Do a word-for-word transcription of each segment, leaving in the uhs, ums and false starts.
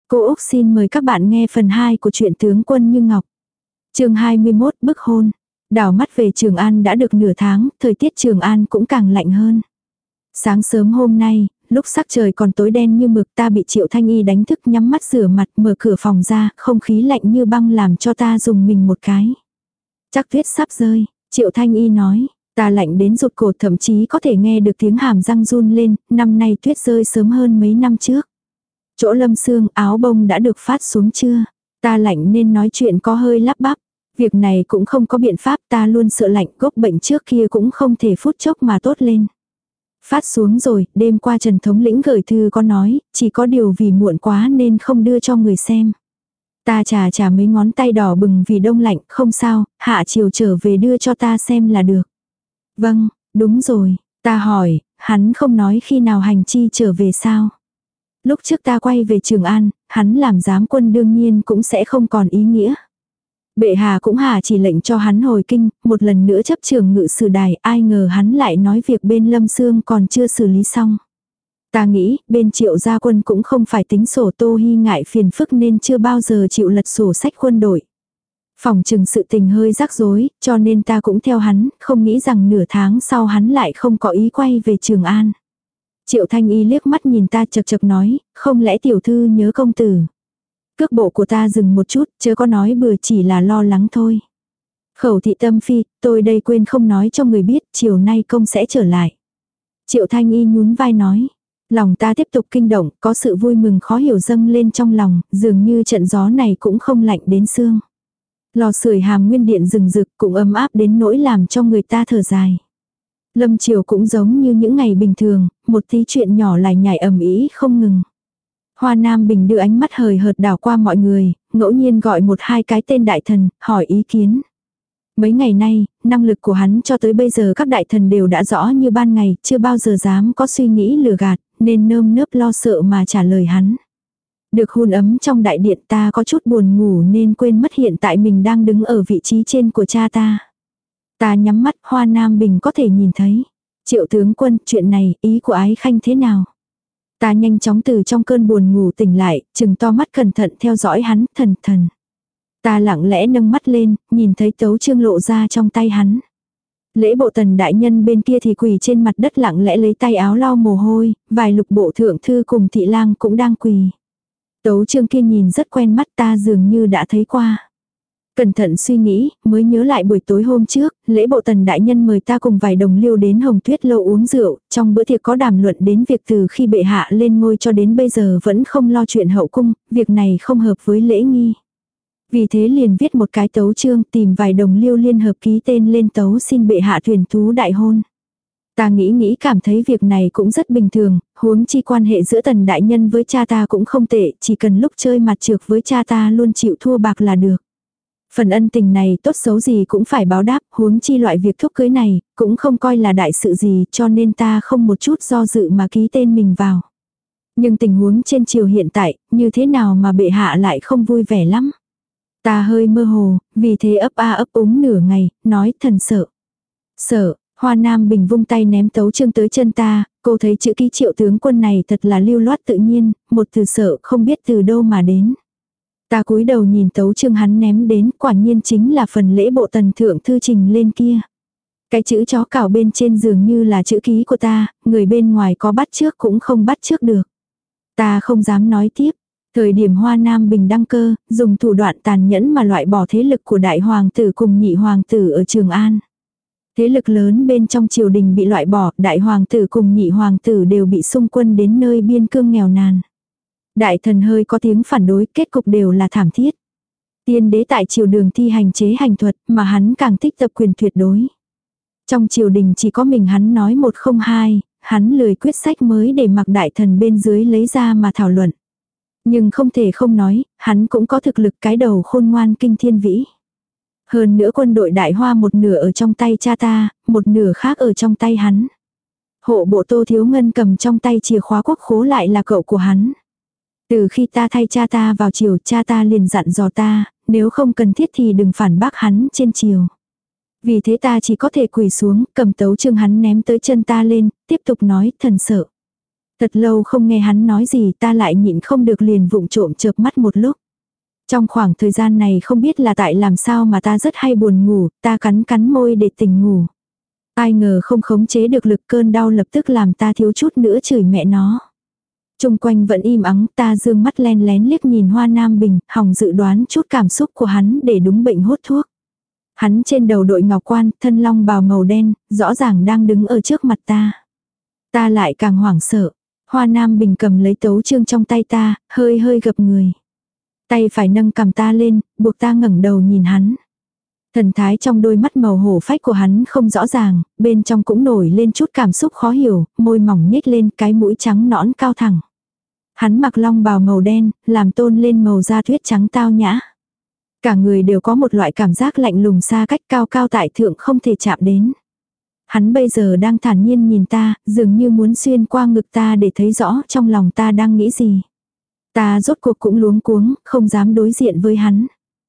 Cô Úc xin mời các bạn nghe phần hai của truyện Tướng Quân Như Ngọc. Chương hai mươi mốt bức hôn. Đảo mắt về Trường An đã được nửa tháng, thời tiết Trường An cũng càng lạnh hơn. Sáng sớm hôm nay, lúc sắc trời còn tối đen như mực, ta bị Triệu Thanh Y đánh thức, nhắm mắt rửa mặt, mở cửa phòng ra, không khí lạnh như băng làm cho ta rùng mình một cái. Chắc tuyết sắp rơi, Triệu Thanh Y nói. Ta lạnh đến rụt cổ, thậm chí có thể nghe được tiếng hàm răng run lên, năm nay tuyết rơi sớm hơn mấy năm trước. Chỗ Lâm Sương, áo bông đã được phát xuống chưa? Ta lạnh nên nói chuyện có hơi lắp bắp. Việc này cũng không có biện pháp, ta luôn sợ lạnh, gốc bệnh trước kia cũng không thể phút chốc mà tốt lên. Phát xuống rồi, đêm qua Trần Thống lĩnh gửi thư có nói, chỉ có điều vì muộn quá nên không đưa cho người xem. Ta chà chà mấy ngón tay đỏ bừng vì đông lạnh, không sao, hạ chiều trở về đưa cho ta xem là được. Vâng, đúng rồi, ta hỏi, hắn không nói khi nào hành chi trở về sao? Lúc trước ta quay về Trường An, hắn làm giám quân đương nhiên cũng sẽ không còn ý nghĩa. Bệ hạ cũng hà chỉ lệnh cho hắn hồi kinh, một lần nữa chấp trường ngự sử đài, ai ngờ hắn lại nói việc bên Lâm Sương còn chưa xử lý xong. Ta nghĩ, bên Triệu gia quân cũng không phải tính sổ, Tô Hi ngại phiền phức nên chưa bao giờ chịu lật sổ sách quân đội. Phòng trừng sự tình hơi rắc rối, cho nên ta cũng theo hắn, không nghĩ rằng nửa tháng sau hắn lại không có ý quay về Trường An. Triệu Thanh Y liếc mắt nhìn ta chật chật nói, không lẽ tiểu thư nhớ công tử. Cước bộ của ta dừng một chút, chớ có nói bừa, chỉ là lo lắng thôi. Khẩu thị tâm phi, tôi đây quên không nói cho người biết, chiều nay công sẽ trở lại. Triệu Thanh Y nhún vai nói. Lòng ta tiếp tục kinh động, có sự vui mừng khó hiểu dâng lên trong lòng, dường như trận gió này cũng không lạnh đến xương. Lò sưởi hàm nguyên điện rừng rực cũng ấm áp đến nỗi làm cho người ta thở dài. Lâm chiều cũng giống như những ngày bình thường, một tí chuyện nhỏ lải nhải ầm ĩ không ngừng. Hoa Nam Bình đưa ánh mắt hời hợt đảo qua mọi người, ngẫu nhiên gọi một hai cái tên đại thần, hỏi ý kiến. Mấy ngày nay, năng lực của hắn cho tới bây giờ các đại thần đều đã rõ như ban ngày, chưa bao giờ dám có suy nghĩ lừa gạt, nên nơm nớp lo sợ mà trả lời hắn. Được hôn ấm trong đại điện, ta có chút buồn ngủ nên quên mất hiện tại mình đang đứng ở vị trí trên của cha ta. Ta nhắm mắt, Hoa Nam Bình có thể nhìn thấy. Triệu tướng quân, chuyện này, ý của Ái Khanh thế nào? Ta nhanh chóng từ trong cơn buồn ngủ tỉnh lại, chừng to mắt cẩn thận theo dõi hắn, thần thần. Ta lặng lẽ nâng mắt lên, nhìn thấy tấu chương lộ ra trong tay hắn. Lễ bộ Tần đại nhân bên kia thì quỳ trên mặt đất lặng lẽ lấy tay áo lau mồ hôi, vài lục bộ thượng thư cùng thị lang cũng đang quỳ. Tấu chương kia nhìn rất quen mắt, ta dường như đã thấy qua. Cẩn thận suy nghĩ, mới nhớ lại buổi tối hôm trước, lễ bộ Tần đại nhân mời ta cùng vài đồng liêu đến Hồng Tuyết lâu uống rượu, trong bữa tiệc có đàm luận đến việc từ khi bệ hạ lên ngôi cho đến bây giờ vẫn không lo chuyện hậu cung, việc này không hợp với lễ nghi. Vì thế liền viết một cái tấu chương, tìm vài đồng liêu liên hợp ký tên lên tấu xin bệ hạ thuyền thú đại hôn. Ta nghĩ nghĩ cảm thấy việc này cũng rất bình thường, huống chi quan hệ giữa Tần đại nhân với cha ta cũng không tệ, chỉ cần lúc chơi mặt trược với cha ta luôn chịu thua bạc là được. Phần ân tình này tốt xấu gì cũng phải báo đáp, huống chi loại việc thúc cưới này, cũng không coi là đại sự gì, cho nên ta không một chút do dự mà ký tên mình vào. Nhưng tình huống trên triều hiện tại, như thế nào mà bệ hạ lại không vui vẻ lắm. Ta hơi mơ hồ, vì thế ấp a ấp úng nửa ngày, nói thần sợ. Sợ, Hoa Nam Bình vung tay ném tấu chương tới chân ta, cô thấy chữ ký Triệu tướng quân này thật là lưu loát tự nhiên, một từ sợ không biết từ đâu mà đến. Ta cúi đầu nhìn tấu chương hắn ném đến, quả nhiên chính là phần lễ bộ Tần thượng thư trình lên kia. Cái chữ chó cào bên trên dường như là chữ ký của ta, người bên ngoài có bắt chước cũng không bắt chước được. Ta không dám nói tiếp. Thời điểm Hoa Nam Bình đăng cơ, dùng thủ đoạn tàn nhẫn mà loại bỏ thế lực của đại hoàng tử cùng nhị hoàng tử ở Trường An. Thế lực lớn bên trong triều đình bị loại bỏ, đại hoàng tử cùng nhị hoàng tử đều bị xung quân đến nơi biên cương nghèo nàn. Đại thần hơi có tiếng phản đối, kết cục đều là thảm thiết. Tiên đế tại triều đường thi hành chế hành thuật, mà hắn càng thích tập quyền tuyệt đối. Trong triều đình chỉ có mình hắn nói một không hai, hắn lười quyết sách mới để mặc đại thần bên dưới lấy ra mà thảo luận. Nhưng không thể không nói, hắn cũng có thực lực cái đầu khôn ngoan kinh thiên vĩ. Hơn nữa quân đội Đại Hoa một nửa ở trong tay cha ta, một nửa khác ở trong tay hắn. Hộ bộ Tô Thiếu Ngân cầm trong tay chìa khóa quốc khố lại là cậu của hắn. Từ khi ta thay cha ta vào triều, cha ta liền dặn dò ta, nếu không cần thiết thì đừng phản bác hắn trên triều. Vì thế ta chỉ có thể quỳ xuống, cầm tấu chương hắn ném tới chân ta lên, tiếp tục nói thần sợ. Thật lâu không nghe hắn nói gì, ta lại nhịn không được liền vụng trộm chợp mắt một lúc. Trong khoảng thời gian này không biết là tại làm sao mà ta rất hay buồn ngủ, ta cắn cắn môi để tỉnh ngủ. Ai ngờ không khống chế được lực, cơn đau lập tức làm ta thiếu chút nữa chửi mẹ nó. Chung quanh vẫn im ắng, ta dương mắt len lén liếc nhìn Hoa Nam Bình, hòng dự đoán chút cảm xúc của hắn để đúng bệnh hốt thuốc. Hắn trên đầu đội ngọc quan, thân long bào màu đen, rõ ràng đang đứng ở trước mặt ta. Ta lại càng hoảng sợ. Hoa Nam Bình cầm lấy tấu chương trong tay ta, hơi hơi gập người. Tay phải nâng cầm ta lên, buộc ta ngẩng đầu nhìn hắn. Thần thái trong đôi mắt màu hổ phách của hắn không rõ ràng, bên trong cũng nổi lên chút cảm xúc khó hiểu, môi mỏng nhếch lên, cái mũi trắng nõn cao thẳng. Hắn mặc long bào màu đen, làm tôn lên màu da tuyết trắng tao nhã. Cả người đều có một loại cảm giác lạnh lùng xa cách, cao cao tại thượng không thể chạm đến. Hắn bây giờ đang thản nhiên nhìn ta, dường như muốn xuyên qua ngực ta để thấy rõ trong lòng ta đang nghĩ gì. Ta rốt cuộc cũng luống cuống, không dám đối diện với hắn.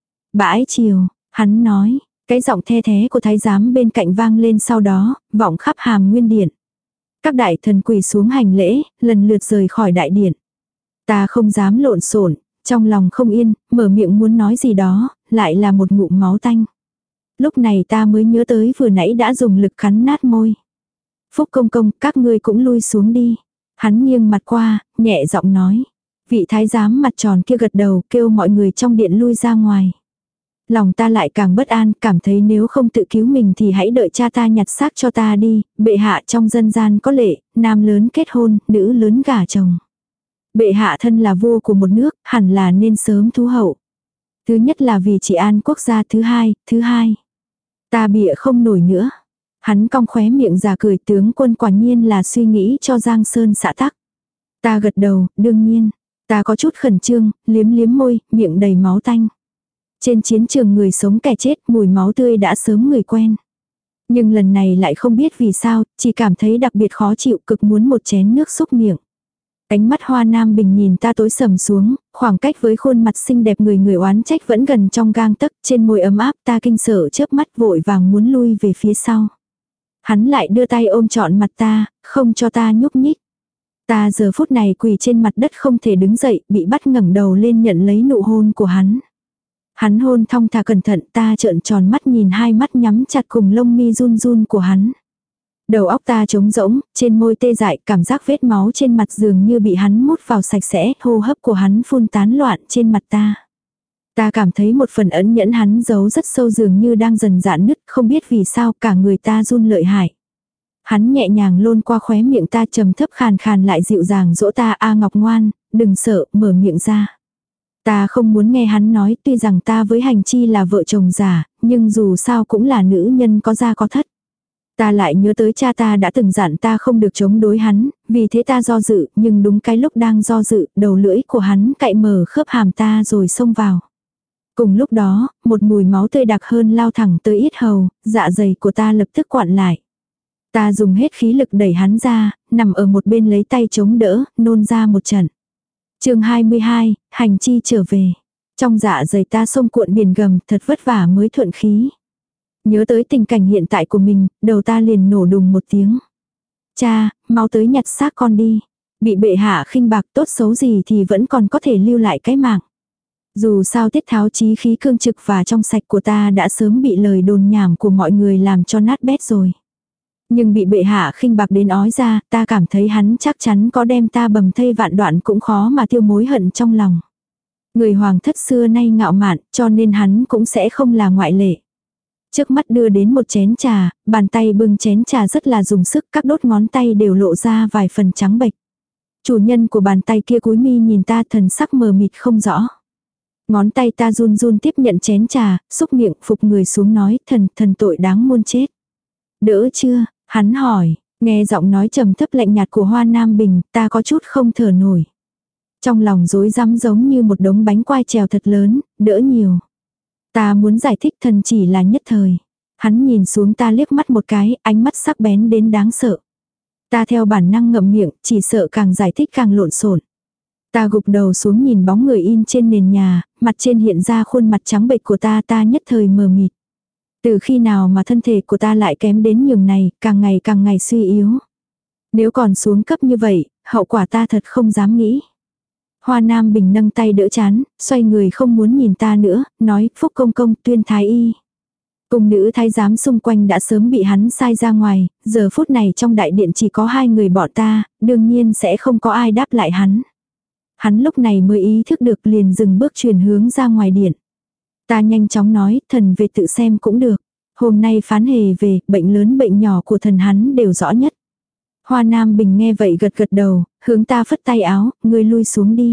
Bãi chiều, hắn nói, cái giọng the thé của thái giám bên cạnh vang lên sau đó, vọng khắp Hàm Nguyên Điện. Các đại thần quỳ xuống hành lễ, lần lượt rời khỏi đại điện. Ta không dám lộn xộn, trong lòng không yên, mở miệng muốn nói gì đó, lại là một ngụm máu tanh. Lúc này ta mới nhớ tới vừa nãy đã dùng lực cắn nát môi. Phúc công công, các ngươi cũng lui xuống đi. Hắn nghiêng mặt qua, nhẹ giọng nói. Vị thái giám mặt tròn kia gật đầu, kêu mọi người trong điện lui ra ngoài. Lòng ta lại càng bất an, cảm thấy nếu không tự cứu mình thì hãy đợi cha ta nhặt xác cho ta đi. Bệ hạ trong dân gian có lệ, nam lớn kết hôn, nữ lớn gả chồng. Bệ hạ thân là vua của một nước, hẳn là nên sớm thú hậu. Thứ nhất là vì trị an quốc gia, thứ hai, thứ hai. Ta bịa không nổi nữa. Hắn cong khóe miệng giả cười, tướng quân quả nhiên là suy nghĩ cho Giang Sơn xã tắc. Ta gật đầu, đương nhiên. Ta có chút khẩn trương, liếm liếm môi, miệng đầy máu tanh. Trên chiến trường người sống kẻ chết, mùi máu tươi đã sớm người quen. Nhưng lần này lại không biết vì sao, chỉ cảm thấy đặc biệt khó chịu, cực muốn một chén nước xúc miệng. Ánh mắt Hoa Nam Bình nhìn ta tối sầm xuống, khoảng cách với khuôn mặt xinh đẹp người người oán trách vẫn gần trong gang tấc, trên môi ấm áp, ta kinh sợ chớp mắt vội vàng muốn lui về phía sau. Hắn lại đưa tay ôm trọn mặt ta, không cho ta nhúc nhích. Ta giờ phút này quỳ trên mặt đất không thể đứng dậy, bị bắt ngẩng đầu lên nhận lấy nụ hôn của hắn. Hắn hôn thong thả cẩn thận, ta trợn tròn mắt nhìn hai mắt nhắm chặt cùng lông mi run run của hắn. Đầu óc ta trống rỗng, trên môi tê dại, cảm giác vết máu trên mặt dường như bị hắn mút vào sạch sẽ, hô hấp của hắn phun tán loạn trên mặt ta. Ta cảm thấy một phần ẩn nhẫn hắn giấu rất sâu dường như đang dần dạn nứt, không biết vì sao cả người ta run lợi hại. Hắn nhẹ nhàng lôn qua khóe miệng ta, trầm thấp khàn khàn lại dịu dàng dỗ ta, a Ngọc ngoan, đừng sợ, mở miệng ra. Ta không muốn nghe hắn nói, tuy rằng ta với Hành Chi là vợ chồng giả, nhưng dù sao cũng là nữ nhân có gia có thất. Ta lại nhớ tới cha ta đã từng dặn ta không được chống đối hắn, vì thế ta do dự, nhưng đúng cái lúc đang do dự, đầu lưỡi của hắn cạy mở khớp hàm ta rồi xông vào. Cùng lúc đó, một mùi máu tươi đặc hơn lao thẳng tới yết hầu, dạ dày của ta lập tức quặn lại. Ta dùng hết khí lực đẩy hắn ra, nằm ở một bên lấy tay chống đỡ, nôn ra một trận. Chương hai mươi hai, Hành Chi trở về. Trong dạ dày ta xông cuộn biển gầm, thật vất vả mới thuận khí. Nhớ tới tình cảnh hiện tại của mình, đầu ta liền nổ đùng một tiếng. Cha, mau tới nhặt xác con đi. Bị bệ hạ khinh bạc tốt xấu gì thì vẫn còn có thể lưu lại cái mạng. Dù sao tiết tháo chí khí cương trực và trong sạch của ta đã sớm bị lời đồn nhảm của mọi người làm cho nát bét rồi. Nhưng bị bệ hạ khinh bạc đến ói ra, ta cảm thấy hắn chắc chắn có đem ta bầm thây vạn đoạn cũng khó mà tiêu mối hận trong lòng. Người hoàng thất xưa nay ngạo mạn, cho nên hắn cũng sẽ không là ngoại lệ. Trước mắt đưa đến một chén trà, bàn tay bưng chén trà rất là dùng sức, các đốt ngón tay đều lộ ra vài phần trắng bệch. Chủ nhân của bàn tay kia cúi mi nhìn ta, thần sắc mờ mịt không rõ. Ngón tay ta run run tiếp nhận chén trà, xúc miệng phục người xuống nói, thần, thần tội đáng muôn chết. Đỡ chưa? Hắn hỏi, nghe giọng nói trầm thấp lạnh nhạt của Hoa Nam Bình, ta có chút không thở nổi. Trong lòng rối rắm giống như một đống bánh quai trèo thật lớn, đỡ nhiều. Ta muốn giải thích, thần chỉ là nhất thời. Hắn nhìn xuống ta liếc mắt một cái, ánh mắt sắc bén đến đáng sợ. Ta theo bản năng ngậm miệng, chỉ sợ càng giải thích càng lộn xộn. Ta gục đầu xuống nhìn bóng người in trên nền nhà, mặt trên hiện ra khuôn mặt trắng bệch của ta, ta nhất thời mờ mịt. Từ khi nào mà thân thể của ta lại kém đến nhường này, càng ngày càng ngày suy yếu. Nếu còn xuống cấp như vậy, hậu quả ta thật không dám nghĩ. Hoa Nam Bình nâng tay đỡ chán, xoay người không muốn nhìn ta nữa, nói, Phúc công công, Tuyên thái y. Cung nữ thái giám xung quanh đã sớm bị hắn sai ra ngoài, giờ phút này trong đại điện chỉ có hai người bọn ta, đương nhiên sẽ không có ai đáp lại hắn. Hắn lúc này mới ý thức được liền dừng bước chuyển hướng ra ngoài điện. Ta nhanh chóng nói, thần về tự xem cũng được. Hôm nay phán hề về, bệnh lớn bệnh nhỏ của thần hắn đều rõ nhất. Hoa Nam Bình nghe vậy gật gật đầu, hướng ta phất tay áo, ngươi lui xuống đi.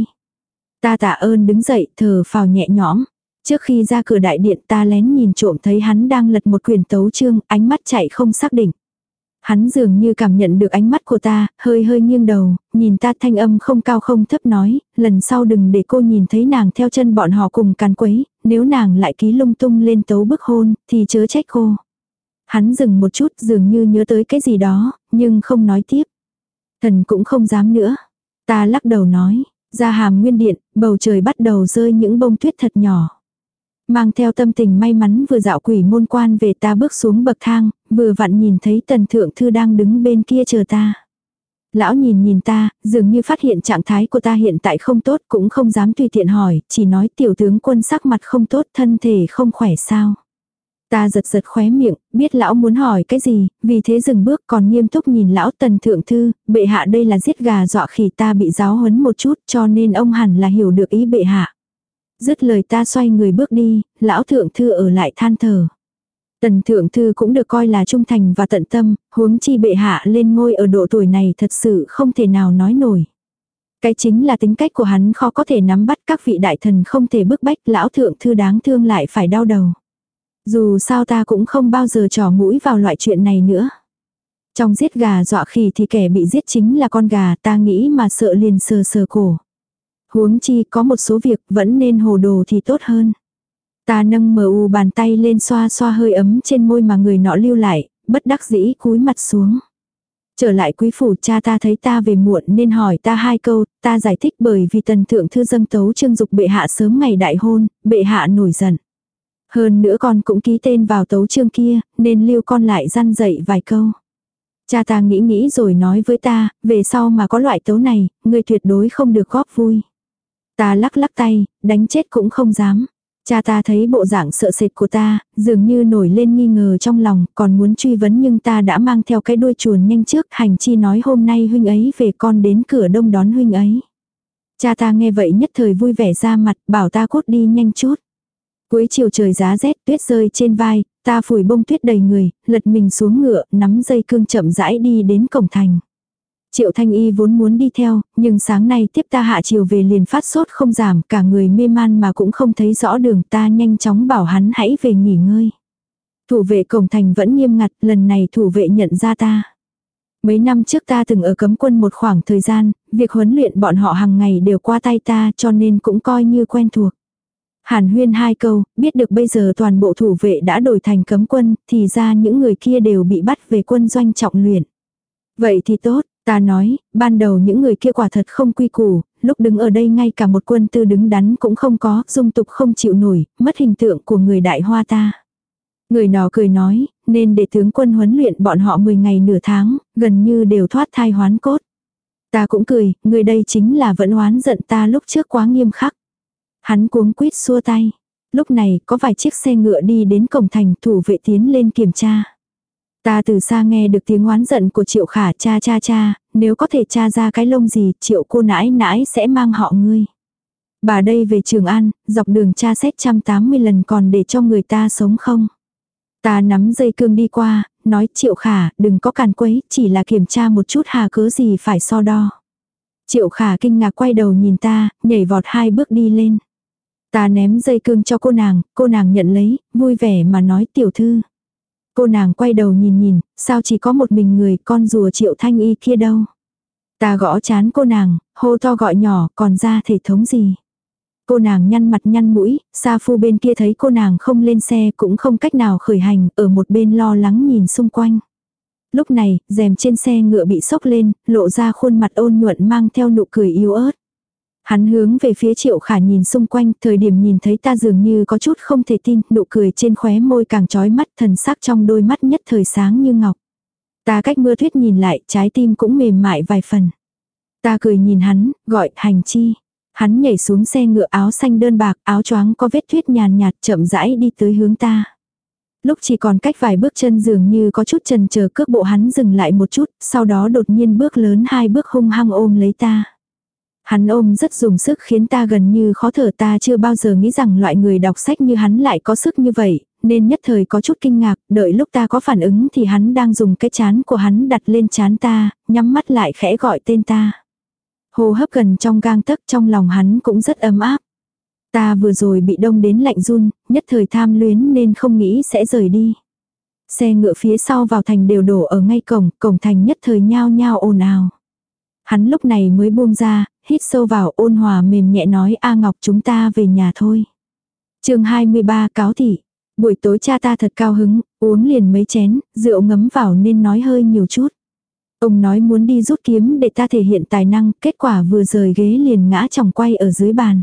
Ta tạ ơn đứng dậy, thở phào nhẹ nhõm. Trước khi ra cửa đại điện ta lén nhìn trộm thấy hắn đang lật một quyển tấu chương, ánh mắt chạy không xác định. Hắn dường như cảm nhận được ánh mắt của ta, hơi hơi nghiêng đầu, nhìn ta thanh âm không cao không thấp nói, lần sau đừng để cô nhìn thấy nàng theo chân bọn họ cùng càn quấy, nếu nàng lại ký lung tung lên tấu bức hôn, thì chớ trách cô. Hắn dừng một chút dường như nhớ tới cái gì đó, nhưng không nói tiếp. Thần cũng không dám nữa. Ta lắc đầu nói, ra hàm nguyên điện, bầu trời bắt đầu rơi những bông tuyết thật nhỏ. Mang theo tâm tình may mắn vừa dạo quỷ môn quan về ta bước xuống bậc thang, vừa vặn nhìn thấy tần thượng thư đang đứng bên kia chờ ta. Lão nhìn nhìn ta, dường như phát hiện trạng thái của ta hiện tại không tốt cũng không dám tùy tiện hỏi, chỉ nói tiểu tướng quân sắc mặt không tốt thân thể không khỏe sao. Ta giật giật khóe miệng, biết lão muốn hỏi cái gì, vì thế dừng bước còn nghiêm túc nhìn lão tần thượng thư, bệ hạ đây là giết gà dọa khỉ ta bị giáo huấn một chút cho nên ông hẳn là hiểu được ý bệ hạ. Dứt lời ta xoay người bước đi, lão thượng thư ở lại than thở. Tần thượng thư cũng được coi là trung thành và tận tâm, huống chi bệ hạ lên ngôi ở độ tuổi này thật sự không thể nào nói nổi. Cái chính là tính cách của hắn khó có thể nắm bắt các vị đại thần không thể bức bách lão thượng thư đáng thương lại phải đau đầu. Dù sao ta cũng không bao giờ trỏ mũi vào loại chuyện này nữa. Trong giết gà dọa khỉ thì kẻ bị giết chính là con gà ta nghĩ mà sợ liền sờ sờ cổ. Huống chi có một số việc vẫn nên hồ đồ thì tốt hơn. Ta nâng mờ u bàn tay lên xoa xoa hơi ấm trên môi mà người nọ lưu lại, bất đắc dĩ cúi mặt xuống. Trở lại quý phủ cha ta thấy ta về muộn nên hỏi ta hai câu, ta giải thích bởi vì tần thượng thư dâng tấu chương dục bệ hạ sớm ngày đại hôn, bệ hạ nổi giận. Hơn nữa con cũng ký tên vào tấu chương kia, nên lưu con lại răn dạy vài câu. Cha ta nghĩ nghĩ rồi nói với ta, về sau mà có loại tấu này, ngươi tuyệt đối không được góp vui. Ta lắc lắc tay, đánh chết cũng không dám. Cha ta thấy bộ dạng sợ sệt của ta, dường như nổi lên nghi ngờ trong lòng, còn muốn truy vấn nhưng ta đã mang theo cái đuôi chuồn nhanh trước, hành chi nói hôm nay huynh ấy về con đến cửa đông đón huynh ấy. Cha ta nghe vậy nhất thời vui vẻ ra mặt, bảo ta cút đi nhanh chút. Cuối chiều trời giá rét, tuyết rơi trên vai, ta phủi bông tuyết đầy người, lật mình xuống ngựa, nắm dây cương chậm rãi đi đến cổng thành. Triệu Thanh Y vốn muốn đi theo, nhưng sáng nay tiếp ta hạ chiều về liền phát sốt không giảm, cả người mê man mà cũng không thấy rõ đường, ta nhanh chóng bảo hắn hãy về nghỉ ngơi. Thủ vệ cổng thành vẫn nghiêm ngặt, lần này thủ vệ nhận ra ta. Mấy năm trước ta từng ở cấm quân một khoảng thời gian, việc huấn luyện bọn họ hàng ngày đều qua tay ta cho nên cũng coi như quen thuộc. Hàn huyên hai câu, biết được bây giờ toàn bộ thủ vệ đã đổi thành cấm quân, thì ra những người kia đều bị bắt về quân doanh trọng luyện. Vậy thì tốt. Ta nói, ban đầu những người kia quả thật không quy củ, lúc đứng ở đây ngay cả một quân tư đứng đắn cũng không có, dung tục không chịu nổi, mất hình tượng của người đại hoa ta. Người nọ cười nói, nên để tướng quân huấn luyện bọn họ mười ngày nửa tháng, gần như đều thoát thai hoán cốt. Ta cũng cười, người đây chính là vẫn oán giận ta lúc trước quá nghiêm khắc. Hắn cuống quýt xua tay. Lúc này có vài chiếc xe ngựa đi đến cổng thành, thủ vệ tiến lên kiểm tra. Ta từ xa nghe được tiếng oán giận của Triệu Khả, cha cha cha, nếu có thể tra ra cái lông gì, Triệu cô nãi nãi sẽ mang họ ngươi. Bà đây về Trường An, dọc đường tra xét một trăm tám mươi lần còn để cho người ta sống không. Ta nắm dây cương đi qua, nói Triệu Khả, đừng có càn quấy, chỉ là kiểm tra một chút hà cớ gì phải so đo. Triệu Khả kinh ngạc quay đầu nhìn ta, nhảy vọt hai bước đi lên. Ta ném dây cương cho cô nàng, cô nàng nhận lấy, vui vẻ mà nói tiểu thư. Cô nàng quay đầu nhìn nhìn, sao chỉ có một mình người, con rùa Triệu Thanh Y kia đâu. Ta gõ chán cô nàng, hô to gọi nhỏ, còn ra thể thống gì. Cô nàng nhăn mặt nhăn mũi, Sa Phu bên kia thấy cô nàng không lên xe cũng không cách nào khởi hành, ở một bên lo lắng nhìn xung quanh. Lúc này, rèm trên xe ngựa bị xốc lên, lộ ra khuôn mặt ôn nhuận mang theo nụ cười yếu ớt. Hắn hướng về phía Triệu Khả nhìn xung quanh, thời điểm nhìn thấy ta dường như có chút không thể tin, nụ cười trên khóe môi càng trói mắt, thần sắc trong đôi mắt nhất thời sáng như ngọc. Ta cách mưa tuyết nhìn lại, trái tim cũng mềm mại vài phần. Ta cười nhìn hắn, gọi Hành Chi. Hắn nhảy xuống xe ngựa áo xanh đơn bạc, áo choáng có vết tuyết nhàn nhạt chậm rãi đi tới hướng ta. Lúc chỉ còn cách vài bước chân dường như có chút chần chờ cước bộ hắn dừng lại một chút, sau đó đột nhiên bước lớn hai bước hung hăng ôm lấy ta. Hắn ôm rất dùng sức khiến ta gần như khó thở, ta chưa bao giờ nghĩ rằng loại người đọc sách như hắn lại có sức như vậy, nên nhất thời có chút kinh ngạc, đợi lúc ta có phản ứng thì hắn đang dùng cái chán của hắn đặt lên chán ta, nhắm mắt lại khẽ gọi tên ta. Hô hấp gần trong gang tấc, trong lòng hắn cũng rất ấm áp. Ta vừa rồi bị đông đến lạnh run, nhất thời tham luyến nên không nghĩ sẽ rời đi. Xe ngựa phía sau vào thành đều đổ ở ngay cổng, cổng thành nhất thời nhao nhao ồn ào. Hắn lúc này mới buông ra, hít sâu vào, ôn hòa mềm nhẹ nói: A Ngọc, chúng ta về nhà thôi. Chương hai mươi ba cáo thị. Buổi tối cha ta thật cao hứng, uống liền mấy chén, rượu ngấm vào nên nói hơi nhiều chút. Ông nói muốn đi rút kiếm để ta thể hiện tài năng, kết quả vừa rời ghế liền ngã chỏng quay ở dưới bàn.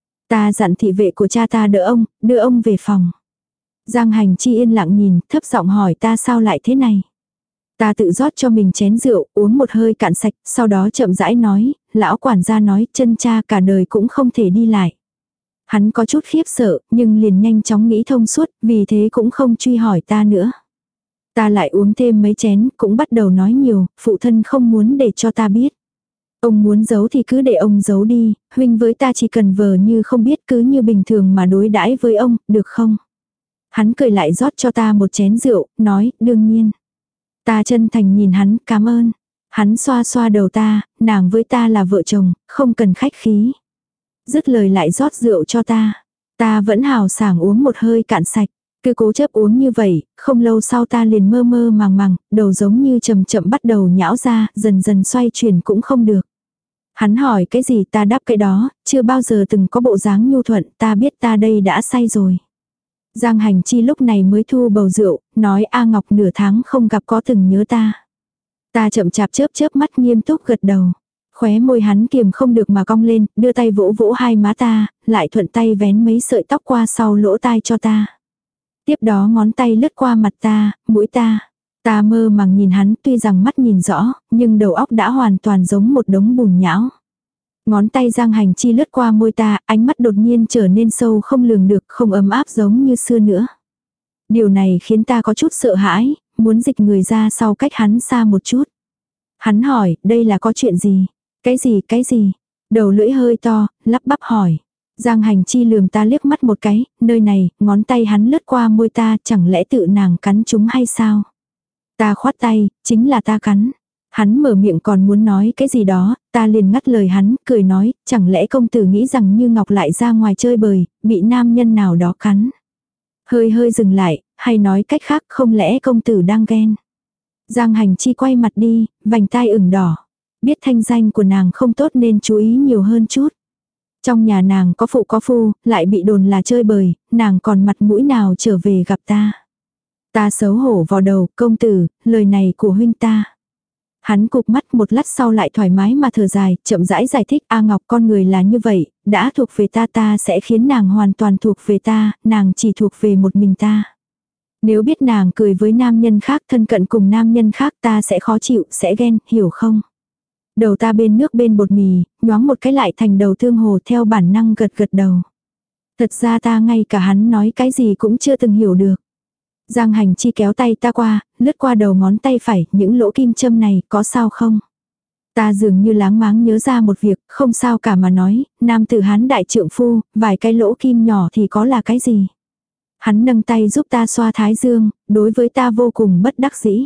Ta dặn thị vệ của cha ta đỡ ông, đưa ông về phòng. Giang Hành Chi yên lặng nhìn, thấp giọng hỏi ta sao lại thế này. Ta tự rót cho mình chén rượu, uống một hơi cạn sạch, sau đó chậm rãi nói, lão quản gia nói chân cha cả đời cũng không thể đi lại. Hắn có chút khiếp sợ, nhưng liền nhanh chóng nghĩ thông suốt, vì thế cũng không truy hỏi ta nữa. Ta lại uống thêm mấy chén, cũng bắt đầu nói nhiều, phụ thân không muốn để cho ta biết. Ông muốn giấu thì cứ để ông giấu đi, huynh với ta chỉ cần vờ như không biết, cứ như bình thường mà đối đãi với ông, được không? Hắn cười lại rót cho ta một chén rượu, nói, đương nhiên. Ta chân thành nhìn hắn, cảm ơn. Hắn xoa xoa đầu ta, nàng với ta là vợ chồng, không cần khách khí. Dứt lời lại rót rượu cho ta. Ta vẫn hào sảng uống một hơi cạn sạch. Cứ cố chấp uống như vậy, không lâu sau ta liền mơ mơ màng màng, đầu giống như chậm chậm bắt đầu nhão ra, dần dần xoay chuyển cũng không được. Hắn hỏi cái gì ta đáp cái đó, chưa bao giờ từng có bộ dáng nhu thuận, ta biết ta đây đã say rồi. Giang Hành Chi lúc này mới thu bầu rượu, nói A Ngọc nửa tháng không gặp có từng nhớ ta. Ta chậm chạp chớp chớp mắt nghiêm túc gật đầu. Khóe môi hắn kiềm không được mà cong lên, đưa tay vỗ vỗ hai má ta, lại thuận tay vén mấy sợi tóc qua sau lỗ tai cho ta. Tiếp đó ngón tay lướt qua mặt ta, mũi ta. Ta mơ màng nhìn hắn, tuy rằng mắt nhìn rõ, nhưng đầu óc đã hoàn toàn giống một đống bùn nhão. Ngón tay Giang Hành Chi lướt qua môi ta, ánh mắt đột nhiên trở nên sâu không lường được, không ấm áp giống như xưa nữa. Điều này khiến ta có chút sợ hãi, muốn dịch người ra sau cách hắn xa một chút. Hắn hỏi, đây là có chuyện gì? Cái gì, cái gì? Đầu lưỡi hơi to, lắp bắp hỏi. Giang Hành Chi lườm ta liếc mắt một cái, nơi này, ngón tay hắn lướt qua môi ta, chẳng lẽ tự nàng cắn chúng hay sao? Ta khoát tay, chính là ta cắn. Hắn mở miệng còn muốn nói cái gì đó, ta liền ngắt lời hắn, cười nói, chẳng lẽ công tử nghĩ rằng Như Ngọc lại ra ngoài chơi bời, bị nam nhân nào đó cắn. Hơi hơi dừng lại, hay nói cách khác, không lẽ công tử đang ghen. Giang Hành Chi quay mặt đi, vành tai ửng đỏ. Biết thanh danh của nàng không tốt nên chú ý nhiều hơn chút. Trong nhà nàng có phụ có phu, lại bị đồn là chơi bời, nàng còn mặt mũi nào trở về gặp ta. Ta xấu hổ vào đầu, công tử, lời này của huynh ta. Hắn cụp mắt một lát sau lại thoải mái mà thở dài, chậm rãi giải thích, A Ngọc con người là như vậy, đã thuộc về ta ta sẽ khiến nàng hoàn toàn thuộc về ta, nàng chỉ thuộc về một mình ta. Nếu biết nàng cười với nam nhân khác, thân cận cùng nam nhân khác, ta sẽ khó chịu, sẽ ghen, hiểu không? Đầu ta bên nước bên bột mì, nhoáng một cái lại thành đầu thương hồ, theo bản năng gật gật đầu. Thật ra ta ngay cả hắn nói cái gì cũng chưa từng hiểu được. Giang Hành Chi kéo tay ta qua, lướt qua đầu ngón tay phải, những lỗ kim châm này có sao không? Ta dường như láng máng nhớ ra một việc, không sao cả mà nói, nam tử hán đại trượng phu, vài cái lỗ kim nhỏ thì có là cái gì? Hắn nâng tay giúp ta xoa thái dương, đối với ta vô cùng bất đắc dĩ.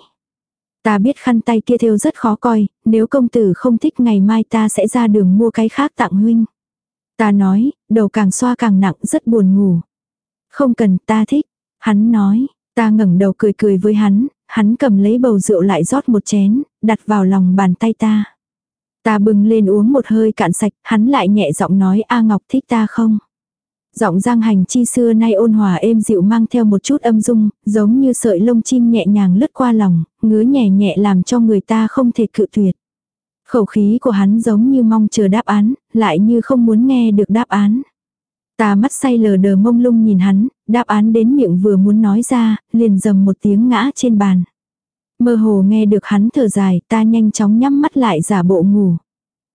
Ta biết khăn tay kia thêu rất khó coi, nếu công tử không thích ngày mai ta sẽ ra đường mua cái khác tặng huynh. Ta nói, đầu càng xoa càng nặng, rất buồn ngủ. Không cần, ta thích. Hắn nói, ta ngẩng đầu cười cười với hắn, hắn cầm lấy bầu rượu lại rót một chén, đặt vào lòng bàn tay ta. Ta bừng lên uống một hơi cạn sạch, hắn lại nhẹ giọng nói, A Ngọc thích ta không? Giọng Giang Hành Chi xưa nay ôn hòa êm dịu mang theo một chút âm dung, giống như sợi lông chim nhẹ nhàng lướt qua lòng, ngứa nhẹ nhẹ làm cho người ta không thể cự tuyệt. Khẩu khí của hắn giống như mong chờ đáp án, lại như không muốn nghe được đáp án. Ta mắt say lờ đờ mông lung nhìn hắn, đáp án đến miệng vừa muốn nói ra, liền dầm một tiếng ngã trên bàn. Mơ hồ nghe được hắn thở dài, ta nhanh chóng nhắm mắt lại giả bộ ngủ.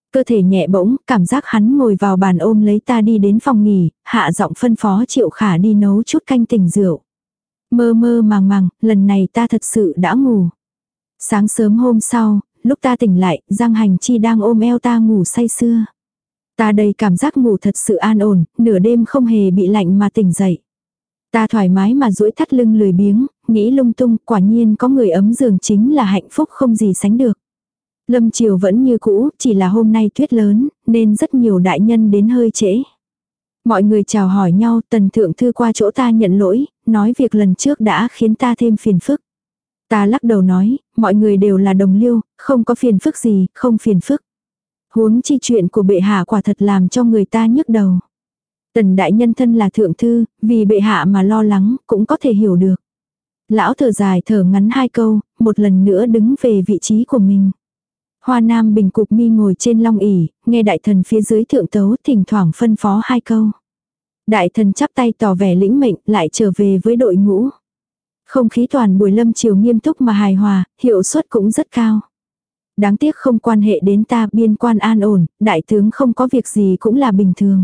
Cơ thể nhẹ bỗng, cảm giác hắn ngồi vào bàn ôm lấy ta đi đến phòng nghỉ, hạ giọng phân phó Triệu Khả đi nấu chút canh tỉnh rượu. Mơ mơ màng màng, lần này ta thật sự đã ngủ. Sáng sớm hôm sau, lúc ta tỉnh lại, Giang Hành Chi đang ôm eo ta ngủ say sưa. Ta đầy cảm giác ngủ thật sự an ổn, nửa đêm không hề bị lạnh mà tỉnh dậy. Ta thoải mái mà duỗi thắt lưng lười biếng, nghĩ lung tung, quả nhiên có người ấm giường chính là hạnh phúc không gì sánh được. Lâm chiều vẫn như cũ, chỉ là hôm nay tuyết lớn, nên rất nhiều đại nhân đến hơi trễ. Mọi người chào hỏi nhau, Tần Thượng Thư qua chỗ ta nhận lỗi, nói việc lần trước đã khiến ta thêm phiền phức. Ta lắc đầu nói, mọi người đều là đồng liêu, không có phiền phức gì, không phiền phức. Huống chi chuyện của bệ hạ quả thật làm cho người ta nhức đầu. Tần đại nhân thân là thượng thư, vì bệ hạ mà lo lắng, cũng có thể hiểu được. Lão thở dài thở ngắn hai câu, một lần nữa đứng về vị trí của mình. Hoa Nam Bình cục mi ngồi trên long ỷ, nghe đại thần phía dưới thượng tấu thỉnh thoảng phân phó hai câu. Đại thần chắp tay tỏ vẻ lĩnh mệnh lại trở về với đội ngũ. Không khí toàn buổi lâm chiều nghiêm túc mà hài hòa, hiệu suất cũng rất cao. Đáng tiếc không quan hệ đến ta, biên quan an ổn, đại tướng không có việc gì cũng là bình thường.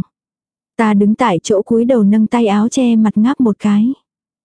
Ta đứng tại chỗ cúi đầu nâng tay áo che mặt ngáp một cái.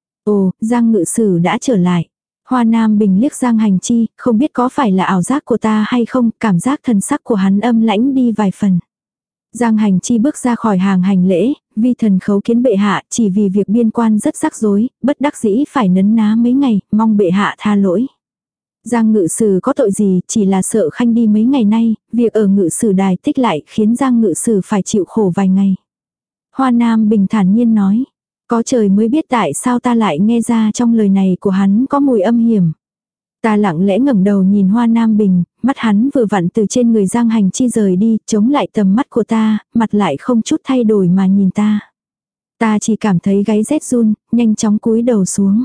Ồ, Giang ngự sử đã trở lại. Hoa Nam Bình liếc Giang Hành Chi, không biết có phải là ảo giác của ta hay không, cảm giác thần sắc của hắn âm lãnh đi vài phần. Giang Hành Chi bước ra khỏi hàng hành lễ, vi thần khấu kiến bệ hạ, chỉ vì việc biên quan rất rắc rối, bất đắc dĩ phải nấn ná mấy ngày, mong bệ hạ tha lỗi. Giang ngự sử có tội gì, chỉ là sợ khanh đi mấy ngày nay, việc ở ngự sử đài tích lại khiến Giang ngự sử phải chịu khổ vài ngày. Hoa Nam Bình thản nhiên nói, có trời mới biết tại sao ta lại nghe ra trong lời này của hắn có mùi âm hiểm. Ta lặng lẽ ngẩng đầu nhìn Hoa Nam Bình, mắt hắn vừa vặn từ trên người Giang Hành Chi rời đi, chống lại tầm mắt của ta, mặt lại không chút thay đổi mà nhìn ta. Ta chỉ cảm thấy gáy rét run, nhanh chóng cúi đầu xuống.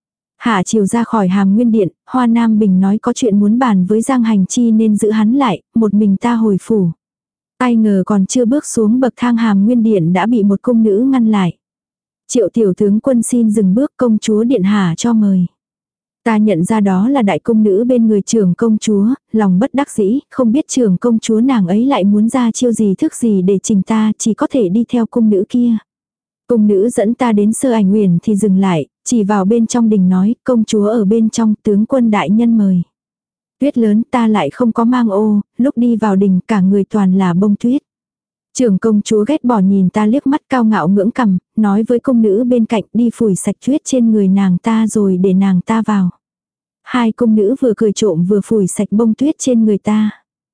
Hạ chiều ra khỏi Hàm Nguyên Điện, Hoa Nam Bình nói có chuyện muốn bàn với Giang Hành Chi nên giữ hắn lại, một mình ta hồi phủ. Ai ngờ còn chưa bước xuống bậc thang Hàm Nguyên Điện đã bị một cung nữ ngăn lại. Triệu tiểu tướng quân xin dừng bước, công chúa điện hạ cho mời. Ta nhận ra đó là đại cung nữ bên người trưởng công chúa, lòng bất đắc dĩ, không biết trưởng công chúa nàng ấy lại muốn ra chiêu gì thức gì để trình ta, chỉ có thể đi theo cung nữ kia. Cung nữ dẫn ta đến Sơ Ảnh Uyển thì dừng lại, chỉ vào bên trong đình nói, công chúa ở bên trong, tướng quân đại nhân mời. Tuyết lớn, ta lại không có mang ô, lúc đi vào đình cả người toàn là bông tuyết. Trưởng công chúa ghét bỏ nhìn ta liếc mắt cao ngạo ngưỡng cằm, nói với công nữ bên cạnh đi phủi sạch tuyết trên người nàng ta rồi để nàng ta vào. Hai công nữ vừa cười trộm vừa phủi sạch bông tuyết trên người ta.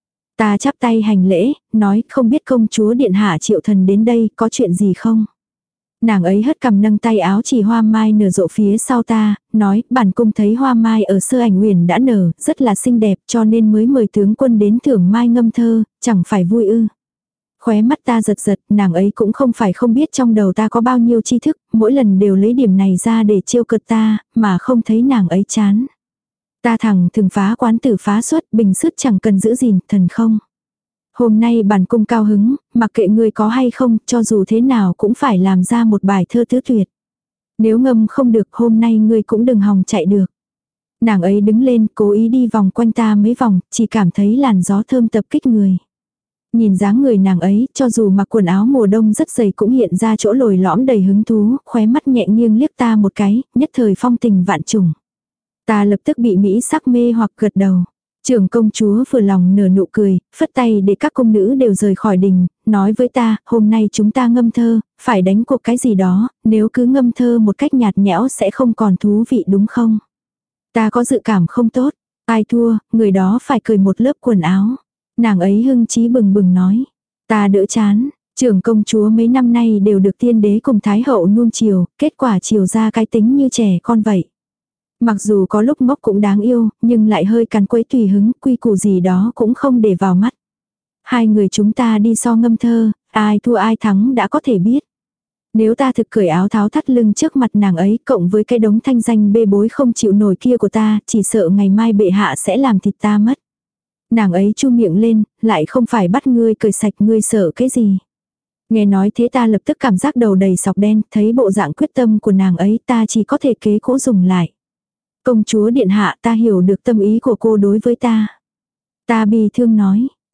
Ta chắp tay hành lễ, nói không biết công chúa điện hạ Triệu thần đến đây có chuyện gì không. Nàng ấy hất cằm nâng tay áo chỉ hoa mai nở rộ phía sau ta, nói bản cung thấy hoa mai ở Sơ Ảnh Uyển đã nở, rất là xinh đẹp cho nên mới mời tướng quân đến thưởng mai ngâm thơ, chẳng phải vui ư. Khóe mắt ta giật giật, nàng ấy cũng không phải không biết trong đầu ta có bao nhiêu tri thức, mỗi lần đều lấy điểm này ra để trêu cợt ta, mà không thấy nàng ấy chán. Ta thẳng thường phá quán tử phá xuất, bình sứt chẳng cần giữ gìn, thần không. Hôm nay bản cung cao hứng, mặc kệ ngươi có hay không, cho dù thế nào cũng phải làm ra một bài thơ tứ tuyệt. Nếu ngâm không được hôm nay ngươi cũng đừng hòng chạy được. Nàng ấy đứng lên, cố ý đi vòng quanh ta mấy vòng, chỉ cảm thấy làn gió thơm tập kích người. Nhìn dáng người nàng ấy, cho dù mặc quần áo mùa đông rất dày cũng hiện ra chỗ lồi lõm đầy hứng thú, khóe mắt nhẹ nghiêng liếc ta một cái, nhất thời phong tình vạn trùng. Ta lập tức bị mỹ sắc mê hoặc gật đầu. Trưởng công chúa vừa lòng nở nụ cười, phất tay để các cung nữ đều rời khỏi đình, nói với ta, hôm nay chúng ta ngâm thơ, phải đánh cuộc cái gì đó, nếu cứ ngâm thơ một cách nhạt nhẽo sẽ không còn thú vị đúng không? Ta có dự cảm không tốt, ai thua, người đó phải cởi một lớp quần áo. Nàng ấy hưng chí bừng bừng nói, ta đỡ chán, trưởng công chúa mấy năm nay đều được tiên đế cùng thái hậu nuông chiều, kết quả chiều ra cái tính như trẻ con vậy. Mặc dù có lúc ngốc cũng đáng yêu, nhưng lại hơi càn quấy tùy hứng, quy củ gì đó cũng không để vào mắt. Hai người chúng ta đi so ngâm thơ, ai thua ai thắng đã có thể biết. Nếu ta thực cởi áo tháo thắt lưng trước mặt nàng ấy, cộng với cái đống thanh danh bê bối không chịu nổi kia của ta, chỉ sợ ngày mai bệ hạ sẽ làm thịt ta mất. Nàng ấy chu miệng lên, lại không phải bắt ngươi cởi sạch, ngươi sợ cái gì. Nghe nói thế ta lập tức cảm giác đầu đầy sọc đen, thấy bộ dạng quyết tâm của nàng ấy ta chỉ có thể kế cũ dùng lại. Công chúa điện hạ, ta hiểu được tâm ý của cô đối với ta. Ta bi thương nói,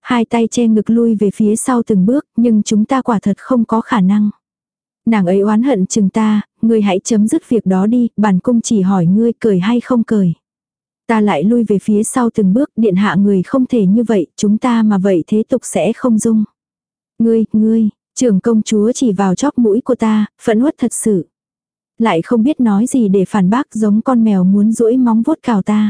Hai tay che ngực lui về phía sau từng bước, nhưng chúng ta quả thật không có khả năng. Nàng ấy oán hận chừng ta, ngươi hãy chấm dứt việc đó đi, bản cung chỉ hỏi ngươi cười hay không cười. Ta lại lui về phía sau từng bước, điện hạ người không thể như vậy, chúng ta mà vậy thế tục sẽ không dung. Ngươi, ngươi, trưởng công chúa chỉ vào chóp mũi của ta, phẫn uất thật sự. Lại không biết nói gì để phản bác, giống con mèo muốn duỗi móng vuốt cào ta.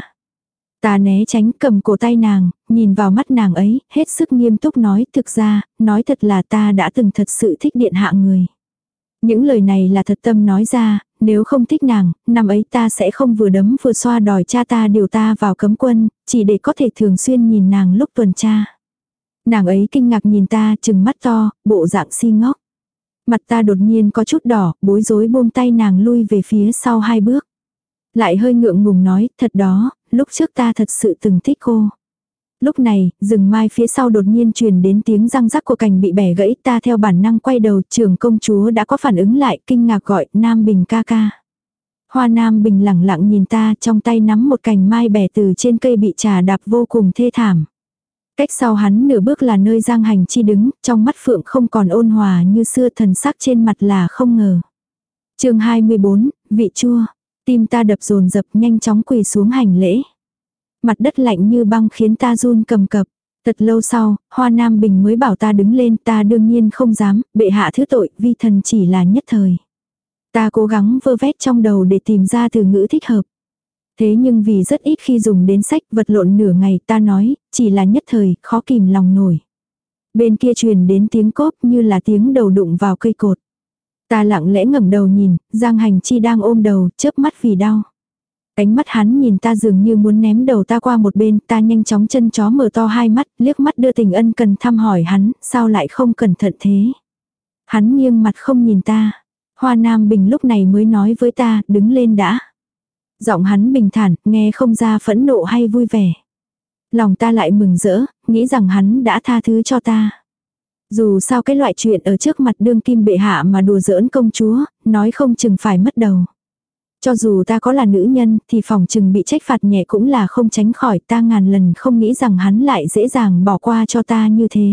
Ta né tránh, cầm cổ tay nàng, nhìn vào mắt nàng ấy, hết sức nghiêm túc nói, thực ra, nói thật là ta đã từng thật sự thích điện hạ người. Những lời này là thật tâm nói ra, nếu không thích nàng, năm ấy ta sẽ không vừa đấm vừa xoa đòi cha ta điều ta vào cấm quân, chỉ để có thể thường xuyên nhìn nàng lúc tuần tra. Nàng ấy kinh ngạc nhìn ta, trừng mắt to, bộ dạng si ngốc. Mặt ta đột nhiên có chút đỏ, bối rối buông tay nàng lui về phía sau hai bước. Lại hơi ngượng ngùng nói, thật đó, lúc trước ta thật sự từng thích cô. Lúc này, rừng mai phía sau đột nhiên truyền đến tiếng răng rắc của cành bị bẻ gãy, ta theo bản năng quay đầu, trưởng công chúa đã có phản ứng lại, kinh ngạc gọi, Nam Bình ca ca. Hoa Nam Bình lẳng lặng nhìn ta, trong tay nắm một cành mai bẻ từ trên cây bị trà đạp vô cùng thê thảm. Cách sau hắn nửa bước là nơi Giang Hành Chi đứng, trong mắt phượng không còn ôn hòa như xưa, thần sắc trên mặt là không ngờ. Chương hai mươi bốn, vị chua. Tim ta đập dồn dập, nhanh chóng quỳ xuống hành lễ. Mặt đất lạnh như băng khiến ta run cầm cập. Thật lâu sau, Hoa Nam Bình mới bảo ta đứng lên, ta đương nhiên không dám, bệ hạ thứ tội, vi thần chỉ là nhất thời. Ta cố gắng vơ vét trong đầu để tìm ra từ ngữ thích hợp. Thế nhưng vì rất ít khi dùng đến sách, vật lộn nửa ngày, ta nói, chỉ là nhất thời, khó kìm lòng nổi. Bên kia truyền đến tiếng cốp như là tiếng đầu đụng vào cây cột. Ta lặng lẽ ngẩng đầu nhìn, Giang Hành Chi đang ôm đầu, chớp mắt vì đau. Ánh mắt hắn nhìn ta dường như muốn ném đầu ta qua một bên, ta nhanh chóng chân chó mở to hai mắt, liếc mắt đưa tình ân cần thăm hỏi hắn, sao lại không cẩn thận thế. Hắn nghiêng mặt không nhìn ta. Hoa Nam Bình lúc này mới nói với ta, đứng lên đã. Giọng hắn bình thản, nghe không ra phẫn nộ hay vui vẻ. Lòng ta lại mừng rỡ, nghĩ rằng hắn đã tha thứ cho ta. Dù sao cái loại chuyện ở trước mặt đương kim bệ hạ mà đùa giỡn công chúa, nói không chừng phải mất đầu. Cho dù ta có là nữ nhân thì phòng chừng bị trách phạt nhẹ cũng là không tránh khỏi, ta ngàn lần không nghĩ rằng hắn lại dễ dàng bỏ qua cho ta như thế.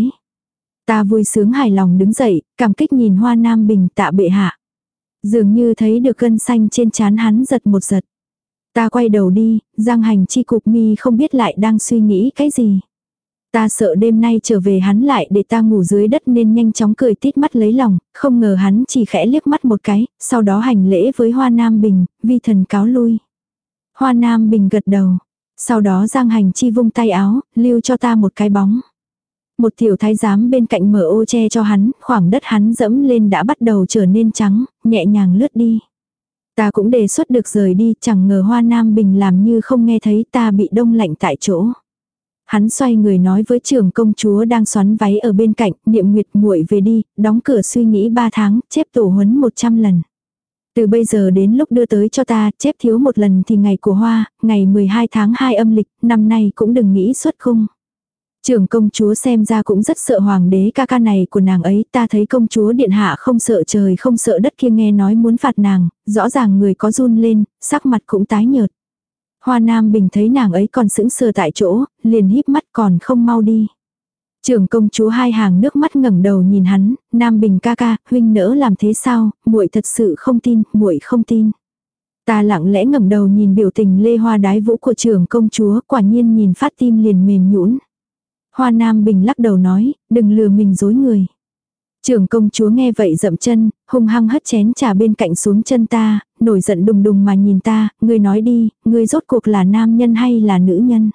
Ta vui sướng hài lòng đứng dậy, cảm kích nhìn Hoa Nam Bình, tạ bệ hạ. Dường như thấy được gân xanh trên trán hắn giật một giật. Ta quay đầu đi, Giang Hành Chi cụp mi không biết lại đang suy nghĩ cái gì. Ta sợ đêm nay trở về hắn lại để ta ngủ dưới đất nên nhanh chóng cười tít mắt lấy lòng, không ngờ hắn chỉ khẽ liếc mắt một cái, sau đó hành lễ với Hoa Nam Bình, vi thần cáo lui. Hoa Nam Bình gật đầu, sau đó Giang Hành Chi vung tay áo, lưu cho ta một cái bóng. Một tiểu thái giám bên cạnh mở ô che cho hắn, khoảng đất hắn dẫm lên đã bắt đầu trở nên trắng, nhẹ nhàng lướt đi. Ta cũng đề xuất được rời đi, chẳng ngờ Hoa Nam Bình làm như không nghe thấy, ta bị đông lạnh tại chỗ. Hắn xoay người nói với trưởng công chúa đang xoắn váy ở bên cạnh, Niệm Nguyệt muội về đi, đóng cửa suy nghĩ ba tháng, chép tổ huấn một trăm lần. Từ bây giờ đến lúc đưa tới cho ta, chép thiếu một lần thì ngày của Hoa, ngày mười hai tháng hai âm lịch, năm nay cũng đừng nghĩ xuất cung. Trưởng công chúa xem ra cũng rất sợ hoàng đế ca ca này của nàng ấy, ta thấy công chúa điện hạ không sợ trời không sợ đất kia nghe nói muốn phạt nàng, rõ ràng người có run lên, sắc mặt cũng tái nhợt. Hoa Nam Bình thấy nàng ấy còn sững sờ tại chỗ, liền híp mắt còn không mau đi. Trưởng công chúa hai hàng nước mắt ngẩng đầu nhìn hắn, Nam Bình ca ca, huynh nỡ làm thế sao, muội thật sự không tin, muội không tin. Ta lặng lẽ ngẩng đầu nhìn biểu tình lê hoa đái vũ của trưởng công chúa, quả nhiên nhìn phát tim liền mềm nhũn. Hoa Nam Bình lắc đầu nói, đừng lừa mình dối người. Trưởng công chúa nghe vậy dậm chân, hung hăng hất chén trà bên cạnh xuống chân ta, nổi giận đùng đùng mà nhìn ta, ngươi nói đi, ngươi rốt cuộc là nam nhân hay là nữ nhân.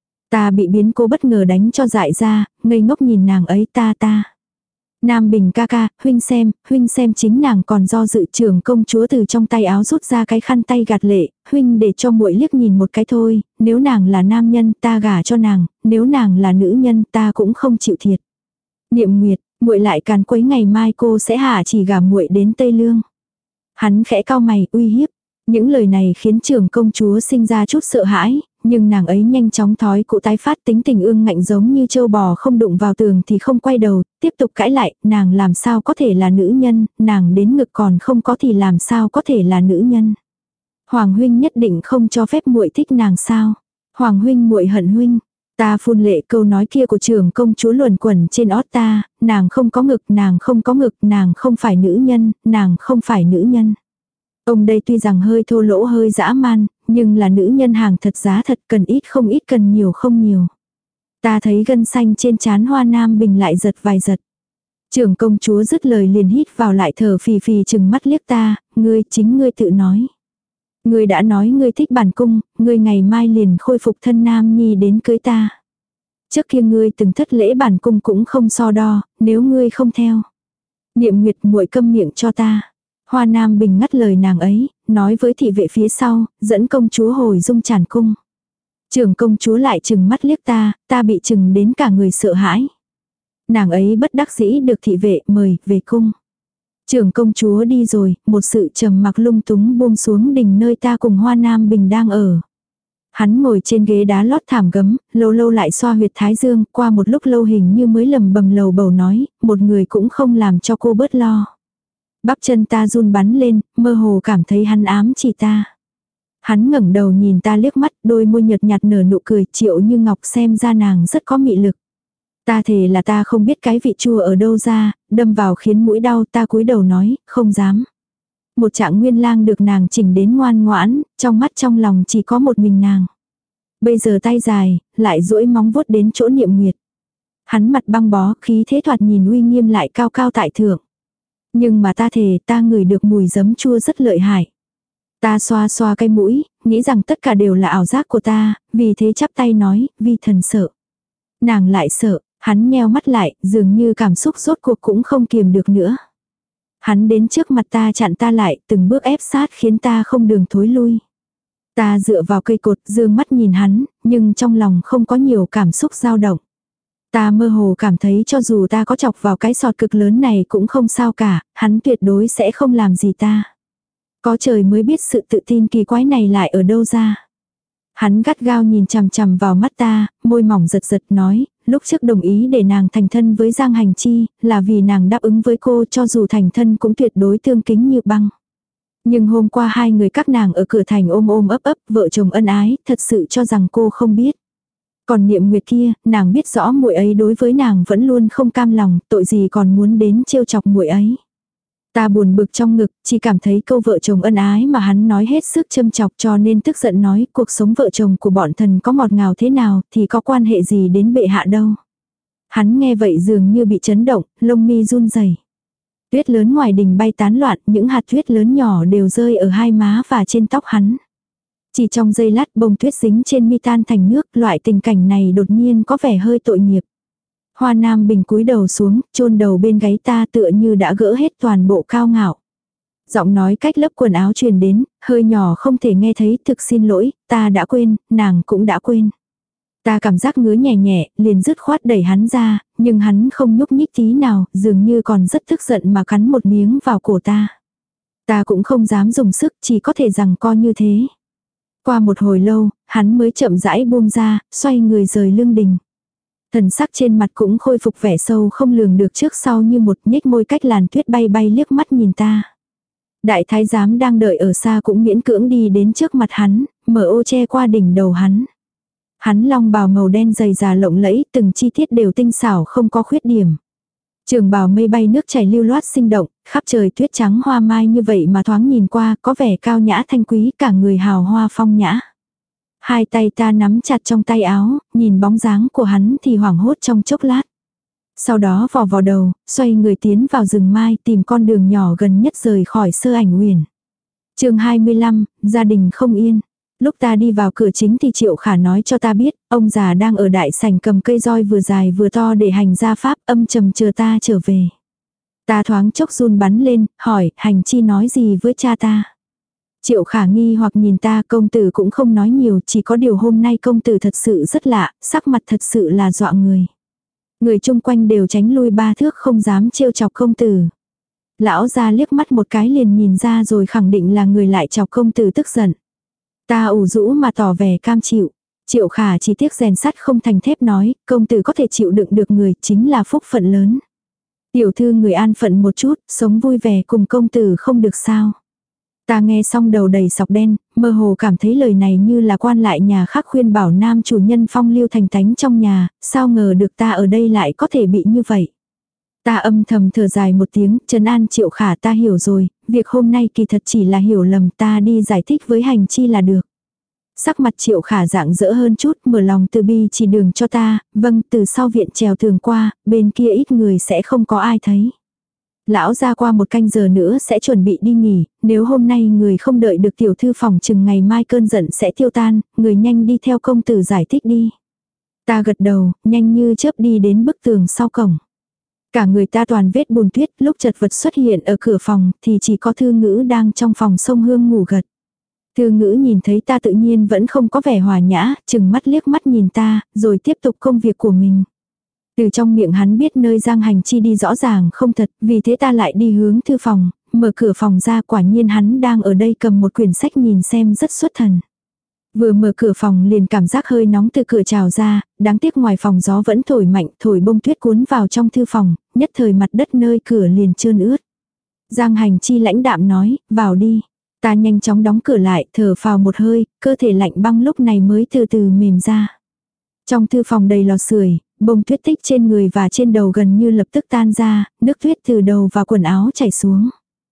Ta bị biến cố bất ngờ đánh cho dại ra, ngây ngốc nhìn nàng ấy ta ta. Nam Bình ca ca, huynh xem, huynh xem chính nàng còn do dự. Trưởng công chúa từ trong tay áo rút ra cái khăn tay gạt lệ, huynh để cho muội liếc nhìn một cái thôi, nếu nàng là nam nhân ta gả cho nàng, nếu nàng là nữ nhân ta cũng không chịu thiệt. Niệm Nguyệt, muội lại càn quấy ngày mai cô sẽ hạ chỉ gả muội đến Tây Lương. Hắn khẽ cau mày uy hiếp. Những lời này khiến trưởng công chúa sinh ra chút sợ hãi, nhưng nàng ấy nhanh chóng thói cụ tái phát, tính tình ương ngạnh giống như trâu bò không đụng vào tường thì không quay đầu, tiếp tục cãi lại, nàng làm sao có thể là nữ nhân, nàng đến ngực còn không có thì làm sao có thể là nữ nhân. Hoàng huynh nhất định không cho phép muội thích nàng sao? Hoàng huynh muội hận huynh. Ta phun lệ, câu nói kia của trưởng công chúa luẩn quẩn trên ót ta, nàng không có ngực, nàng không có ngực, nàng không phải nữ nhân, nàng không phải nữ nhân. Ông đây tuy rằng hơi thô lỗ hơi dã man, nhưng là nữ nhân hàng thật giá thật, cần ít không ít cần nhiều không nhiều. Ta thấy gân xanh trên trán Hoa Nam Bình lại giật vài giật. Trưởng công chúa dứt lời liền hít vào lại thở phì phì chừng mắt liếc ta, ngươi chính ngươi tự nói. Ngươi đã nói ngươi thích bản cung, ngươi ngày mai liền khôi phục thân nam nhi đến cưới ta. Trước kia ngươi từng thất lễ bản cung cũng không so đo, nếu ngươi không theo. Niệm Nguyệt muội câm miệng cho ta. Hoa Nam Bình ngắt lời nàng ấy, nói với thị vệ phía sau, dẫn công chúa hồi dung tràn cung. Trưởng công chúa lại chừng mắt liếc ta, ta bị chừng đến cả người sợ hãi. Nàng ấy bất đắc dĩ được thị vệ mời về cung. Trưởng công chúa đi rồi, một sự trầm mặc lung túng buông xuống đỉnh nơi ta cùng Hoa Nam Bình đang ở. Hắn ngồi trên ghế đá lót thảm gấm, lâu lâu lại xoa huyệt thái dương, qua một lúc lâu hình như mới lầm bầm lầu bầu nói, một người cũng không làm cho cô bớt lo. Bắp chân ta run bắn lên, mơ hồ cảm thấy hắn ám chỉ ta. Hắn ngẩng đầu nhìn ta liếc mắt, đôi môi nhợt nhạt nở nụ cười, Triệu Như Ngọc xem ra nàng rất có mị lực. Ta thề là ta không biết cái vị chua ở đâu ra, đâm vào khiến mũi đau, ta cúi đầu nói, không dám. Một Trạng Nguyên Lang được nàng chỉnh đến ngoan ngoãn, trong mắt trong lòng chỉ có một mình nàng. Bây giờ tay dài, lại duỗi móng vuốt đến chỗ Niệm Nguyệt. Hắn mặt băng bó, khí thế thoạt nhìn uy nghiêm lại cao cao tại thượng. Nhưng mà ta thề ta ngửi được mùi giấm chua rất lợi hại. Ta xoa xoa cái mũi, nghĩ rằng tất cả đều là ảo giác của ta, vì thế chắp tay nói, vi thần sợ. Nàng lại sợ, hắn nheo mắt lại, dường như cảm xúc rốt cuộc cũng không kiềm được nữa. Hắn đến trước mặt ta chặn ta lại, từng bước ép sát khiến ta không đường thối lui. Ta dựa vào cây cột, dương mắt nhìn hắn, nhưng trong lòng không có nhiều cảm xúc dao động. Ta mơ hồ cảm thấy cho dù ta có chọc vào cái sọt cực lớn này cũng không sao cả, hắn tuyệt đối sẽ không làm gì ta. Có trời mới biết sự tự tin kỳ quái này lại ở đâu ra. Hắn gắt gao nhìn chằm chằm vào mắt ta, môi mỏng giật giật nói, lúc trước đồng ý để nàng thành thân với Giang Hành Chi, là vì nàng đáp ứng với cô cho dù thành thân cũng tuyệt đối tương kính như băng. Nhưng hôm qua hai người các nàng ở cửa thành ôm ôm ấp ấp, vợ chồng ân ái, thật sự cho rằng cô không biết. Còn Niệm Nguyệt kia, nàng biết rõ muội ấy đối với nàng vẫn luôn không cam lòng, tội gì còn muốn đến trêu chọc muội ấy. Ta buồn bực trong ngực, chỉ cảm thấy câu vợ chồng ân ái mà hắn nói hết sức châm chọc, cho nên tức giận nói cuộc sống vợ chồng của bọn thần có ngọt ngào thế nào thì có quan hệ gì đến bệ hạ đâu. Hắn nghe vậy dường như bị chấn động, lông mi run rẩy. Tuyết lớn ngoài đình bay tán loạn, những hạt tuyết lớn nhỏ đều rơi ở hai má và trên tóc hắn. Chỉ trong giây lát bông tuyết dính trên mi tan thành nước, loại tình cảnh này đột nhiên có vẻ hơi tội nghiệp. Hoa Nam Bình cúi đầu xuống, chôn đầu bên gáy ta tựa như đã gỡ hết toàn bộ cao ngạo. Giọng nói cách lớp quần áo truyền đến, hơi nhỏ không thể nghe thấy, thực xin lỗi, ta đã quên, nàng cũng đã quên. Ta cảm giác ngứa nhẹ nhẹ, liền dứt khoát đẩy hắn ra, nhưng hắn không nhúc nhích tí nào, dường như còn rất tức giận mà cắn một miếng vào cổ ta. Ta cũng không dám dùng sức, chỉ có thể rằng co như thế. Qua một hồi lâu, hắn mới chậm rãi buông ra, xoay người rời lương đình. Thần sắc trên mặt cũng khôi phục vẻ sâu không lường được trước sau như một, nhếch môi cách làn tuyết bay bay liếc mắt nhìn ta. Đại thái giám đang đợi ở xa cũng miễn cưỡng đi đến trước mặt hắn, mở ô che qua đỉnh đầu hắn. Hắn long bào màu đen dày dà lộng lẫy, từng chi tiết đều tinh xảo không có khuyết điểm. Trường bào mây bay nước chảy lưu loát sinh động, khắp trời tuyết trắng hoa mai như vậy mà thoáng nhìn qua có vẻ cao nhã thanh quý, cả người hào hoa phong nhã. Hai tay ta nắm chặt trong tay áo, nhìn bóng dáng của hắn thì hoảng hốt trong chốc lát. Sau đó vò vào đầu, xoay người tiến vào rừng mai tìm con đường nhỏ gần nhất rời khỏi Sơ Ảnh Uyển. Chương hai mươi lăm, gia đình không yên. Lúc ta đi vào cửa chính thì Triệu Khả nói cho ta biết, ông già đang ở đại sảnh cầm cây roi vừa dài vừa to để hành gia pháp, âm trầm chờ ta trở về. Ta thoáng chốc run bắn lên, hỏi, Hành Chi nói gì với cha ta? Triệu Khả nghi hoặc nhìn ta, công tử cũng không nói nhiều, chỉ có điều hôm nay công tử thật sự rất lạ, sắc mặt thật sự là dọa người. Người chung quanh đều tránh lui ba thước không dám trêu chọc công tử. Lão gia liếc mắt một cái liền nhìn ra rồi khẳng định là người lại chọc công tử tức giận. Ta ủ rũ mà tỏ vẻ cam chịu. Triệu Khả chỉ tiếc rèn sắt không thành thép nói, công tử có thể chịu đựng được người chính là phúc phận lớn. Tiểu thư người an phận một chút, sống vui vẻ cùng công tử không được sao. Ta nghe xong đầu đầy sọc đen, mơ hồ cảm thấy lời này như là quan lại nhà khác khuyên bảo nam chủ nhân phong lưu thành tánh trong nhà, sao ngờ được ta ở đây lại có thể bị như vậy. Ta âm thầm thở dài một tiếng, trấn an Triệu Khả, ta hiểu rồi, việc hôm nay kỳ thật chỉ là hiểu lầm, ta đi giải thích với Hành Chi là được. Sắc mặt Triệu Khả rạng rỡ hơn chút, mở lòng từ bi chỉ đường cho ta, vâng, từ sau viện trèo tường qua, bên kia ít người sẽ không có ai thấy. Lão ra qua một canh giờ nữa sẽ chuẩn bị đi nghỉ, nếu hôm nay người không đợi được tiểu thư phòng chừng ngày mai cơn giận sẽ tiêu tan, người nhanh đi theo công tử giải thích đi. Ta gật đầu, nhanh như chớp đi đến bức tường sau cổng. Cả người ta toàn vết bùn tuyết, lúc chật vật xuất hiện ở cửa phòng thì chỉ có Thư Ngữ đang trong phòng sông hương ngủ gật. Thư Ngữ nhìn thấy ta tự nhiên vẫn không có vẻ hòa nhã, chừng mắt liếc mắt nhìn ta, rồi tiếp tục công việc của mình. Từ trong miệng hắn biết nơi Giang Hành Chi đi rõ ràng không thật, vì thế ta lại đi hướng thư phòng, mở cửa phòng ra, quả nhiên hắn đang ở đây cầm một quyển sách nhìn xem rất xuất thần. Vừa mở cửa phòng liền cảm giác hơi nóng từ cửa trào ra, đáng tiếc ngoài phòng gió vẫn thổi mạnh, thổi bông tuyết cuốn vào trong thư phòng, nhất thời mặt đất nơi cửa liền trơn ướt. Giang Hành Chi lãnh đạm nói, vào đi. Ta nhanh chóng đóng cửa lại, thở phào một hơi, cơ thể lạnh băng lúc này mới từ từ mềm ra. Trong thư phòng đầy lò sưởi, bông tuyết tích trên người và trên đầu gần như lập tức tan ra, nước tuyết từ đầu và quần áo chảy xuống.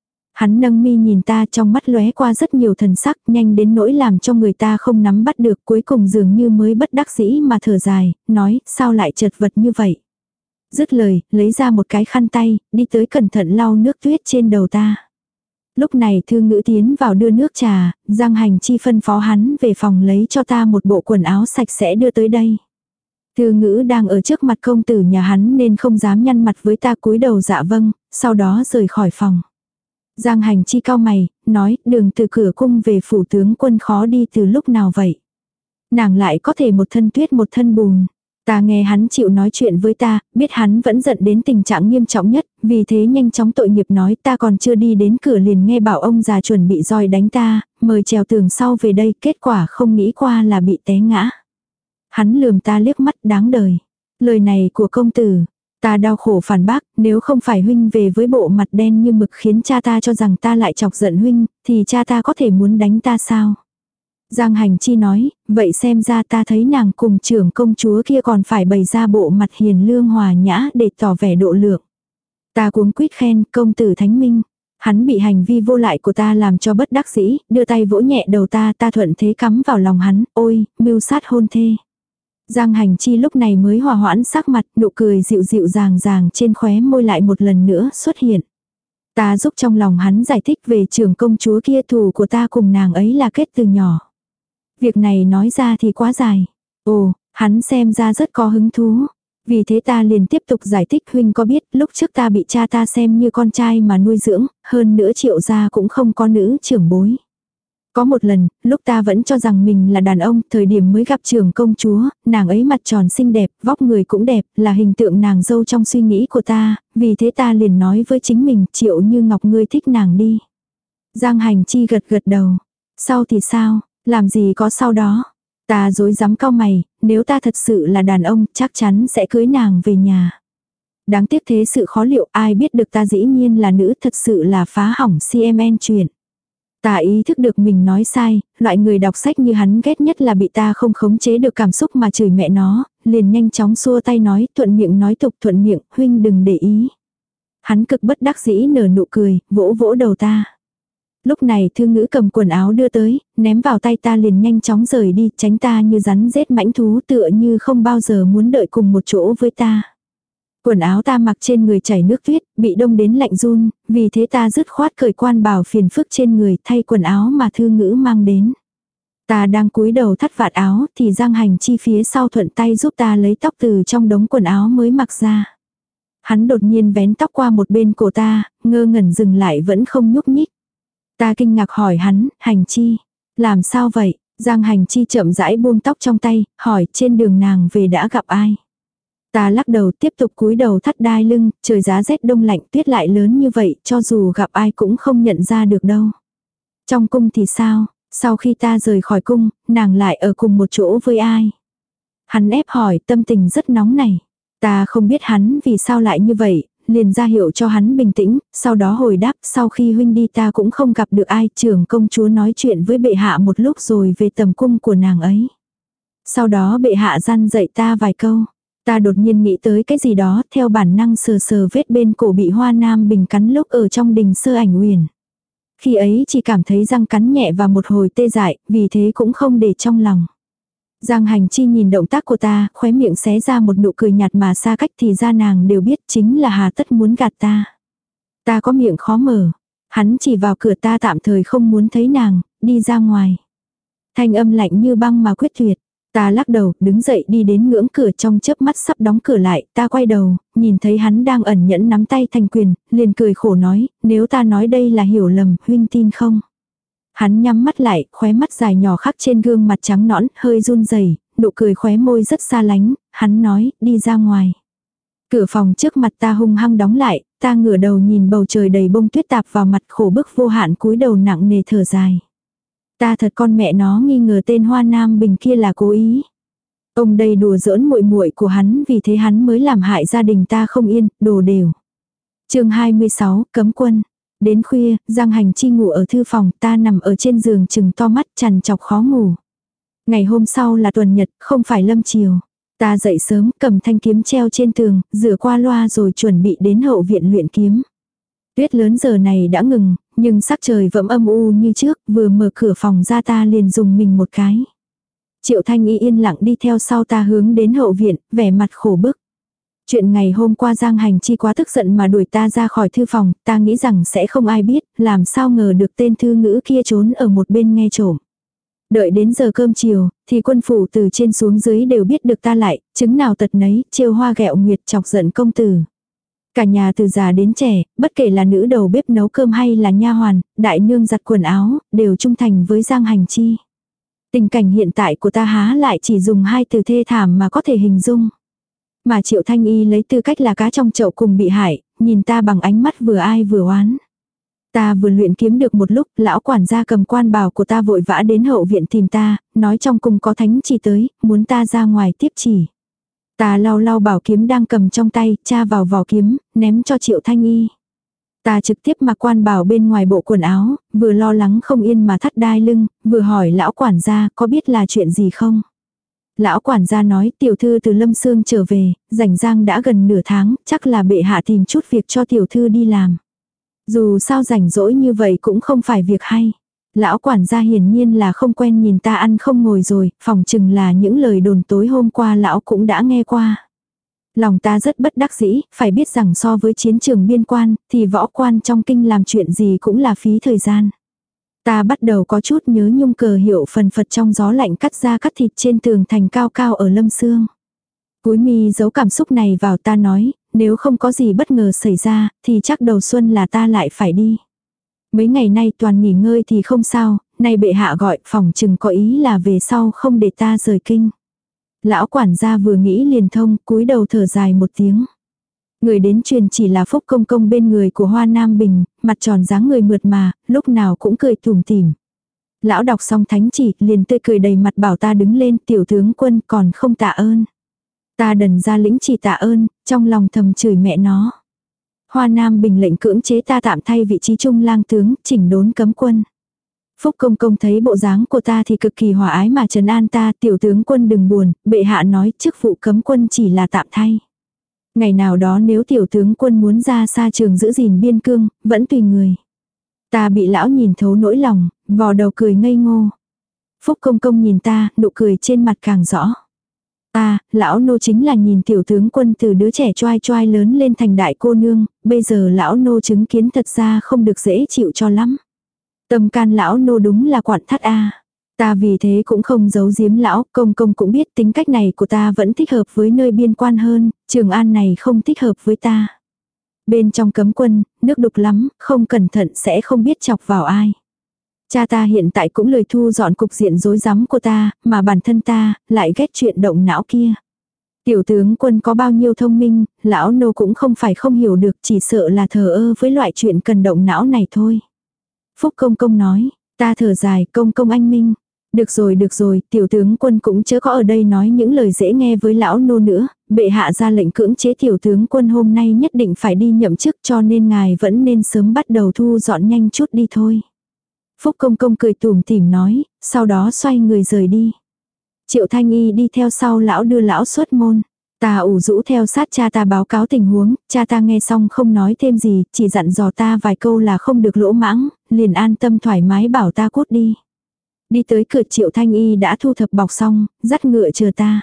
Hắn nâng mi nhìn ta, trong mắt lóe qua rất nhiều thần sắc, nhanh đến nỗi làm cho người ta không nắm bắt được, cuối cùng dường như mới bất đắc dĩ mà thở dài, nói, sao lại chật vật như vậy. Dứt lời, lấy ra một cái khăn tay, đi tới cẩn thận lau nước tuyết trên đầu ta. Lúc này Thư Ngữ tiến vào đưa nước trà, Giang Hành Chi phân phó hắn về phòng lấy cho ta một bộ quần áo sạch sẽ đưa tới đây. Thư Ngữ đang ở trước mặt công tử nhà hắn nên không dám nhăn mặt với ta, cúi đầu dạ vâng, sau đó rời khỏi phòng. Giang Hành Chi cau mày, nói, đường từ cửa cung về phủ tướng quân khó đi từ lúc nào vậy. Nàng lại có thể một thân tuyết một thân bùn. Ta nghe hắn chịu nói chuyện với ta, biết hắn vẫn giận đến tình trạng nghiêm trọng nhất, vì thế nhanh chóng tội nghiệp nói, ta còn chưa đi đến cửa liền nghe bảo ông già chuẩn bị roi đánh ta, mời trèo tường sau về đây, kết quả không nghĩ qua là bị té ngã. Hắn lườm ta liếc mắt, đáng đời. Lời này của công tử, ta đau khổ phản bác, nếu không phải huynh về với bộ mặt đen như mực khiến cha ta cho rằng ta lại chọc giận huynh, thì cha ta có thể muốn đánh ta sao? Giang Hành Chi nói, vậy xem ra ta thấy nàng cùng trưởng công chúa kia còn phải bày ra bộ mặt hiền lương hòa nhã để tỏ vẻ độ lượng. Ta cuống quýt khen, công tử thánh minh. Hắn bị hành vi vô lại của ta làm cho bất đắc dĩ, đưa tay vỗ nhẹ đầu ta, ta thuận thế cắm vào lòng hắn, ôi, mưu sát hôn thê. Giang Hành Chi lúc này mới hòa hoãn sắc mặt, nụ cười dịu dịu dàng dàng trên khóe môi lại một lần nữa xuất hiện. Ta giúp trong lòng hắn giải thích về trưởng công chúa kia, thù của ta cùng nàng ấy là kết từ nhỏ. Việc này nói ra thì quá dài. Ồ, hắn xem ra rất có hứng thú. Vì thế ta liền tiếp tục giải thích, huynh có biết lúc trước ta bị cha ta xem như con trai mà nuôi dưỡng, hơn nữa Triệu gia cũng không có nữ trưởng bối. Có một lần, lúc ta vẫn cho rằng mình là đàn ông, thời điểm mới gặp trưởng công chúa, nàng ấy mặt tròn xinh đẹp, vóc người cũng đẹp, là hình tượng nàng dâu trong suy nghĩ của ta, vì thế ta liền nói với chính mình, Triệu Như Ngọc ngươi thích nàng đi. Giang Hành Chi gật gật đầu. Sau thì sao, làm gì có sau đó. Ta dối dám cau mày, nếu ta thật sự là đàn ông, chắc chắn sẽ cưới nàng về nhà. Đáng tiếc thế sự khó liệu, ai biết được ta dĩ nhiên là nữ, thật sự là phá hỏng xê em en chuyện. Ta ý thức được mình nói sai, loại người đọc sách như hắn ghét nhất là bị ta không khống chế được cảm xúc mà chửi mẹ nó, liền nhanh chóng xua tay nói, thuận miệng nói tục, thuận miệng, huynh đừng để ý. Hắn cực bất đắc dĩ nở nụ cười, vỗ vỗ đầu ta. Lúc này Thư Ngữ cầm quần áo đưa tới, ném vào tay ta liền nhanh chóng rời đi, tránh ta như rắn rết mãnh thú, tựa như không bao giờ muốn đợi cùng một chỗ với ta. Quần áo ta mặc trên người chảy nước tuyết, bị đông đến lạnh run, vì thế ta dứt khoát cởi quan bào phiền phức trên người, thay quần áo mà Thư Ngữ mang đến. Ta đang cúi đầu thắt vạt áo thì Giang Hành Chi phía sau thuận tay giúp ta lấy tóc từ trong đống quần áo mới mặc ra. Hắn đột nhiên vén tóc qua một bên cổ ta, ngơ ngẩn dừng lại vẫn không nhúc nhích. Ta kinh ngạc hỏi hắn, Hành Chi, làm sao vậy? Giang Hành Chi chậm rãi buông tóc trong tay, hỏi trên đường nàng về đã gặp ai? Ta lắc đầu tiếp tục cúi đầu thắt đai lưng, trời giá rét đông lạnh tuyết lại lớn như vậy, cho dù gặp ai cũng không nhận ra được đâu. Trong cung thì sao? Sau khi ta rời khỏi cung, nàng lại ở cùng một chỗ với ai? Hắn ép hỏi, tâm tình rất nóng này. Ta không biết hắn vì sao lại như vậy, liền ra hiệu cho hắn bình tĩnh, sau đó hồi đáp, sau khi huynh đi ta cũng không gặp được ai, trưởng công chúa nói chuyện với bệ hạ một lúc rồi về tầm cung của nàng ấy. Sau đó bệ hạ răn dạy ta vài câu. Ta đột nhiên nghĩ tới cái gì đó, theo bản năng sờ sờ vết bên cổ bị Hoa Nam Bình cắn lúc ở trong đình Sơ Ảnh Uyển. Khi ấy chỉ cảm thấy răng cắn nhẹ và một hồi tê dại, vì thế cũng không để trong lòng. Giang Hành Chi nhìn động tác của ta, khóe miệng xé ra một nụ cười nhạt mà xa cách, thì ra nàng đều biết chính là hà tất muốn gạt ta. Ta có miệng khó mở. Hắn chỉ vào cửa, ta tạm thời không muốn thấy nàng, đi ra ngoài. Thanh âm lạnh như băng mà quyết tuyệt. Ta lắc đầu, đứng dậy đi đến ngưỡng cửa, trong chớp mắt sắp đóng cửa lại, ta quay đầu, nhìn thấy hắn đang ẩn nhẫn nắm tay thành quyền, liền cười khổ nói, nếu ta nói đây là hiểu lầm, huynh tin không? Hắn nhắm mắt lại, khóe mắt dài nhỏ khắc trên gương mặt trắng nõn, hơi run rẩy, nụ cười khóe môi rất xa lánh, hắn nói, đi ra ngoài. Cửa phòng trước mặt ta hung hăng đóng lại, ta ngửa đầu nhìn bầu trời đầy bông tuyết tạp vào mặt, khổ bức vô hạn, cúi đầu nặng nề thở dài. Ta thật con mẹ nó nghi ngờ tên Hoa Nam Bình kia là cố ý. Ông đây đùa giỡn muội muội của hắn, vì thế hắn mới làm hại gia đình ta không yên, đồ đều. Chương hai mươi sáu, cấm quân. Đến khuya, Giang Hành Chi ngủ ở thư phòng, ta nằm ở trên giường chừng to mắt trằn trọc khó ngủ. Ngày hôm sau là tuần nhật, không phải lâm chiều. Ta dậy sớm, cầm thanh kiếm treo trên tường, rửa qua loa rồi chuẩn bị đến hậu viện luyện kiếm. Tuyết lớn giờ này đã ngừng, nhưng sắc trời vẫn âm u như trước, vừa mở cửa phòng ra ta liền dùng mình một cái. Triệu Thanh Y yên lặng đi theo sau ta hướng đến hậu viện, vẻ mặt khổ bức. Chuyện ngày hôm qua Giang Hành Chi quá tức giận mà đuổi ta ra khỏi thư phòng, ta nghĩ rằng sẽ không ai biết, làm sao ngờ được tên thư ngữ kia trốn ở một bên nghe trộm. Đợi đến giờ cơm chiều, thì quân phủ từ trên xuống dưới đều biết được ta lại, chứng nào tật nấy, trêu hoa ghẹo nguyệt chọc giận công tử. Cả nhà từ già đến trẻ, bất kể là nữ đầu bếp nấu cơm hay là nha hoàn, đại nương giặt quần áo, đều trung thành với Giang Hành Chi. Tình cảnh hiện tại của ta há lại chỉ dùng hai từ thê thảm mà có thể hình dung. Mà Triệu Thanh Y lấy tư cách là cá trong chậu cùng bị hại, nhìn ta bằng ánh mắt vừa ai vừa oán. Ta vừa luyện kiếm được một lúc, lão quản gia cầm quan bào của ta vội vã đến hậu viện tìm ta, nói trong cung có thánh chỉ tới, muốn ta ra ngoài tiếp chỉ. Ta lau lau bảo kiếm đang cầm trong tay, tra vào vỏ kiếm, ném cho Triệu Thanh Y. Ta trực tiếp mặc quan bào bên ngoài bộ quần áo, vừa lo lắng không yên mà thắt đai lưng, vừa hỏi lão quản gia có biết là chuyện gì không. Lão quản gia nói tiểu thư từ Lâm Sương trở về, rảnh rang đã gần nửa tháng, chắc là bệ hạ tìm chút việc cho tiểu thư đi làm. Dù sao rảnh rỗi như vậy cũng không phải việc hay. Lão quản gia hiển nhiên là không quen nhìn ta ăn không ngồi rồi, phỏng chừng là những lời đồn tối hôm qua lão cũng đã nghe qua. Lòng ta rất bất đắc dĩ, phải biết rằng so với chiến trường biên quan, thì võ quan trong kinh làm chuyện gì cũng là phí thời gian. Ta bắt đầu có chút nhớ nhung cờ hiệu phần phật trong gió lạnh cắt da cắt thịt trên tường thành cao cao ở Lâm Sương. Cúi mi giấu cảm xúc này vào, ta nói, nếu không có gì bất ngờ xảy ra, thì chắc đầu xuân là ta lại phải đi. Mấy ngày nay toàn nghỉ ngơi thì không sao, nay bệ hạ gọi, phỏng chừng có ý là về sau không để ta rời kinh. Lão quản gia vừa nghĩ liền thông, cúi đầu thở dài một tiếng. Người đến truyền chỉ là Phúc Công Công bên người của Hoa Nam Bình, mặt tròn dáng người mượt mà, lúc nào cũng cười tủm tỉm. Lão đọc xong thánh chỉ, liền tươi cười đầy mặt bảo ta đứng lên, tiểu tướng quân còn không tạ ơn. Ta đần ra lĩnh chỉ tạ ơn, trong lòng thầm chửi mẹ nó. Hoa Nam Bình lệnh cưỡng chế ta tạm thay vị trí trung lang tướng, chỉnh đốn cấm quân. Phúc Công Công thấy bộ dáng của ta thì cực kỳ hòa ái mà trấn an ta, tiểu tướng quân đừng buồn, bệ hạ nói chức vụ cấm quân chỉ là tạm thay. Ngày nào đó nếu tiểu tướng quân muốn ra xa trường giữ gìn biên cương, vẫn tùy người. Ta bị lão nhìn thấu nỗi lòng, vò đầu cười ngây ngô. Phúc Công Công nhìn ta, nụ cười trên mặt càng rõ. Ta, lão nô chính là nhìn tiểu tướng quân từ đứa trẻ choai choai lớn lên thành đại cô nương, bây giờ lão nô chứng kiến thật ra không được dễ chịu cho lắm. Tâm can lão nô đúng là quặn thắt a. Ta vì thế cũng không giấu giếm lão, Công Công cũng biết tính cách này của ta vẫn thích hợp với nơi biên quan hơn, Trường An này không thích hợp với ta. Bên trong cấm quân, nước đục lắm, không cẩn thận sẽ không biết chọc vào ai. Cha ta hiện tại cũng lười thu dọn cục diện rối rắm của ta, mà bản thân ta lại ghét chuyện động não kia. Tiểu tướng quân có bao nhiêu thông minh, lão nô cũng không phải không hiểu được, chỉ sợ là thờ ơ với loại chuyện cần động não này thôi. Phúc Công Công nói, ta thở dài, Công Công anh minh. Được rồi được rồi, tiểu tướng quân cũng chớ có ở đây nói những lời dễ nghe với lão nô nữa, bệ hạ ra lệnh cưỡng chế tiểu tướng quân hôm nay nhất định phải đi nhậm chức cho nên ngài vẫn nên sớm bắt đầu thu dọn nhanh chút đi thôi. Phúc công công cười tủm tỉm nói, sau đó xoay người rời đi. Triệu Thanh Y đi theo sau lão đưa lão xuất môn. Ta ủ rũ theo sát cha ta báo cáo tình huống, cha ta nghe xong không nói thêm gì, chỉ dặn dò ta vài câu là không được lỗ mãng, liền an tâm thoải mái bảo ta cút đi. Đi tới cửa Triệu Thanh Y đã thu thập bọc xong, dắt ngựa chờ ta.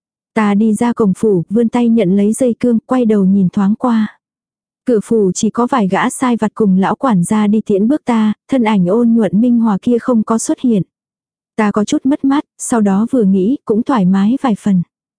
Ta đi ra cổng phủ, vươn tay nhận lấy dây cương, quay đầu nhìn thoáng qua. Cửa phủ chỉ có vài gã sai vặt cùng lão quản gia đi tiễn bước ta, thân ảnh ôn nhuận minh hòa kia không có xuất hiện. Ta có chút mất mát, sau đó vừa nghĩ cũng thoải mái vài phần.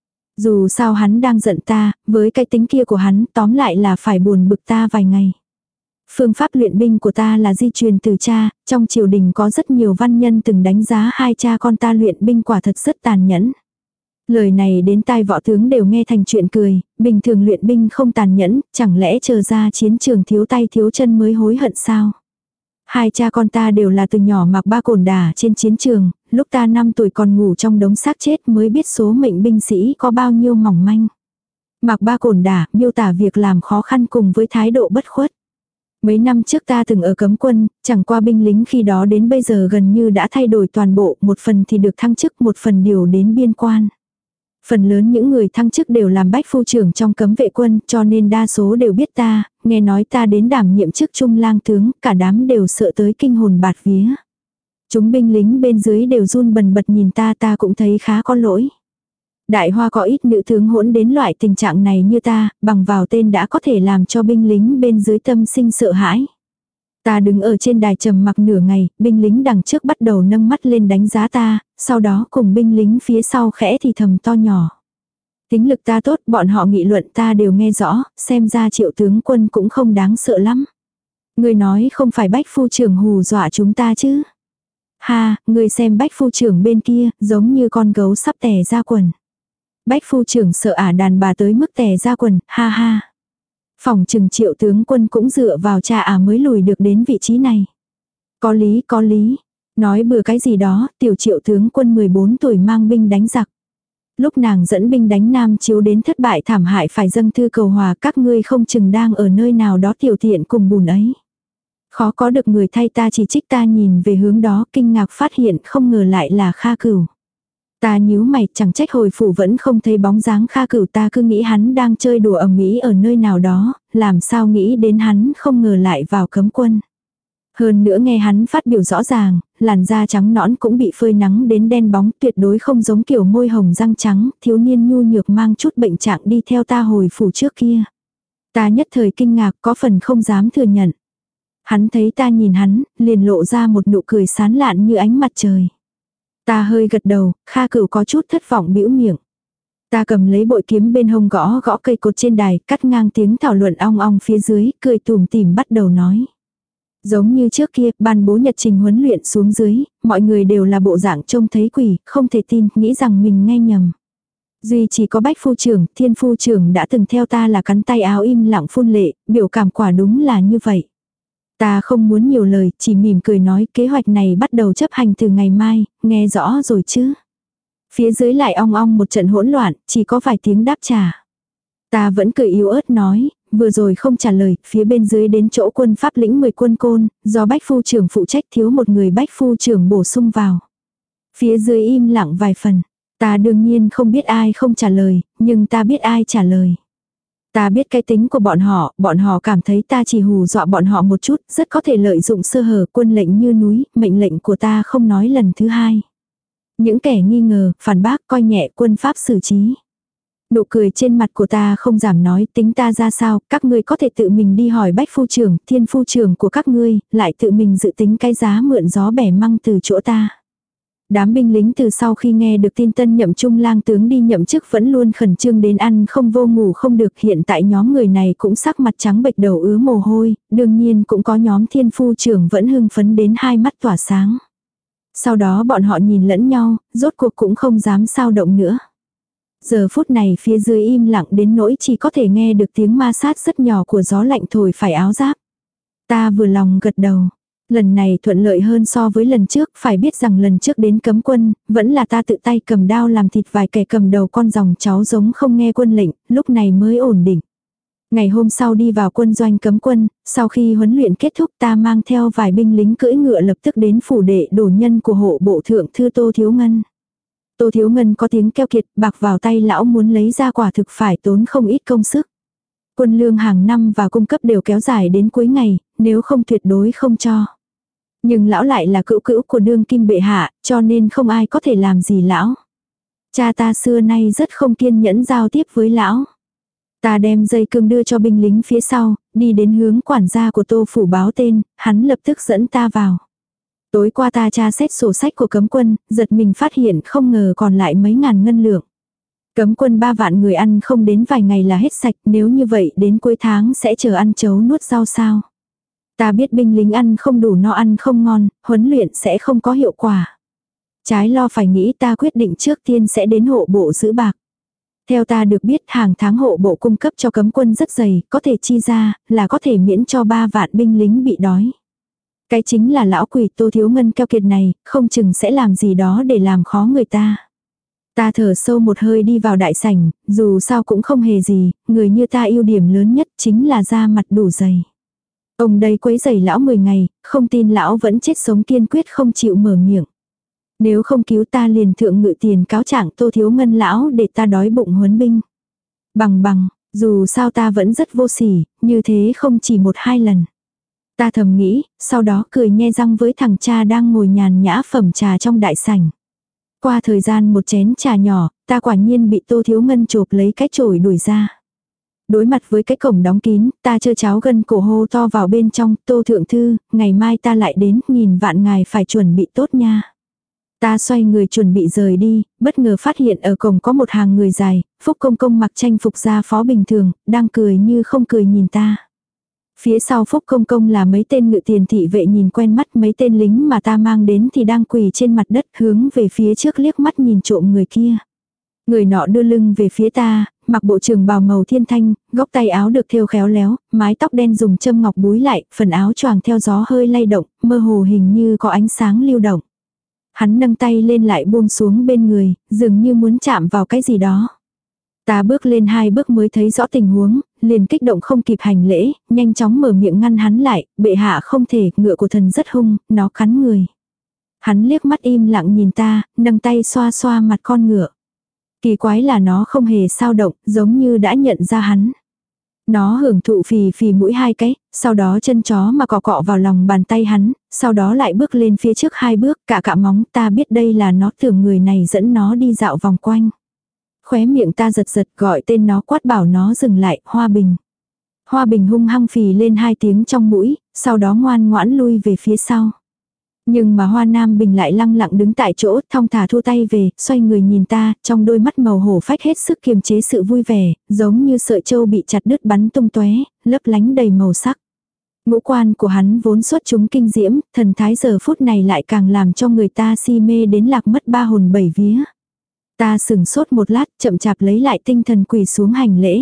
Dù sao hắn đang giận ta, với cái tính kia của hắn tóm lại là phải buồn bực ta vài ngày. Phương pháp luyện binh của ta là di truyền từ cha, trong triều đình có rất nhiều văn nhân từng đánh giá hai cha con ta luyện binh quả thật rất tàn nhẫn. Lời này đến tai võ tướng đều nghe thành chuyện cười, bình thường luyện binh không tàn nhẫn, chẳng lẽ chờ ra chiến trường thiếu tay thiếu chân mới hối hận sao? Hai cha con ta đều là từ nhỏ mặc ba cồn đả trên chiến trường, lúc ta năm tuổi còn ngủ trong đống xác chết mới biết số mệnh binh sĩ có bao nhiêu mỏng manh. Mặc ba cồn đả miêu tả việc làm khó khăn cùng với thái độ bất khuất. Mấy năm trước ta từng ở cấm quân, chẳng qua binh lính khi đó đến bây giờ gần như đã thay đổi toàn bộ, một phần thì được thăng chức, một phần điều đến biên quan. Phần lớn những người thăng chức đều làm bách phu trưởng trong cấm vệ quân, cho nên đa số đều biết ta, nghe nói ta đến đảm nhiệm chức trung lang tướng, cả đám đều sợ tới kinh hồn bạt vía. Chúng binh lính bên dưới đều run bần bật nhìn ta, ta cũng thấy khá có lỗi. Đại Hoa có ít nữ tướng hỗn đến loại tình trạng này như ta, bằng vào tên đã có thể làm cho binh lính bên dưới tâm sinh sợ hãi. Ta đứng ở trên đài trầm mặc nửa ngày, binh lính đằng trước bắt đầu nâng mắt lên đánh giá ta, sau đó cùng binh lính phía sau khẽ thì thầm to nhỏ. Tính lực ta tốt, bọn họ nghị luận ta đều nghe rõ, xem ra Triệu tướng quân cũng không đáng sợ lắm. Người nói không phải bách phu trưởng hù dọa chúng ta chứ. Ha, người xem bách phu trưởng bên kia, giống như con gấu sắp tè ra quần. Bách phu trưởng sợ ả đàn bà tới mức tè ra quần, ha ha. Phòng trừng Triệu tướng quân cũng dựa vào cha ả mới lùi được đến vị trí này. Có lý, có lý. Nói bừa cái gì đó, tiểu Triệu tướng quân mười bốn tuổi mang binh đánh giặc. Lúc nàng dẫn binh đánh Nam Chiếu đến thất bại thảm hại phải dâng thư cầu hòa, các ngươi không chừng đang ở nơi nào đó tiểu tiện cùng bùn ấy. Khó có được người thay ta, chỉ trích ta nhìn về hướng đó, kinh ngạc phát hiện không ngờ lại là Kha Cửu. Ta nhíu mày, chẳng trách hồi phủ vẫn không thấy bóng dáng Kha Cửu, ta cứ nghĩ hắn đang chơi đùa ầm ĩ ở nơi nào đó, làm sao nghĩ đến hắn không ngờ lại vào cấm quân. Hơn nữa nghe hắn phát biểu rõ ràng, làn da trắng nõn cũng bị phơi nắng đến đen bóng, tuyệt đối không giống kiểu môi hồng răng trắng, thiếu niên nhu nhược mang chút bệnh trạng đi theo ta hồi phủ trước kia. Ta nhất thời kinh ngạc, có phần không dám thừa nhận. Hắn thấy ta nhìn hắn, liền lộ ra một nụ cười sán lạn như ánh mặt trời. Ta hơi gật đầu, Kha Cửu có chút thất vọng bĩu miệng. Ta cầm lấy bội kiếm bên hông gõ gõ cây cột trên đài, cắt ngang tiếng thảo luận ong ong phía dưới, cười tủm tỉm bắt đầu nói. Giống như trước kia, ban bố nhật trình huấn luyện xuống dưới, mọi người đều là bộ dạng trông thấy quỷ, không thể tin, nghĩ rằng mình nghe nhầm. Duy chỉ có bách phu trưởng, thiên phu trưởng đã từng theo ta là cắn tay áo im lặng phun lệ, biểu cảm quả đúng là như vậy. Ta không muốn nhiều lời, chỉ mỉm cười nói kế hoạch này bắt đầu chấp hành từ ngày mai, nghe rõ rồi chứ. Phía dưới lại ong ong một trận hỗn loạn, chỉ có vài tiếng đáp trả. Ta vẫn cười yếu ớt nói, vừa rồi không trả lời, phía bên dưới đến chỗ quân pháp lĩnh mười quân côn, do bách phu trưởng phụ trách thiếu một người bách phu trưởng bổ sung vào. Phía dưới im lặng vài phần, ta đương nhiên không biết ai không trả lời, nhưng ta biết ai trả lời. Ta biết cái tính của bọn họ, bọn họ cảm thấy ta chỉ hù dọa bọn họ một chút, rất có thể lợi dụng sơ hở, quân lệnh như núi, mệnh lệnh của ta không nói lần thứ hai. Những kẻ nghi ngờ, phản bác, coi nhẹ quân pháp xử trí. Nụ cười trên mặt của ta không giảm nói, tính ta ra sao, các ngươi có thể tự mình đi hỏi bách phu trưởng, thiên phu trưởng của các ngươi, lại tự mình dự tính cái giá mượn gió bẻ măng từ chỗ ta. Đám binh lính từ sau khi nghe được tin tân nhậm trung lang tướng đi nhậm chức vẫn luôn khẩn trương đến ăn không vô ngủ không được, hiện tại nhóm người này cũng sắc mặt trắng bệch đầu ứa mồ hôi, đương nhiên cũng có nhóm thiên phu trưởng vẫn hưng phấn đến hai mắt tỏa sáng. Sau đó bọn họ nhìn lẫn nhau, rốt cuộc cũng không dám sao động nữa. Giờ phút này phía dưới im lặng đến nỗi chỉ có thể nghe được tiếng ma sát rất nhỏ của gió lạnh thổi phải áo giáp. Ta vừa lòng gật đầu. Lần này thuận lợi hơn so với lần trước, phải biết rằng lần trước đến cấm quân, vẫn là ta tự tay cầm đao làm thịt vài kẻ cầm đầu con dòng cháu giống không nghe quân lệnh, lúc này mới ổn định. Ngày hôm sau đi vào quân doanh cấm quân, sau khi huấn luyện kết thúc ta mang theo vài binh lính cưỡi ngựa lập tức đến phủ đệ đổ nhân của hộ bộ thượng thư Tô Thiếu Ngân. Tô Thiếu Ngân có tiếng keo kiệt, bạc vào tay lão muốn lấy ra quả thực phải tốn không ít công sức. Quân lương hàng năm và cung cấp đều kéo dài đến cuối ngày, nếu không tuyệt đối không cho. Nhưng lão lại là cữu cữu của đương kim bệ hạ, cho nên không ai có thể làm gì lão. Cha ta xưa nay rất không kiên nhẫn giao tiếp với lão. Ta đem dây cương đưa cho binh lính phía sau, đi đến hướng quản gia của Tô phủ báo tên, hắn lập tức dẫn ta vào. Tối qua ta tra xét sổ sách của cấm quân, giật mình phát hiện không ngờ còn lại mấy ngàn ngân lượng. Cấm quân ba vạn người ăn không đến vài ngày là hết sạch, nếu như vậy đến cuối tháng sẽ chờ ăn chấu nuốt rau sao. Ta biết binh lính ăn không đủ no ăn không ngon, huấn luyện sẽ không có hiệu quả. Trái lo phải nghĩ ta quyết định trước tiên sẽ đến hộ bộ giữ bạc. Theo ta được biết hàng tháng hộ bộ cung cấp cho cấm quân rất dày, có thể chi ra, là có thể miễn cho ba vạn binh lính bị đói. Cái chính là lão quỷ Tô Thiếu Ngân keo kiệt này, không chừng sẽ làm gì đó để làm khó người ta. Ta thở sâu một hơi đi vào đại sảnh, dù sao cũng không hề gì, người như ta ưu điểm lớn nhất chính là da mặt đủ dày. Ông đây quấy rầy lão mười ngày, không tin lão vẫn chết sống kiên quyết không chịu mở miệng. Nếu không cứu ta liền thượng ngự tiền cáo trạng Tô Thiếu Ngân lão để ta đói bụng huấn binh. Bằng bằng, dù sao ta vẫn rất vô sỉ, như thế không chỉ một hai lần. Ta thầm nghĩ, sau đó cười nhe răng với thằng cha đang ngồi nhàn nhã phẩm trà trong đại sảnh. Qua thời gian một chén trà nhỏ, ta quả nhiên bị Tô Thiếu Ngân chộp lấy cái chổi đuổi ra. Đối mặt với cái cổng đóng kín, ta chơ cháo gân cổ hô to vào bên trong, Tô Thượng Thư, ngày mai ta lại đến, nghìn vạn ngài phải chuẩn bị tốt nha. Ta xoay người chuẩn bị rời đi, bất ngờ phát hiện ở cổng có một hàng người dài, Phúc Công Công mặc tranh phục gia phó bình thường, đang cười như không cười nhìn ta. Phía sau Phúc Công Công là mấy tên ngự tiền thị vệ nhìn quen mắt, mấy tên lính mà ta mang đến thì đang quỳ trên mặt đất hướng về phía trước liếc mắt nhìn trộm người kia. Người nọ đưa lưng về phía ta, mặc bộ trường bào màu thiên thanh, góc tay áo được thêu khéo léo, mái tóc đen dùng châm ngọc búi lại, phần áo choàng theo gió hơi lay động, mơ hồ hình như có ánh sáng lưu động. Hắn nâng tay lên lại buông xuống bên người, dường như muốn chạm vào cái gì đó. Ta bước lên hai bước mới thấy rõ tình huống, liền kích động không kịp hành lễ, nhanh chóng mở miệng ngăn hắn lại, bệ hạ không thể, ngựa của thần rất hung, nó cắn người. Hắn liếc mắt im lặng nhìn ta, nâng tay xoa xoa mặt con ngựa. Kỳ quái là nó không hề sao động, giống như đã nhận ra hắn. Nó hưởng thụ phì phì mũi hai cái, sau đó chân chó mà cọ cọ vào lòng bàn tay hắn, sau đó lại bước lên phía trước hai bước, cả cạ móng, ta biết đây là nó, tưởng người này dẫn nó đi dạo vòng quanh. Khóe miệng ta giật giật gọi tên nó, quát bảo nó dừng lại, Hoa Bình. Hoa Bình hung hăng phì lên hai tiếng trong mũi, sau đó ngoan ngoãn lui về phía sau. Nhưng mà Hoa Nam Bình lại lăng lặng đứng tại chỗ, thong thả thu tay về, xoay người nhìn ta, trong đôi mắt màu hổ phách hết sức kiềm chế sự vui vẻ, giống như sợi châu bị chặt đứt bắn tung tóe, lấp lánh đầy màu sắc. Ngũ quan của hắn vốn xuất chúng kinh diễm, thần thái giờ phút này lại càng làm cho người ta si mê đến lạc mất ba hồn bảy vía. Ta sừng sốt một lát, chậm chạp lấy lại tinh thần quỳ xuống hành lễ.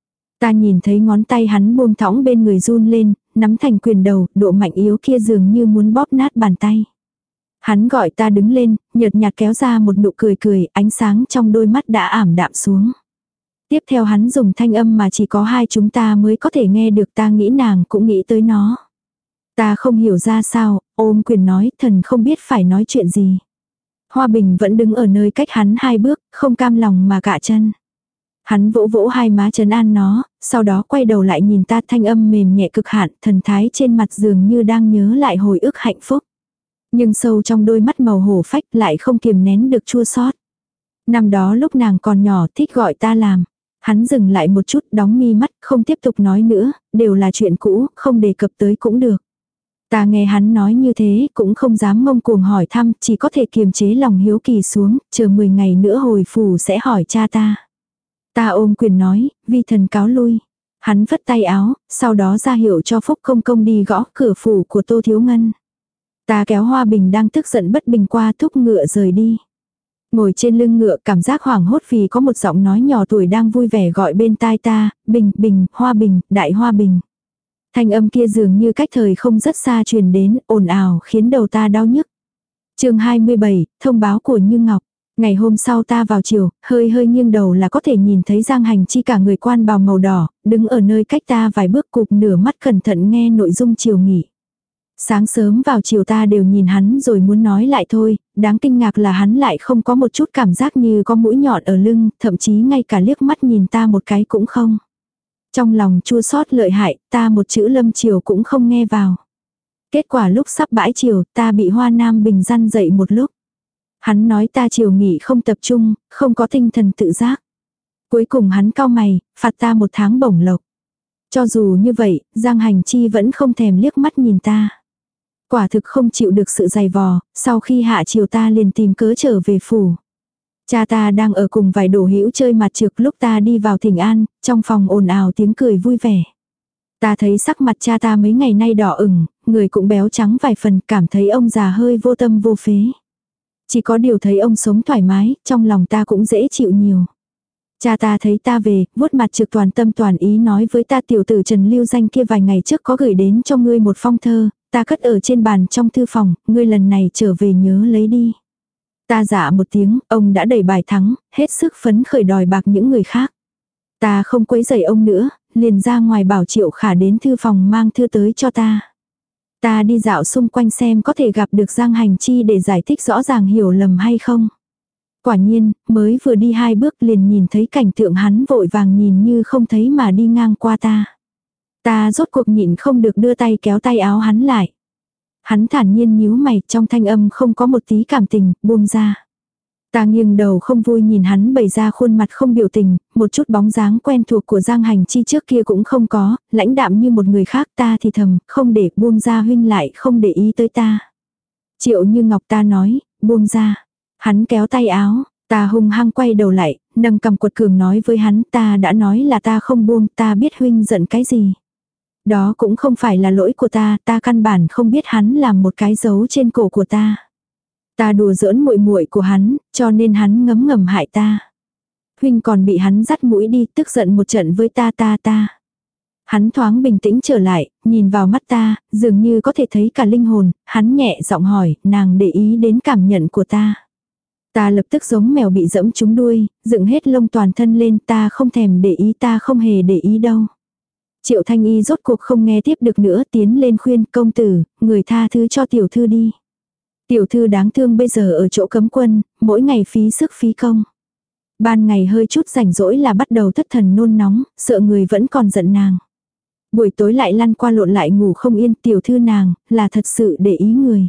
Ta nhìn thấy ngón tay hắn buông thõng bên người run lên, nắm thành quyền đầu, độ mạnh yếu kia dường như muốn bóp nát bàn tay. Hắn gọi ta đứng lên, nhợt nhạt kéo ra một nụ cười cười, ánh sáng trong đôi mắt đã ảm đạm xuống. Tiếp theo hắn dùng thanh âm mà chỉ có hai chúng ta mới có thể nghe được, ta nghĩ nàng cũng nghĩ tới nó. Ta không hiểu ra sao, ôm quyền nói, thần không biết phải nói chuyện gì. Hoa Bình vẫn đứng ở nơi cách hắn hai bước, không cam lòng mà cạ chân. Hắn vỗ vỗ hai má trấn an nó, sau đó quay đầu lại nhìn ta, thanh âm mềm nhẹ cực hạn, thần thái trên mặt dường như đang nhớ lại hồi ức hạnh phúc. Nhưng sâu trong đôi mắt màu hổ phách lại không kiềm nén được chua xót. Năm đó lúc nàng còn nhỏ thích gọi ta làm. Hắn dừng lại một chút, đóng mi mắt, không tiếp tục nói nữa, đều là chuyện cũ, không đề cập tới cũng được. Ta nghe hắn nói như thế, cũng không dám ngông cuồng hỏi thăm, chỉ có thể kiềm chế lòng hiếu kỳ xuống, chờ mười ngày nữa hồi phủ sẽ hỏi cha ta. Ta ôm quyền nói, vi thần cáo lui. Hắn vất tay áo, sau đó ra hiệu cho Phúc Công Công đi gõ cửa phủ của Tô Thiếu Ngân. Ta kéo Hoa Bình đang tức giận bất bình qua, thúc ngựa rời đi. Ngồi trên lưng ngựa cảm giác hoảng hốt vì có một giọng nói nhỏ tuổi đang vui vẻ gọi bên tai ta, Bình, Bình, Hoa Bình, Đại Hoa Bình. Thanh âm kia dường như cách thời không rất xa truyền đến, ồn ào khiến đầu ta đau nhức. chương hai mươi bảy, thông báo của Như Ngọc. Ngày hôm sau ta vào chiều, hơi hơi nghiêng đầu là có thể nhìn thấy Giang Hành Chi cả người quan bào màu đỏ, đứng ở nơi cách ta vài bước cụp nửa mắt cẩn thận nghe nội dung chiều nghỉ. Sáng sớm vào chiều ta đều nhìn hắn rồi muốn nói lại thôi, đáng kinh ngạc là hắn lại không có một chút cảm giác như có mũi nhọn ở lưng, thậm chí ngay cả liếc mắt nhìn ta một cái cũng không. Trong lòng chua xót lợi hại, ta một chữ lâm chiều cũng không nghe vào. Kết quả lúc sắp bãi chiều, ta bị Hoa Nam Bình răn dậy một lúc. Hắn nói ta chiều nghỉ không tập trung, không có tinh thần tự giác. Cuối cùng hắn cau mày, phạt ta một tháng bổng lộc. Cho dù như vậy, Giang Hành Chi vẫn không thèm liếc mắt nhìn ta. Quả thực không chịu được sự dày vò, sau khi hạ chiều ta liền tìm cớ trở về phủ. Cha ta đang ở cùng vài đồ hữu chơi mặt trược lúc ta đi vào thỉnh an, trong phòng ồn ào tiếng cười vui vẻ. Ta thấy sắc mặt cha ta mấy ngày nay đỏ ửng, người cũng béo trắng vài phần, cảm thấy ông già hơi vô tâm vô phế. Chỉ có điều thấy ông sống thoải mái, trong lòng ta cũng dễ chịu nhiều. Cha ta thấy ta về, vuốt mặt trực toàn tâm toàn ý nói với ta tiểu tử Trần Lưu Danh kia vài ngày trước có gửi đến cho ngươi một phong thơ, ta cất ở trên bàn trong thư phòng, ngươi lần này trở về nhớ lấy đi. Ta dạ một tiếng, ông đã đẩy bài thắng, hết sức phấn khởi đòi bạc những người khác. Ta không quấy rầy ông nữa, liền ra ngoài bảo Triệu Khả đến thư phòng mang thư tới cho ta. Ta đi dạo xung quanh xem có thể gặp được Giang Hành Chi để giải thích rõ ràng hiểu lầm hay không. Quả nhiên, mới vừa đi hai bước liền nhìn thấy cảnh tượng hắn vội vàng nhìn như không thấy mà đi ngang qua ta. Ta rốt cuộc nhịn không được đưa tay kéo tay áo hắn lại. Hắn thản nhiên nhíu mày, trong thanh âm không có một tí cảm tình, buông ra. Ta nghiêng đầu không vui nhìn hắn bày ra khuôn mặt không biểu tình, một chút bóng dáng quen thuộc của Giang Hành Chi trước kia cũng không có, lãnh đạm như một người khác. Ta thì thầm, không để buông ra huynh lại không để ý tới ta. Triệu Như Ngọc ta nói, buông ra. Hắn kéo tay áo, ta hung hăng quay đầu lại, nâng cầm quật cường nói với hắn, ta đã nói là ta không buông, ta biết huynh giận cái gì. Đó cũng không phải là lỗi của ta, ta căn bản không biết hắn làm một cái dấu trên cổ của ta. Ta đùa giỡn muội muội của hắn, cho nên hắn ngấm ngầm hại ta. Huynh còn bị hắn dắt mũi đi, tức giận một trận với ta ta ta. Hắn thoáng bình tĩnh trở lại, nhìn vào mắt ta, dường như có thể thấy cả linh hồn, hắn nhẹ giọng hỏi, nàng để ý đến cảm nhận của ta. Ta lập tức giống mèo bị dẫm trúng đuôi, dựng hết lông toàn thân lên, ta không thèm để ý, ta không hề để ý đâu. Triệu Thanh Y rốt cuộc không nghe tiếp được nữa, tiến lên khuyên, công tử, người tha thứ cho tiểu thư đi. Tiểu thư đáng thương bây giờ ở chỗ cấm quân, mỗi ngày phí sức phí công. Ban ngày hơi chút rảnh rỗi là bắt đầu thất thần nôn nóng, sợ người vẫn còn giận nàng. Buổi tối lại lăn qua lộn lại ngủ không yên, tiểu thư nàng, là thật sự để ý người.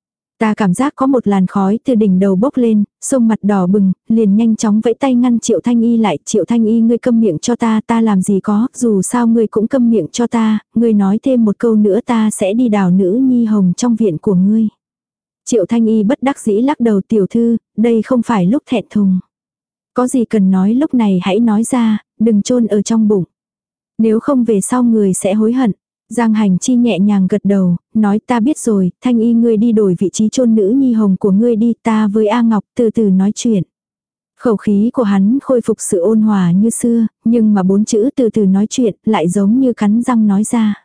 Ta cảm giác có một làn khói từ đỉnh đầu bốc lên, sông mặt đỏ bừng, liền nhanh chóng vẫy tay ngăn Triệu Thanh Y lại. Triệu Thanh Y, ngươi câm miệng cho ta, ta làm gì có, dù sao ngươi cũng câm miệng cho ta, ngươi nói thêm một câu nữa ta sẽ đi đào nữ nhi hồng trong viện của ngươi. Triệu Thanh Y bất đắc dĩ lắc đầu, tiểu thư, đây không phải lúc thẹn thùng. Có gì cần nói lúc này hãy nói ra, đừng chôn ở trong bụng. Nếu không về sau người sẽ hối hận. Giang Hành Chi nhẹ nhàng gật đầu, nói ta biết rồi, Thanh Y ngươi đi đổi vị trí chôn nữ nhi hồng của ngươi đi, ta với A Ngọc từ từ nói chuyện. Khẩu khí của hắn khôi phục sự ôn hòa như xưa, nhưng mà bốn chữ từ từ nói chuyện lại giống như cắn răng nói ra.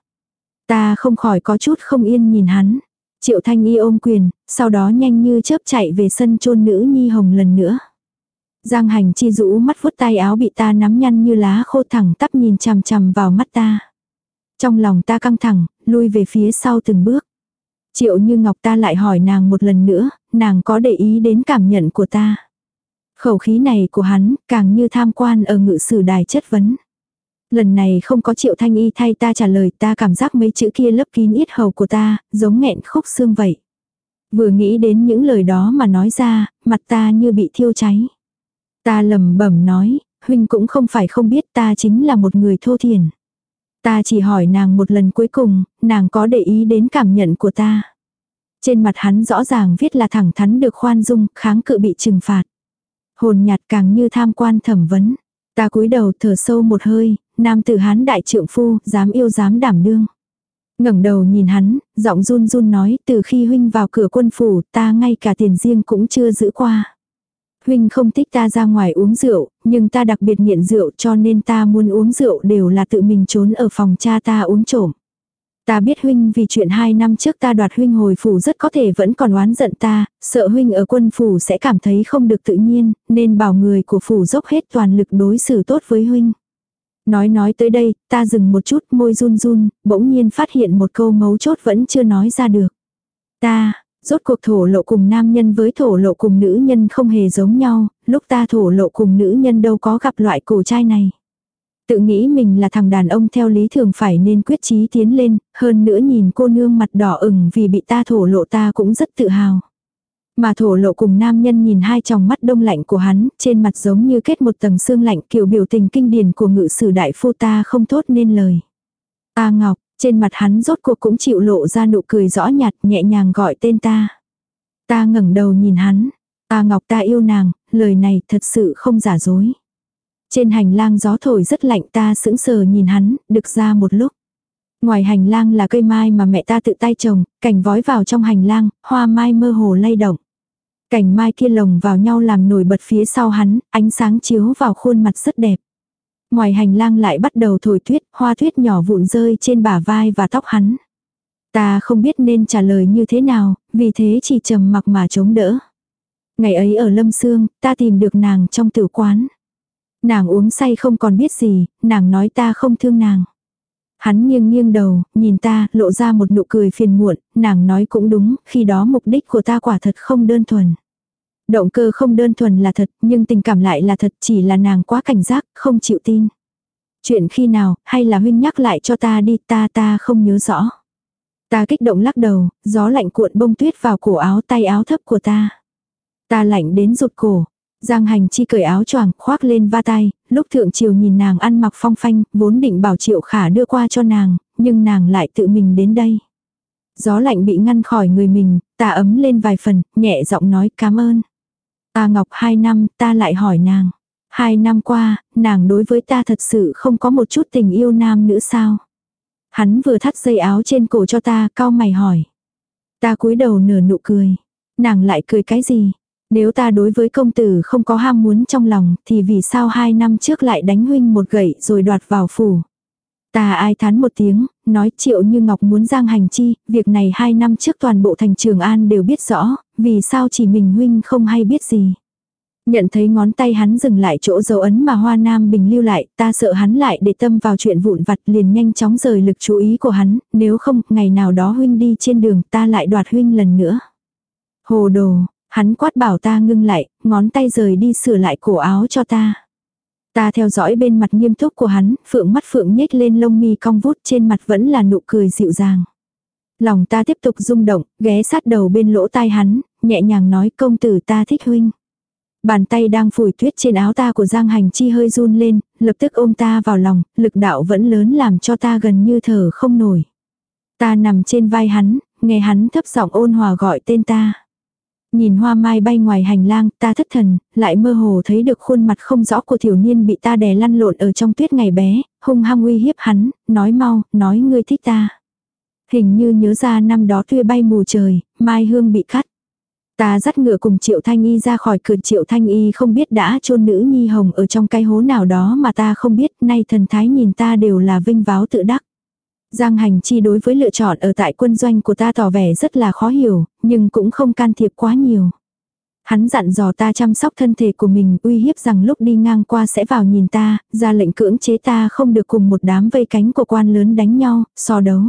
Ta không khỏi có chút không yên nhìn hắn. Triệu Thanh Y ôm quyền, sau đó nhanh như chớp chạy về sân chôn nữ nhi hồng lần nữa. Giang Hành Chi rũ mắt vuốt tay áo bị ta nắm nhăn như lá khô, thẳng tắp nhìn chằm chằm vào mắt ta. Trong lòng ta căng thẳng, lui về phía sau từng bước. Triệu Như Ngọc ta lại hỏi nàng một lần nữa, nàng có để ý đến cảm nhận của ta. Khẩu khí này của hắn, càng như tham quan ở ngự sử đài chất vấn. Lần này không có Triệu Thanh Y thay ta trả lời, ta cảm giác mấy chữ kia lấp kín yết hầu của ta, giống nghẹn khúc xương vậy. Vừa nghĩ đến những lời đó mà nói ra, mặt ta như bị thiêu cháy. Ta lẩm bẩm nói, huynh cũng không phải không biết ta chính là một người thô thiển. Ta chỉ hỏi nàng một lần cuối cùng, nàng có để ý đến cảm nhận của ta. Trên mặt hắn rõ ràng viết là thẳng thắn được khoan dung, kháng cự bị trừng phạt. Hồn nhạt càng như tham quan thẩm vấn. Ta cúi đầu thở sâu một hơi, nam tử hán đại trượng phu, dám yêu dám đảm đương. Ngẩng đầu nhìn hắn, giọng run run nói, từ khi huynh vào cửa quân phủ, ta ngay cả tiền riêng cũng chưa giữ qua. Huynh không thích ta ra ngoài uống rượu, nhưng ta đặc biệt nghiện rượu cho nên ta muốn uống rượu đều là tự mình trốn ở phòng cha ta uống trộm. Ta biết huynh vì chuyện hai năm trước ta đoạt huynh hồi phủ rất có thể vẫn còn oán giận ta, sợ huynh ở quân phủ sẽ cảm thấy không được tự nhiên, nên bảo người của phủ dốc hết toàn lực đối xử tốt với huynh. Nói nói tới đây, ta dừng một chút, môi run run, bỗng nhiên phát hiện một câu mấu chốt vẫn chưa nói ra được. Ta, rốt cuộc thổ lộ cùng nam nhân với thổ lộ cùng nữ nhân không hề giống nhau, lúc ta thổ lộ cùng nữ nhân đâu có gặp loại cổ trai này. Tự nghĩ mình là thằng đàn ông theo lý thường phải nên quyết chí tiến lên, hơn nữa nhìn cô nương mặt đỏ ửng vì bị ta thổ lộ ta cũng rất tự hào. Mà thổ lộ cùng nam nhân nhìn hai tròng mắt đông lạnh của hắn, trên mặt giống như kết một tầng sương lạnh, kiểu biểu tình kinh điển của ngự sử đại phu ta không thốt nên lời. A Ngọc, trên mặt hắn rốt cuộc cũng chịu lộ ra nụ cười rõ nhạt, nhẹ nhàng gọi tên ta. Ta ngẩng đầu nhìn hắn. A Ngọc, ta yêu nàng, lời này thật sự không giả dối. Trên hành lang gió thổi rất lạnh, ta sững sờ nhìn hắn, đực ra một lúc. Ngoài hành lang là cây mai mà mẹ ta tự tay trồng, cành vói vào trong hành lang, hoa mai mơ hồ lay động. Cành mai kia lồng vào nhau làm nổi bật phía sau hắn, ánh sáng chiếu vào khuôn mặt rất đẹp. Ngoài hành lang lại bắt đầu thổi tuyết, hoa tuyết nhỏ vụn rơi trên bả vai và tóc hắn. Ta không biết nên trả lời như thế nào, vì thế chỉ trầm mặc mà chống đỡ. Ngày ấy ở Lâm Sương, ta tìm được nàng trong tử quán. Nàng uống say không còn biết gì, nàng nói ta không thương nàng. Hắn nghiêng nghiêng đầu, nhìn ta, lộ ra một nụ cười phiền muộn, nàng nói cũng đúng, khi đó mục đích của ta quả thật không đơn thuần. Động cơ không đơn thuần là thật, nhưng tình cảm lại là thật, chỉ là nàng quá cảnh giác, không chịu tin. Chuyện khi nào, hay là huynh nhắc lại cho ta đi, ta ta không nhớ rõ. Ta kích động lắc đầu, gió lạnh cuộn bông tuyết vào cổ áo tay áo thấp của ta. Ta lạnh đến rụt cổ. Giang Hành Chi cởi áo choàng khoác lên va tay, lúc thượng triều nhìn nàng ăn mặc phong phanh, vốn định bảo Triệu Khả đưa qua cho nàng, nhưng nàng lại tự mình đến đây. Gió lạnh bị ngăn khỏi người mình, ta ấm lên vài phần, nhẹ giọng nói cảm ơn. A Ngọc, hai năm, ta lại hỏi nàng. Hai năm qua, nàng đối với ta thật sự không có một chút tình yêu nam nữ sao? Hắn vừa thắt dây áo trên cổ cho ta, cau mày hỏi. Ta cúi đầu nửa nụ cười. Nàng lại cười cái gì? Nếu ta đối với công tử không có ham muốn trong lòng, thì vì sao hai năm trước lại đánh huynh một gậy rồi đoạt vào phủ? Ta ai thán một tiếng, nói Triệu Như Ngọc muốn Giang Hành Chi, việc này hai năm trước toàn bộ thành Trường An đều biết rõ, vì sao chỉ mình huynh không hay biết gì. Nhận thấy ngón tay hắn dừng lại chỗ dấu ấn mà Hoa Nam Bình lưu lại, ta sợ hắn lại để tâm vào chuyện vụn vặt liền nhanh chóng rời lực chú ý của hắn, nếu không, ngày nào đó huynh đi trên đường ta lại đoạt huynh lần nữa. Hồ đồ, hắn quát bảo ta ngưng lại, ngón tay rời đi sửa lại cổ áo cho ta. Ta theo dõi bên mặt nghiêm túc của hắn, phượng mắt phượng nhếch lên lông mi cong vút, trên mặt vẫn là nụ cười dịu dàng. Lòng ta tiếp tục rung động, ghé sát đầu bên lỗ tai hắn, nhẹ nhàng nói công tử ta thích huynh. Bàn tay đang phủi tuyết trên áo ta của Giang Hành Chi hơi run lên, lập tức ôm ta vào lòng, lực đạo vẫn lớn làm cho ta gần như thở không nổi. Ta nằm trên vai hắn, nghe hắn thấp giọng ôn hòa gọi tên ta. Nhìn hoa mai bay ngoài hành lang, ta thất thần, lại mơ hồ thấy được khuôn mặt không rõ của thiếu niên bị ta đè lăn lộn ở trong tuyết ngày bé, hung hăng uy hiếp hắn, nói mau, nói ngươi thích ta. Hình như nhớ ra năm đó tuyết bay mù trời, mai hương bị cắt. Ta dắt ngựa cùng Triệu Thanh Y ra khỏi cửa. Triệu Thanh Y không biết đã chôn nữ nhi hồng ở trong cái hố nào đó mà ta không biết, nay thần thái nhìn ta đều là vinh váo tự đắc. Giang Hành Chi đối với lựa chọn ở tại quân doanh của ta tỏ vẻ rất là khó hiểu, nhưng cũng không can thiệp quá nhiều. Hắn dặn dò ta chăm sóc thân thể của mình, uy hiếp rằng lúc đi ngang qua sẽ vào nhìn ta, ra lệnh cưỡng chế ta không được cùng một đám vây cánh của quan lớn đánh nhau, so đấu.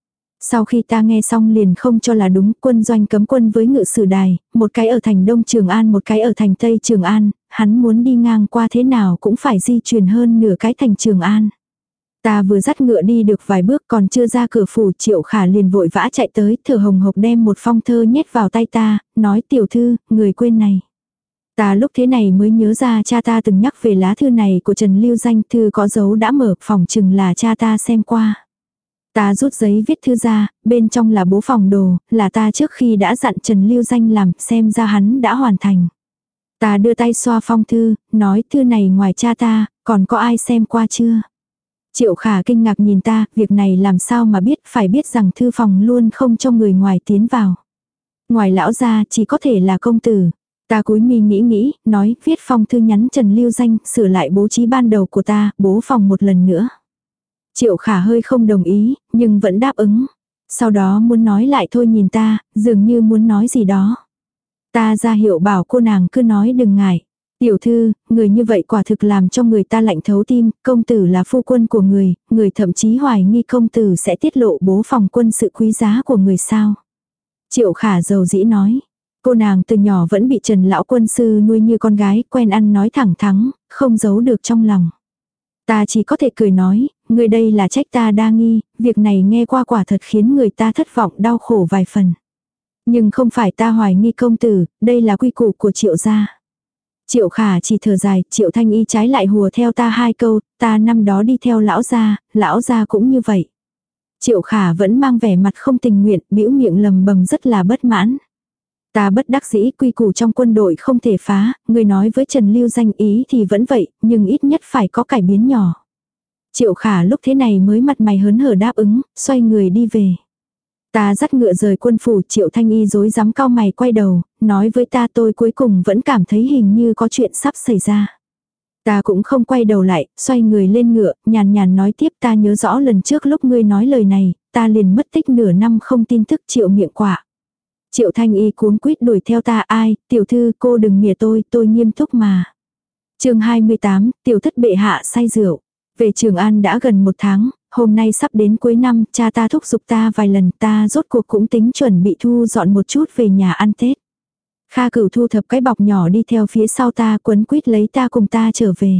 Sau khi ta nghe xong liền không cho là đúng, quân doanh cấm quân với ngự sử đài, một cái ở thành Đông Trường An một cái ở thành Tây Trường An, hắn muốn đi ngang qua thế nào cũng phải di chuyển hơn nửa cái thành Trường An. Ta vừa dắt ngựa đi được vài bước còn chưa ra cửa phủ, Triệu Khả liền vội vã chạy tới, thở hồng hộc đem một phong thơ nhét vào tay ta, nói tiểu thư, người quên này. Ta lúc thế này mới nhớ ra cha ta từng nhắc về lá thư này của Trần Lưu Danh, thư có dấu đã mở, phòng chừng là cha ta xem qua. Ta rút giấy viết thư ra, bên trong là bố phòng đồ, là ta trước khi đã dặn Trần Lưu Danh làm, xem ra hắn đã hoàn thành. Ta đưa tay xoa phong thư, nói thư này ngoài cha ta, còn có ai xem qua chưa? Triệu Khả kinh ngạc nhìn ta, việc này làm sao mà biết, phải biết rằng thư phòng luôn không cho người ngoài tiến vào. Ngoài lão gia chỉ có thể là công tử. Ta cúi mi nghĩ nghĩ, nói, viết phong thư nhắn Trần Lưu Danh, sửa lại bố trí ban đầu của ta, bố phòng một lần nữa. Triệu Khả hơi không đồng ý, nhưng vẫn đáp ứng. Sau đó muốn nói lại thôi nhìn ta, dường như muốn nói gì đó. Ta ra hiệu bảo cô nàng cứ nói đừng ngại. Tiểu thư, người như vậy quả thực làm cho người ta lạnh thấu tim, công tử là phu quân của người, người thậm chí hoài nghi công tử sẽ tiết lộ bố phòng quân sự quý giá của người sao. Triệu Khả dầu dĩ nói, cô nàng từ nhỏ vẫn bị Trần lão quân sư nuôi như con gái, quen ăn nói thẳng thắn, không giấu được trong lòng. Ta chỉ có thể cười nói, người đây là trách ta đa nghi, việc này nghe qua quả thật khiến người ta thất vọng đau khổ vài phần. Nhưng không phải ta hoài nghi công tử, đây là quy củ của Triệu gia. Triệu Khả chỉ thở dài, Triệu Thanh Y trái lại hùa theo ta hai câu, ta năm đó đi theo lão gia, lão gia cũng như vậy. Triệu Khả vẫn mang vẻ mặt không tình nguyện, bĩu miệng lầm bầm rất là bất mãn. Ta bất đắc dĩ, quy củ trong quân đội không thể phá, người nói với Trần Lưu danh ý thì vẫn vậy, nhưng ít nhất phải có cải biến nhỏ. Triệu Khả lúc thế này mới mặt mày hớn hở đáp ứng, xoay người đi về. Ta dắt ngựa rời quân phủ, Triệu Thanh Y rối rắm cau mày quay đầu, nói với ta tôi cuối cùng vẫn cảm thấy hình như có chuyện sắp xảy ra. Ta cũng không quay đầu lại, xoay người lên ngựa, nhàn nhàn nói tiếp ta nhớ rõ lần trước lúc ngươi nói lời này, ta liền mất tích nửa năm không tin tức Triệu miệng quả. Triệu Thanh Y cuống quýt đuổi theo ta ai, tiểu thư cô đừng mỉa tôi, tôi nghiêm túc mà. Chương hai mươi tám, tiểu thất bệ hạ say rượu. Về Trường An đã gần một tháng, hôm nay sắp đến cuối năm, cha ta thúc giục ta vài lần, ta rốt cuộc cũng tính chuẩn bị thu dọn một chút về nhà ăn Tết. Kha Cửu thu thập cái bọc nhỏ đi theo phía sau ta, quấn quýt lấy ta cùng ta trở về.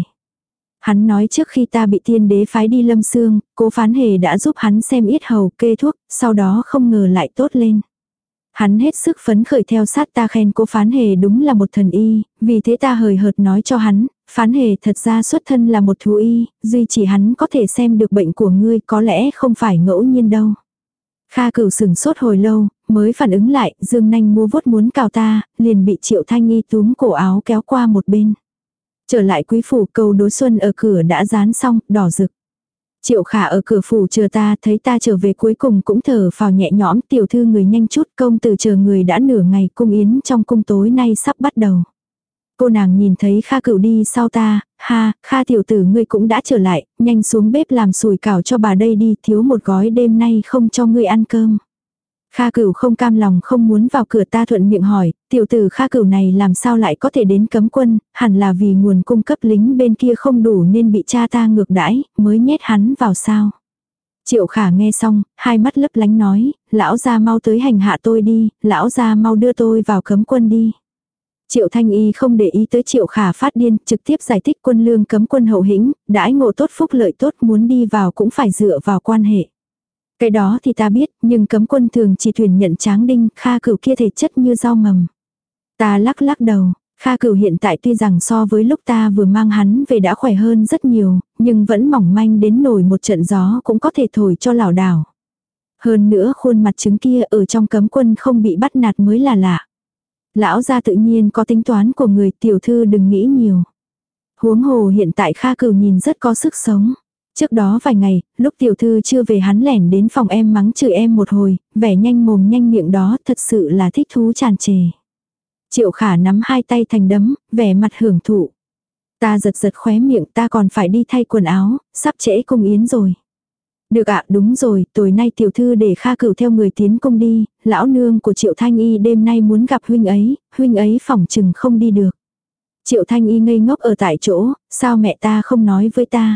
Hắn nói trước khi ta bị tiên đế phái đi Lâm Xương, Cố Phán Hề đã giúp hắn xem yết hầu kê thuốc, sau đó không ngờ lại tốt lên. Hắn hết sức phấn khởi theo sát ta khen Cố Phán Hề đúng là một thần y, vì thế ta hời hợt nói cho hắn, Phán Hề thật ra xuất thân là một thú y, duy chỉ hắn có thể xem được bệnh của ngươi có lẽ không phải ngẫu nhiên đâu. Kha Cửu sừng sốt hồi lâu, mới phản ứng lại, dương nanh mua vuốt muốn cào ta, liền bị Triệu Thanh Y túm cổ áo kéo qua một bên. Trở lại quý phủ, câu đối xuân ở cửa đã dán xong, đỏ rực. Triệu Khả ở cửa phủ chờ ta, thấy ta trở về cuối cùng cũng thở phào nhẹ nhõm, tiểu thư người nhanh chút, công tử chờ người đã nửa ngày, cung yến trong cung tối nay sắp bắt đầu. Cô nàng nhìn thấy Kha Cửu đi sau ta, ha, Kha tiểu tử ngươi cũng đã trở lại, nhanh xuống bếp làm sủi cảo cho bà đây đi, thiếu một gói đêm nay không cho ngươi ăn cơm. Kha Cửu không cam lòng không muốn vào cửa, ta thuận miệng hỏi, tiểu tử Kha Cửu này làm sao lại có thể đến cấm quân, hẳn là vì nguồn cung cấp lính bên kia không đủ nên bị cha ta ngược đãi, mới nhét hắn vào sao. Triệu Khả nghe xong, hai mắt lấp lánh nói, lão gia mau tới hành hạ tôi đi, lão gia mau đưa tôi vào cấm quân đi. Triệu Thanh Y không để ý tới Triệu Khả phát điên, trực tiếp giải thích quân lương cấm quân hậu hĩnh, đãi ngộ tốt phúc lợi tốt, muốn đi vào cũng phải dựa vào quan hệ. Cái đó thì ta biết, nhưng cấm quân thường chỉ tuyển nhận tráng đinh, Kha Cửu kia thể chất như rau mầm. Ta lắc lắc đầu, Kha Cửu hiện tại tuy rằng so với lúc ta vừa mang hắn về đã khỏe hơn rất nhiều, nhưng vẫn mỏng manh đến nổi một trận gió cũng có thể thổi cho lảo đảo. Hơn nữa khuôn mặt trứng kia ở trong cấm quân không bị bắt nạt mới là lạ. Lão gia tự nhiên có tính toán của người, tiểu thư đừng nghĩ nhiều. Huống hồ hiện tại Kha Cửu nhìn rất có sức sống. Trước đó vài ngày, lúc tiểu thư chưa về hắn lẻn đến phòng em mắng chửi em một hồi, vẻ nhanh mồm nhanh miệng đó thật sự là thích thú tràn trề. Triệu Khả nắm hai tay thành đấm, vẻ mặt hưởng thụ. Ta giật giật khóe miệng, ta còn phải đi thay quần áo, sắp trễ cung yến rồi. Được ạ, đúng rồi, tối nay tiểu thư để Kha Cửu theo người tiến cung đi, lão nương của Triệu Thanh Y đêm nay muốn gặp huynh ấy, huynh ấy phỏng chừng không đi được. Triệu Thanh Y ngây ngốc ở tại chỗ, sao mẹ ta không nói với ta?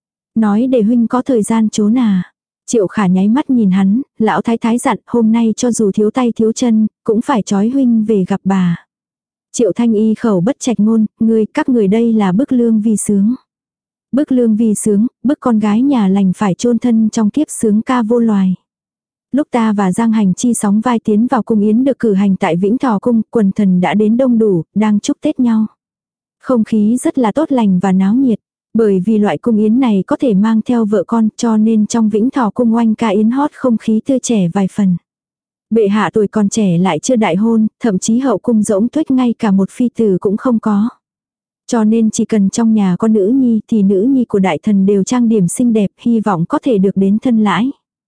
Nói để huynh có thời gian trốn à? Triệu Khả nháy mắt nhìn hắn, lão thái thái dặn hôm nay cho dù thiếu tay thiếu chân, cũng phải trói huynh về gặp bà. Triệu Thanh Y khẩu bất trạch ngôn, ngươi, các người đây là bức lương vì sướng. Bức lương vì sướng, bức con gái nhà lành phải chôn thân trong kiếp sướng ca vô loài. Lúc ta và Giang Hành Chi sóng vai tiến vào cung yến được cử hành tại Vĩnh Thọ Cung, quần thần đã đến đông đủ, đang chúc Tết nhau. Không khí rất là tốt lành và náo nhiệt. Bởi vì loại cung yến này có thể mang theo vợ con cho nên trong Vĩnh Thọ Cung oanh ca yến hót không khí tươi trẻ vài phần. Bệ hạ tuổi còn trẻ lại chưa đại hôn, thậm chí hậu cung rỗng tuếch ngay cả một phi tử cũng không có. Cho nên chỉ cần trong nhà có nữ nhi thì nữ nhi của đại thần đều trang điểm xinh đẹp, hy vọng có thể được đến thân lãi.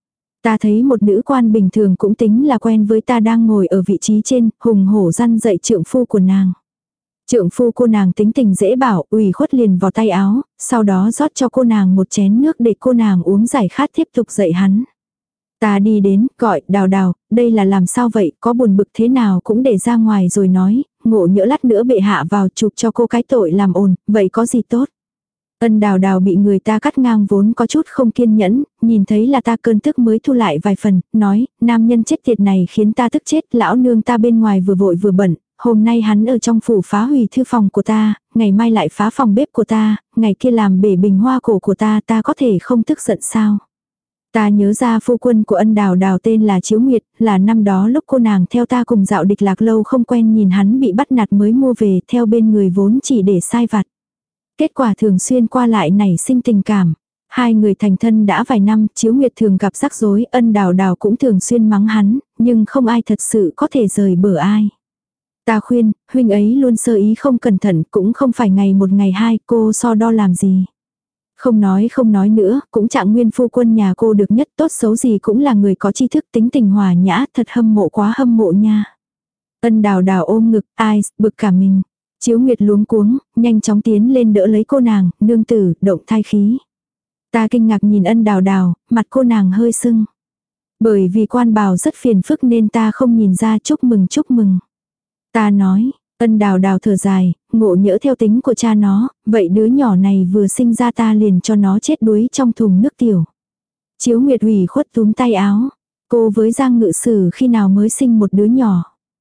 Ta thấy một nữ quan bình thường cũng tính là quen với ta đang ngồi ở vị trí trên, hùng hổ răn dậy trượng phu của nàng. Trượng phu cô nàng tính tình dễ bảo, ủy khuất liền vào tay áo, sau đó rót cho cô nàng một chén nước để cô nàng uống giải khát tiếp tục dạy hắn. Ta đi đến, gọi, Đào Đào, đây là làm sao vậy, có buồn bực thế nào cũng để ra ngoài rồi nói, ngộ nhỡ lát nữa bệ hạ vào chụp cho cô cái tội làm ồn, vậy có gì tốt. Ân Đào Đào bị người ta cắt ngang vốn có chút không kiên nhẫn, nhìn thấy là ta cơn tức mới thu lại vài phần, nói, nam nhân chết tiệt này khiến ta tức chết, lão nương ta bên ngoài vừa vội vừa bận, hôm nay hắn ở trong phủ phá hủy thư phòng của ta, ngày mai lại phá phòng bếp của ta, ngày kia làm bể bình hoa cổ của ta, ta có thể không tức giận sao. Ta nhớ ra phu quân của Ân Đào Đào tên là Chiếu Nguyệt, là năm đó lúc cô nàng theo ta cùng dạo địch lạc lâu không quen nhìn hắn bị bắt nạt mới mua về theo bên người vốn chỉ để sai vặt. Kết quả thường xuyên qua lại nảy sinh tình cảm. Hai người thành thân đã vài năm, Chiếu Nguyệt thường gặp rắc rối, Ân Đào Đào cũng thường xuyên mắng hắn, nhưng không ai thật sự có thể rời bờ ai. Ta khuyên, huynh ấy luôn sơ ý không cẩn thận, cũng không phải ngày một ngày hai, cô so đo làm gì. Không nói không nói nữa, cũng Trạng Nguyên phu quân nhà cô được nhất, tốt xấu gì cũng là người có tri thức, tính tình hòa nhã, thật hâm mộ quá hâm mộ nha. Ân Đào Đào ôm ngực, ai, bực cả mình. Chiếu Nguyệt luống cuống, nhanh chóng tiến lên đỡ lấy cô nàng, nương tử, động thai khí. Ta kinh ngạc nhìn Ân Đào Đào, mặt cô nàng hơi sưng. Bởi vì quan bào rất phiền phức nên ta không nhìn ra, chúc mừng chúc mừng. Ta nói, Ân Đào Đào thở dài, ngộ nhỡ theo tính của cha nó, vậy đứa nhỏ này vừa sinh ra ta liền cho nó chết đuối trong thùng nước tiểu. Chiếu Nguyệt ủy khuất túm tay áo. Cô với Giang Ngự Sử khi nào mới sinh một đứa nhỏ.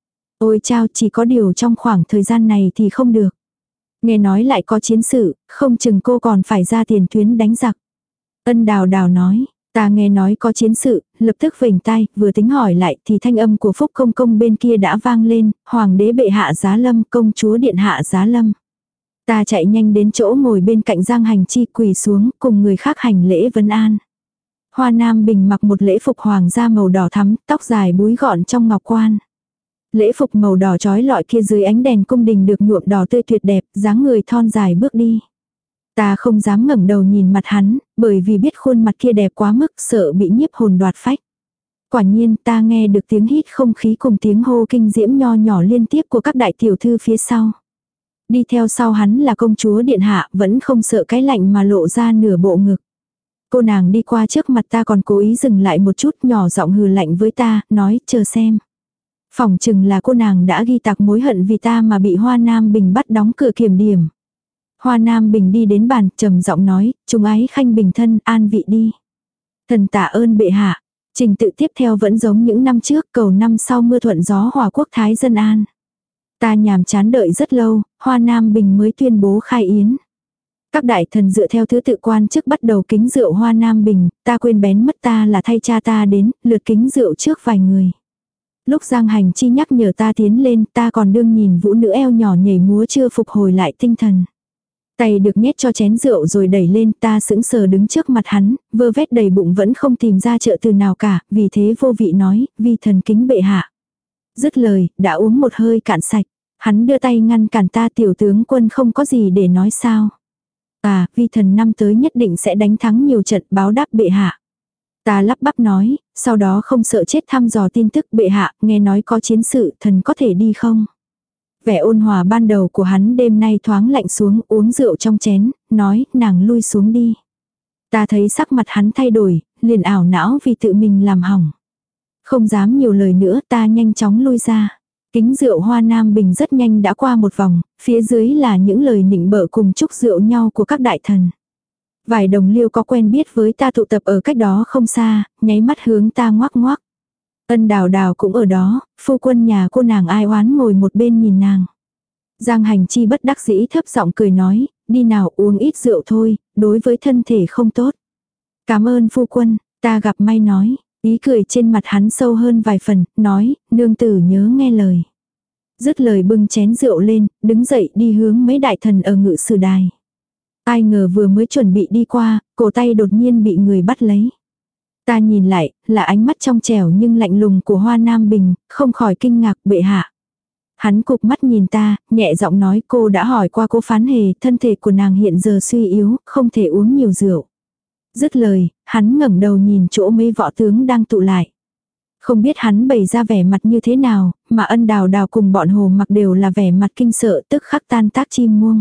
Ôi chao, chỉ có điều trong khoảng thời gian này thì không được. Nghe nói lại có chiến sự, không chừng cô còn phải ra tiền tuyến đánh giặc. Ân Đào Đào nói, ta nghe nói có chiến sự, lập tức vểnh tai, vừa tính hỏi lại thì thanh âm của Phúc Công Công bên kia đã vang lên, Hoàng đế bệ hạ giá lâm, công chúa điện hạ giá lâm. Ta chạy nhanh đến chỗ ngồi bên cạnh Giang Hành Chi quỳ xuống, cùng người khác hành lễ vấn an. Hoa Nam Bình mặc một lễ phục hoàng gia màu đỏ thắm, tóc dài búi gọn trong ngọc quan. Lễ phục màu đỏ trói lọi kia dưới ánh đèn cung đình được nhuộm đỏ tươi tuyệt đẹp, dáng người thon dài bước đi. Ta không dám ngẩng đầu nhìn mặt hắn, bởi vì biết khuôn mặt kia đẹp quá mức, sợ bị nhiếp hồn đoạt phách. Quả nhiên ta nghe được tiếng hít không khí cùng tiếng hô kinh diễm nho nhỏ liên tiếp của các đại tiểu thư phía sau. Đi theo sau hắn là công chúa điện hạ, vẫn không sợ cái lạnh mà lộ ra nửa bộ ngực. Cô nàng đi qua trước mặt ta còn cố ý dừng lại một chút, nhỏ giọng hừ lạnh với ta, nói chờ xem. Phỏng chừng là cô nàng đã ghi tạc mối hận vì ta mà bị Hoa Nam Bình bắt đóng cửa kiểm điểm. Hoa Nam Bình đi đến bàn, trầm giọng nói, chúng ái khanh bình thân, an vị đi. Thần tạ ơn bệ hạ. Trình tự tiếp theo vẫn giống những năm trước, cầu năm sau mưa thuận gió hòa quốc thái dân an. Ta nhàm chán đợi rất lâu, Hoa Nam Bình mới tuyên bố khai yến. Các đại thần dựa theo thứ tự quan chức bắt đầu kính rượu Hoa Nam Bình, ta quên bén mất ta là thay cha ta đến, lượt kính rượu trước vài người. Lúc Giang Hành Chi nhắc nhở ta tiến lên, ta còn đương nhìn vũ nữ eo nhỏ nhảy múa chưa phục hồi lại tinh thần. Tay được nhét cho chén rượu rồi đẩy lên, ta sững sờ đứng trước mặt hắn, vơ vét đầy bụng vẫn không tìm ra trợ từ nào cả, vì thế vô vị nói, vì thần kính bệ hạ. Dứt lời, đã uống một hơi cạn sạch. Hắn đưa tay ngăn cản ta, tiểu tướng quân không có gì để nói sao. À, vi thần năm tới nhất định sẽ đánh thắng nhiều trận báo đáp bệ hạ. Ta lắp bắp nói, sau đó không sợ chết thăm dò tin tức bệ hạ, nghe nói có chiến sự, thần có thể đi không? Vẻ ôn hòa ban đầu của hắn đêm nay thoáng lạnh xuống, uống rượu trong chén, nói, nàng lui xuống đi. Ta thấy sắc mặt hắn thay đổi, liền ảo não vì tự mình làm hỏng. Không dám nhiều lời nữa, ta nhanh chóng lui ra. Kính rượu Hoa Nam Bình rất nhanh đã qua một vòng, phía dưới là những lời nịnh bợ cùng chúc rượu nhau của các đại thần. Vài đồng liêu có quen biết với ta tụ tập ở cách đó không xa, nháy mắt hướng ta ngoác ngoác. Ân Đào Đào cũng ở đó, phu quân nhà cô nàng ai oán ngồi một bên nhìn nàng. Giang Hành Chi bất đắc dĩ thấp giọng cười nói, đi nào uống ít rượu thôi, đối với thân thể không tốt. Cảm ơn phu quân, ta gặp may nói, ý cười trên mặt hắn sâu hơn vài phần, nói, nương tử nhớ nghe lời. Dứt lời bưng chén rượu lên, đứng dậy đi hướng mấy đại thần ở ngự sử đài. Ai ngờ vừa mới chuẩn bị đi qua, cổ tay đột nhiên bị người bắt lấy. Ta nhìn lại, là ánh mắt trong trẻo nhưng lạnh lùng của Hoa Nam Bình, không khỏi kinh ngạc bệ hạ. Hắn cụp mắt nhìn ta, nhẹ giọng nói cô đã hỏi qua cô phán hề, thân thể của nàng hiện giờ suy yếu, không thể uống nhiều rượu. Dứt lời, hắn ngẩng đầu nhìn chỗ mấy võ tướng đang tụ lại. Không biết hắn bày ra vẻ mặt như thế nào, mà Ân Đào Đào cùng bọn Hồ Mặc đều là vẻ mặt kinh sợ tức khắc tan tác chim muông.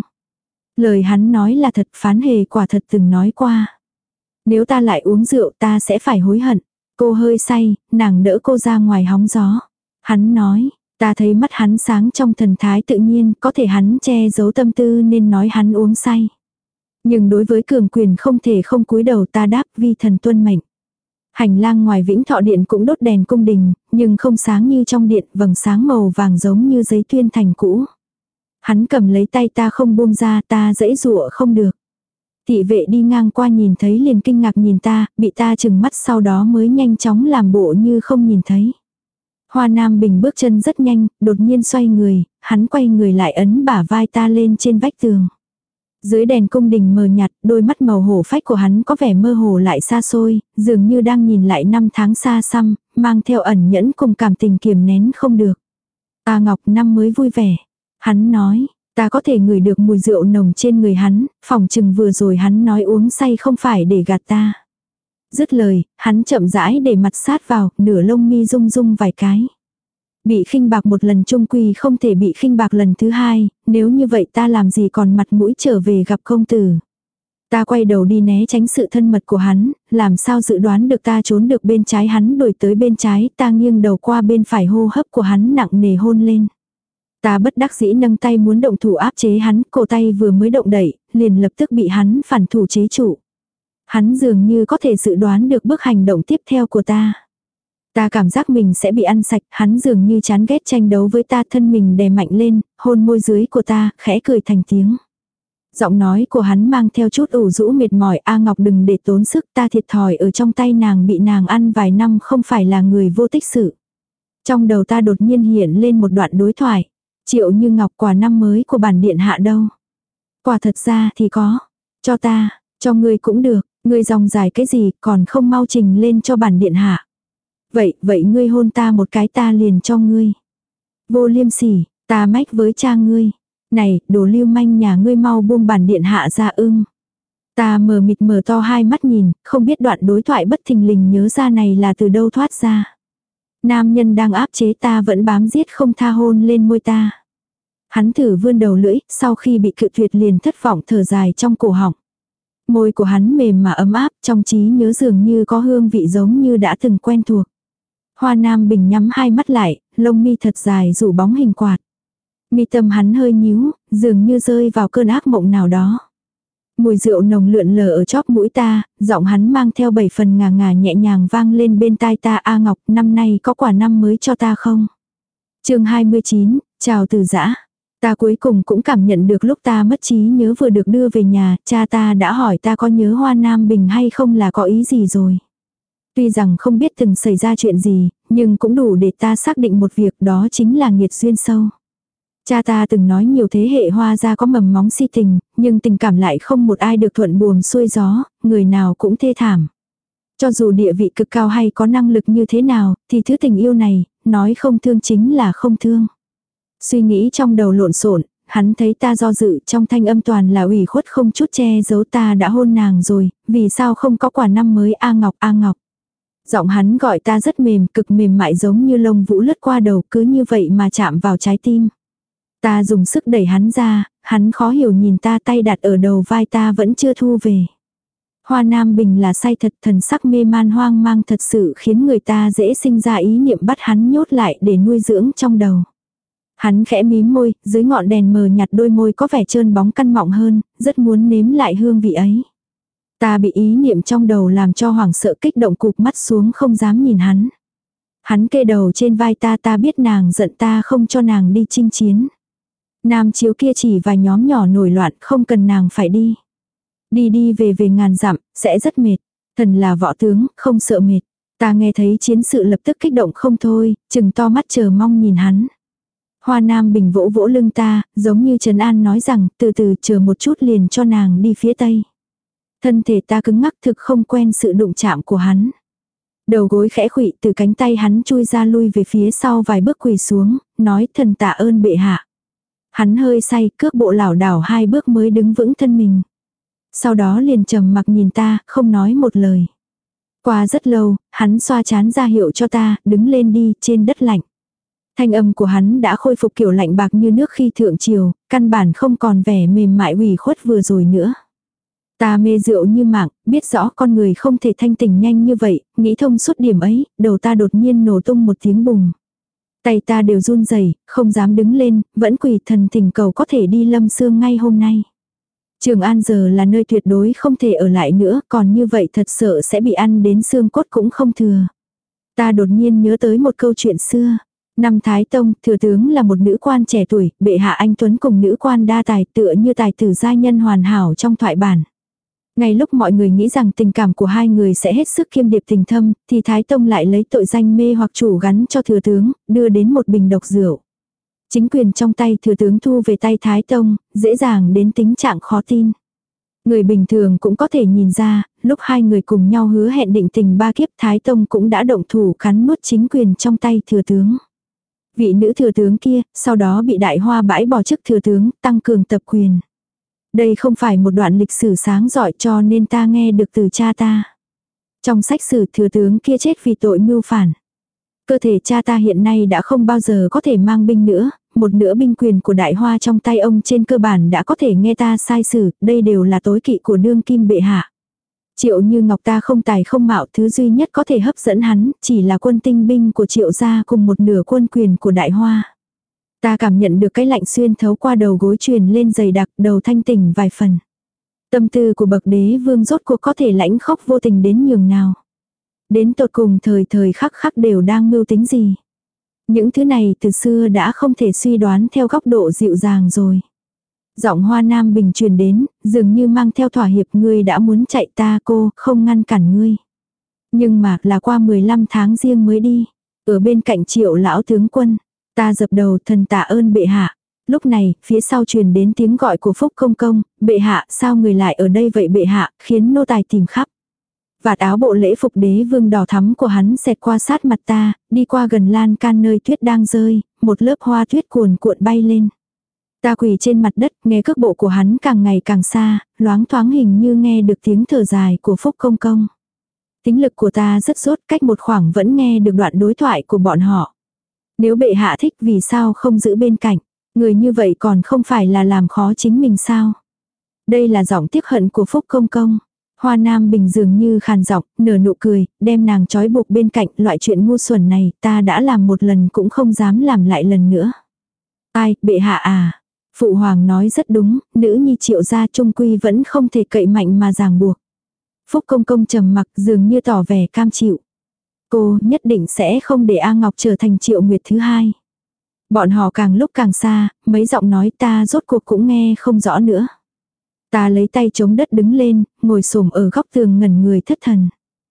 Lời hắn nói là thật, phán hề quả thật từng nói qua. Nếu ta lại uống rượu ta sẽ phải hối hận. Cô hơi say, nàng đỡ cô ra ngoài hóng gió. Hắn nói, ta thấy mắt hắn sáng trong thần thái tự nhiên, có thể hắn che giấu tâm tư nên nói hắn uống say. Nhưng đối với cường quyền không thể không cúi đầu, ta đáp vi thần tuân mệnh. Hành lang ngoài Vĩnh Thọ Điện cũng đốt đèn cung đình, nhưng không sáng như trong điện, vầng sáng màu vàng giống như giấy tuyên thành cũ. Hắn cầm lấy tay ta không buông ra, ta giãy giụa không được. Thị vệ đi ngang qua nhìn thấy liền kinh ngạc nhìn ta, bị ta chừng mắt sau đó mới nhanh chóng làm bộ như không nhìn thấy. Hoa Nam Bình bước chân rất nhanh, đột nhiên xoay người, hắn quay người lại ấn bả vai ta lên trên vách tường. Dưới đèn cung đình mờ nhạt, đôi mắt màu hổ phách của hắn có vẻ mơ hồ lại xa xôi, dường như đang nhìn lại năm tháng xa xăm, mang theo ẩn nhẫn cùng cảm tình kiềm nén không được. A Ngọc năm mới vui vẻ. Hắn nói, ta có thể ngửi được mùi rượu nồng trên người hắn, phỏng chừng vừa rồi hắn nói uống say không phải để gạt ta. Dứt lời, hắn chậm rãi để mặt sát vào, nửa lông mi rung rung vài cái. Bị khinh bạc một lần chung quy không thể bị khinh bạc lần thứ hai, nếu như vậy ta làm gì còn mặt mũi trở về gặp công tử. Ta quay đầu đi né tránh sự thân mật của hắn, làm sao dự đoán được ta trốn được bên trái hắn đổi tới bên trái, ta nghiêng đầu qua bên phải, hô hấp của hắn nặng nề hôn lên. Ta bất đắc dĩ nâng tay muốn động thủ áp chế hắn, cổ tay vừa mới động đẩy, liền lập tức bị hắn phản thủ chế trụ. Hắn dường như có thể dự đoán được bước hành động tiếp theo của ta. Ta cảm giác mình sẽ bị ăn sạch, hắn dường như chán ghét tranh đấu với ta, thân mình đè mạnh lên, hôn môi dưới của ta, khẽ cười thành tiếng. Giọng nói của hắn mang theo chút ủ rũ mệt mỏi, A Ngọc đừng để tốn sức, ta thiệt thòi ở trong tay nàng, bị nàng ăn vài năm không phải là người vô tích sự. Trong đầu ta đột nhiên hiện lên một đoạn đối thoại. Triệu Như Ngọc, quà năm mới của bản điện hạ đâu? Quả thật ra thì có. Cho ta, cho ngươi cũng được, ngươi dòng dài cái gì còn không mau trình lên cho bản điện hạ. Vậy, vậy ngươi hôn ta một cái ta liền cho ngươi. Vô liêm sỉ, ta mách với cha ngươi. Này, đồ lưu manh nhà ngươi mau buông bản điện hạ ra ưng. Ta mờ mịt mở to hai mắt nhìn, không biết đoạn đối thoại bất thình lình nhớ ra này là từ đâu thoát ra. Nam nhân đang áp chế ta vẫn bám giết không tha hôn lên môi ta. Hắn thử vươn đầu lưỡi, sau khi bị cự tuyệt liền thất vọng thở dài trong cổ họng. Môi của hắn mềm mà ấm áp, trong trí nhớ dường như có hương vị giống như đã từng quen thuộc. Hoa Nam Bình nhắm hai mắt lại, lông mi thật dài rủ bóng hình quạt. Mi tâm hắn hơi nhíu, dường như rơi vào cơn ác mộng nào đó. Mùi rượu nồng lượn lờ ở chóp mũi ta, giọng hắn mang theo bảy phần ngà ngà nhẹ nhàng vang lên bên tai ta. A Ngọc, năm nay có quà năm mới cho ta không? Chương hai mươi chín, chào từ giã. Ta cuối cùng cũng cảm nhận được lúc ta mất trí nhớ vừa được đưa về nhà, cha ta đã hỏi ta có nhớ Hoa Nam Bình hay không là có ý gì rồi. Tuy rằng không biết từng xảy ra chuyện gì, nhưng cũng đủ để ta xác định một việc, đó chính là nghiệt duyên sâu. Cha ta từng nói nhiều thế hệ Hoa gia có mầm móng si tình, nhưng tình cảm lại không một ai được thuận buồm xuôi gió, người nào cũng thê thảm. Cho dù địa vị cực cao hay có năng lực như thế nào, thì thứ tình yêu này, nói không thương chính là không thương. Suy nghĩ trong đầu lộn xộn, hắn thấy ta do dự, trong thanh âm toàn là ủy khuất không chút che giấu. Ta đã hôn nàng rồi, vì sao không có quà năm mới? A Ngọc, A Ngọc. Giọng hắn gọi ta rất mềm, cực mềm mại giống như lông vũ lướt qua đầu, cứ như vậy mà chạm vào trái tim. Ta dùng sức đẩy hắn ra, hắn khó hiểu nhìn ta, tay đặt ở đầu vai ta vẫn chưa thu về. Hoa Nam Bình là say thật, thần sắc mê man hoang mang thật sự khiến người ta dễ sinh ra ý niệm bắt hắn nhốt lại để nuôi dưỡng trong đầu. Hắn khẽ mím môi, dưới ngọn đèn mờ nhạt đôi môi có vẻ trơn bóng căn mọng hơn, rất muốn nếm lại hương vị ấy. Ta bị ý niệm trong đầu làm cho hoảng sợ, kích động cụp mắt xuống không dám nhìn hắn. Hắn kê đầu trên vai ta, ta biết nàng giận ta không cho nàng đi chinh chiến. Nam chiếu kia chỉ vài nhóm nhỏ nổi loạn, không cần nàng phải đi. Đi đi về về ngàn dặm, sẽ rất mệt. Thần là võ tướng, không sợ mệt. Ta nghe thấy chiến sự lập tức kích động không thôi, chừng to mắt chờ mong nhìn hắn. Hoa Nam Bình vỗ vỗ lưng ta, giống như trấn an nói rằng, từ từ chờ một chút liền cho nàng đi phía tây. Thân thể ta cứng ngắc, thực không quen sự đụng chạm của hắn. Đầu gối khẽ khuỵu, từ cánh tay hắn chui ra lui về phía sau vài bước quỳ xuống, nói thần tạ ơn bệ hạ. Hắn hơi say, cước bộ lảo đảo hai bước mới đứng vững thân mình. Sau đó liền trầm mặc nhìn ta, không nói một lời. Qua rất lâu, hắn xoa chán ra hiệu cho ta, đứng lên đi, trên đất lạnh. Thanh âm của hắn đã khôi phục kiểu lạnh bạc như nước khi thượng triều, căn bản không còn vẻ mềm mại ủy khuất vừa rồi nữa. Ta mê rượu như mạng, biết rõ con người không thể thanh tỉnh nhanh như vậy, nghĩ thông suốt điểm ấy, đầu ta đột nhiên nổ tung một tiếng bùng. Tay ta đều run rẩy, không dám đứng lên, vẫn quỳ thần thỉnh cầu có thể đi Lâm Sương ngay hôm nay. Trường An giờ là nơi tuyệt đối không thể ở lại nữa, còn như vậy thật sợ sẽ bị ăn đến xương cốt cũng không thừa. Ta đột nhiên nhớ tới một câu chuyện xưa. Năm Thái Tông, thừa tướng là một nữ quan trẻ tuổi, bệ hạ anh Tuấn cùng nữ quan đa tài tựa như tài tử giai nhân hoàn hảo trong thoại bản. Ngay lúc mọi người nghĩ rằng tình cảm của hai người sẽ hết sức kiêm điệp tình thâm, thì Thái Tông lại lấy tội danh mê hoặc chủ gắn cho thừa tướng, đưa đến một bình độc rượu. Chính quyền trong tay thừa tướng thu về tay Thái Tông, dễ dàng đến tình trạng khó tin. Người bình thường cũng có thể nhìn ra, lúc hai người cùng nhau hứa hẹn định tình ba kiếp Thái Tông cũng đã động thủ cắn nuốt chính quyền trong tay thừa tướng. Vị nữ thừa tướng kia, sau đó bị Đại Hoa bãi bỏ chức thừa tướng, tăng cường tập quyền. Đây không phải một đoạn lịch sử sáng giỏi cho nên ta nghe được từ cha ta. Trong sách sử thừa tướng kia chết vì tội mưu phản. Cơ thể cha ta hiện nay đã không bao giờ có thể mang binh nữa, một nửa binh quyền của Đại Hoa trong tay ông trên cơ bản đã có thể nghe ta sai sử, đây đều là tối kỵ của đương kim bệ hạ. Triệu Như Ngọc ta không tài không mạo, thứ duy nhất có thể hấp dẫn hắn chỉ là quân tinh binh của Triệu gia cùng một nửa quân quyền của Đại Hoa. Ta cảm nhận được cái lạnh xuyên thấu qua đầu gối truyền lên dày đặc, đầu thanh tỉnh vài phần. Tâm tư của bậc đế vương rốt cuộc có thể lãnh khốc vô tình đến nhường nào. Đến tột cùng thời thời khắc khắc đều đang mưu tính gì. Những thứ này từ xưa đã không thể suy đoán theo góc độ dịu dàng rồi. Giọng Hoa Nam Bình truyền đến, dường như mang theo thỏa hiệp, ngươi đã muốn chạy ta cô, không ngăn cản ngươi. Nhưng mà là qua mười lăm tháng riêng mới đi. Ở bên cạnh Triệu lão tướng quân, ta dập đầu thần tạ ơn bệ hạ. Lúc này, phía sau truyền đến tiếng gọi của Phúc Công Công, bệ hạ, sao người lại ở đây vậy bệ hạ, khiến nô tài tìm khắp. Vạt áo bộ lễ phục đế vương đỏ thắm của hắn xẹt qua sát mặt ta, đi qua gần lan can nơi tuyết đang rơi, một lớp hoa tuyết cuồn cuộn bay lên. Ta quỳ trên mặt đất, nghe cước bộ của hắn càng ngày càng xa, loáng thoáng hình như nghe được tiếng thở dài của Phúc Công Công. Tính lực của ta rất rốt, cách một khoảng vẫn nghe được đoạn đối thoại của bọn họ. Nếu bệ hạ thích vì sao không giữ bên cạnh, người như vậy còn không phải là làm khó chính mình sao. Đây là giọng tiếc hận của Phúc Công Công. Hoa Nam Bình dường như khàn giọng, nở nụ cười, đem nàng trói buộc bên cạnh, loại chuyện ngu xuẩn này ta đã làm một lần cũng không dám làm lại lần nữa. Ai, bệ hạ à. Phụ hoàng nói rất đúng, nữ nhi Triệu gia trung quy vẫn không thể cậy mạnh mà ràng buộc. Phúc Công Công trầm mặc dường như tỏ vẻ cam chịu. Cô nhất định sẽ không để A Ngọc trở thành Triệu Nguyệt thứ hai. Bọn họ càng lúc càng xa, mấy giọng nói ta rốt cuộc cũng nghe không rõ nữa. Ta lấy tay chống đất đứng lên, ngồi xổm ở góc tường ngẩn người thất thần.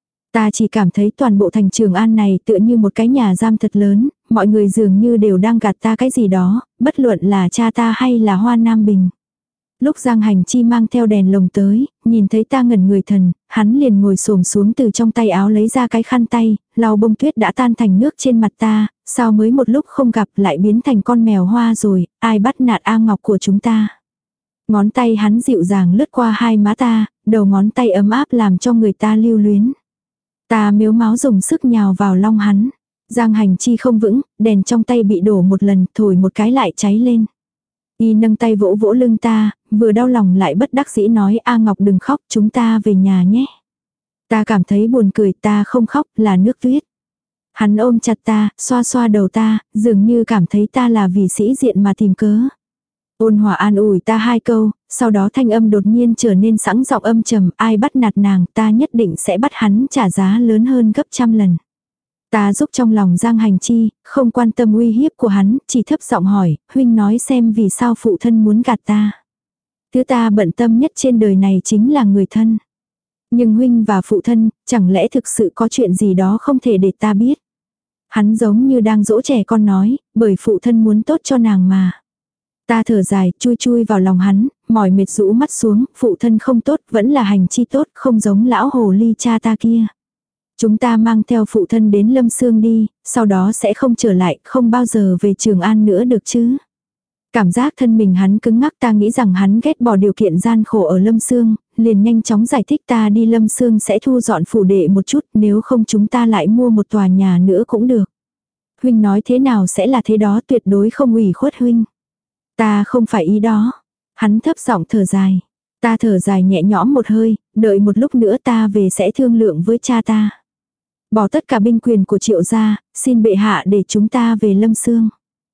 Ta chỉ cảm thấy toàn bộ thành Trường An này tựa như một cái nhà giam thật lớn, mọi người dường như đều đang gạt ta cái gì đó, bất luận là cha ta hay là Hoa Nam Bình. Lúc Giang Hành Chi mang theo đèn lồng tới, nhìn thấy ta ngẩn người thần, hắn liền ngồi xổm xuống từ trong tay áo lấy ra cái khăn tay, lau bông tuyết đã tan thành nước trên mặt ta, sao mới một lúc không gặp lại biến thành con mèo hoa rồi, ai bắt nạt A Ngọc của chúng ta. Ngón tay hắn dịu dàng lướt qua hai má ta, đầu ngón tay ấm áp làm cho người ta lưu luyến. Ta mếu máo dùng sức nhào vào long hắn. Giang Hành Chi không vững, đèn trong tay bị đổ một lần, thổi một cái lại cháy lên. Y nâng tay vỗ vỗ lưng ta, vừa đau lòng lại bất đắc dĩ nói A Ngọc đừng khóc, chúng ta về nhà nhé. Ta cảm thấy buồn cười, ta không khóc, là nước tuyết. Hắn ôm chặt ta, xoa xoa đầu ta, dường như cảm thấy ta là vì sĩ diện mà tìm cớ. Ôn hòa an ủi ta hai câu, sau đó thanh âm đột nhiên trở nên sẵn giọng âm trầm, ai bắt nạt nàng, ta nhất định sẽ bắt hắn trả giá lớn hơn gấp trăm lần. Ta giúp trong lòng Giang Hành Chi, không quan tâm uy hiếp của hắn, chỉ thấp giọng hỏi, huynh nói xem vì sao phụ thân muốn gạt ta. Thứ ta bận tâm nhất trên đời này chính là người thân. Nhưng huynh và phụ thân, chẳng lẽ thực sự có chuyện gì đó không thể để ta biết. Hắn giống như đang dỗ trẻ con nói, bởi phụ thân muốn tốt cho nàng mà. Ta thở dài, chui chui vào lòng hắn, mỏi mệt rũ mắt xuống, phụ thân không tốt, vẫn là Hành Chi tốt, không giống lão hồ ly cha ta kia. Chúng ta mang theo phụ thân đến Lâm Sương đi, sau đó sẽ không trở lại, không bao giờ về Trường An nữa được chứ. Cảm giác thân mình hắn cứng ngắc, ta nghĩ rằng hắn ghét bỏ điều kiện gian khổ ở Lâm Sương, liền nhanh chóng giải thích ta đi Lâm Sương sẽ thu dọn phủ đệ một chút, nếu không chúng ta lại mua một tòa nhà nữa cũng được. Huynh nói thế nào sẽ là thế đó, tuyệt đối không ủy khuất huynh. Ta không phải ý đó. Hắn thấp giọng thở dài. Ta thở dài nhẹ nhõm một hơi, đợi một lúc nữa ta về sẽ thương lượng với cha ta. Bỏ tất cả binh quyền của Triệu gia, xin bệ hạ để chúng ta về Lâm Xương.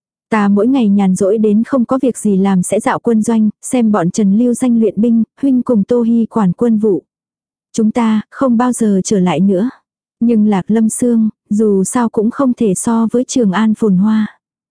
Ta mỗi ngày nhàn rỗi đến không có việc gì làm sẽ dạo quân doanh, xem bọn Trần Lưu Danh luyện binh, huynh cùng Tô Hy quản quân vụ. Chúng ta không bao giờ trở lại nữa. Nhưng Lạc Lâm Xương, dù sao cũng không thể so với Trường An phồn hoa.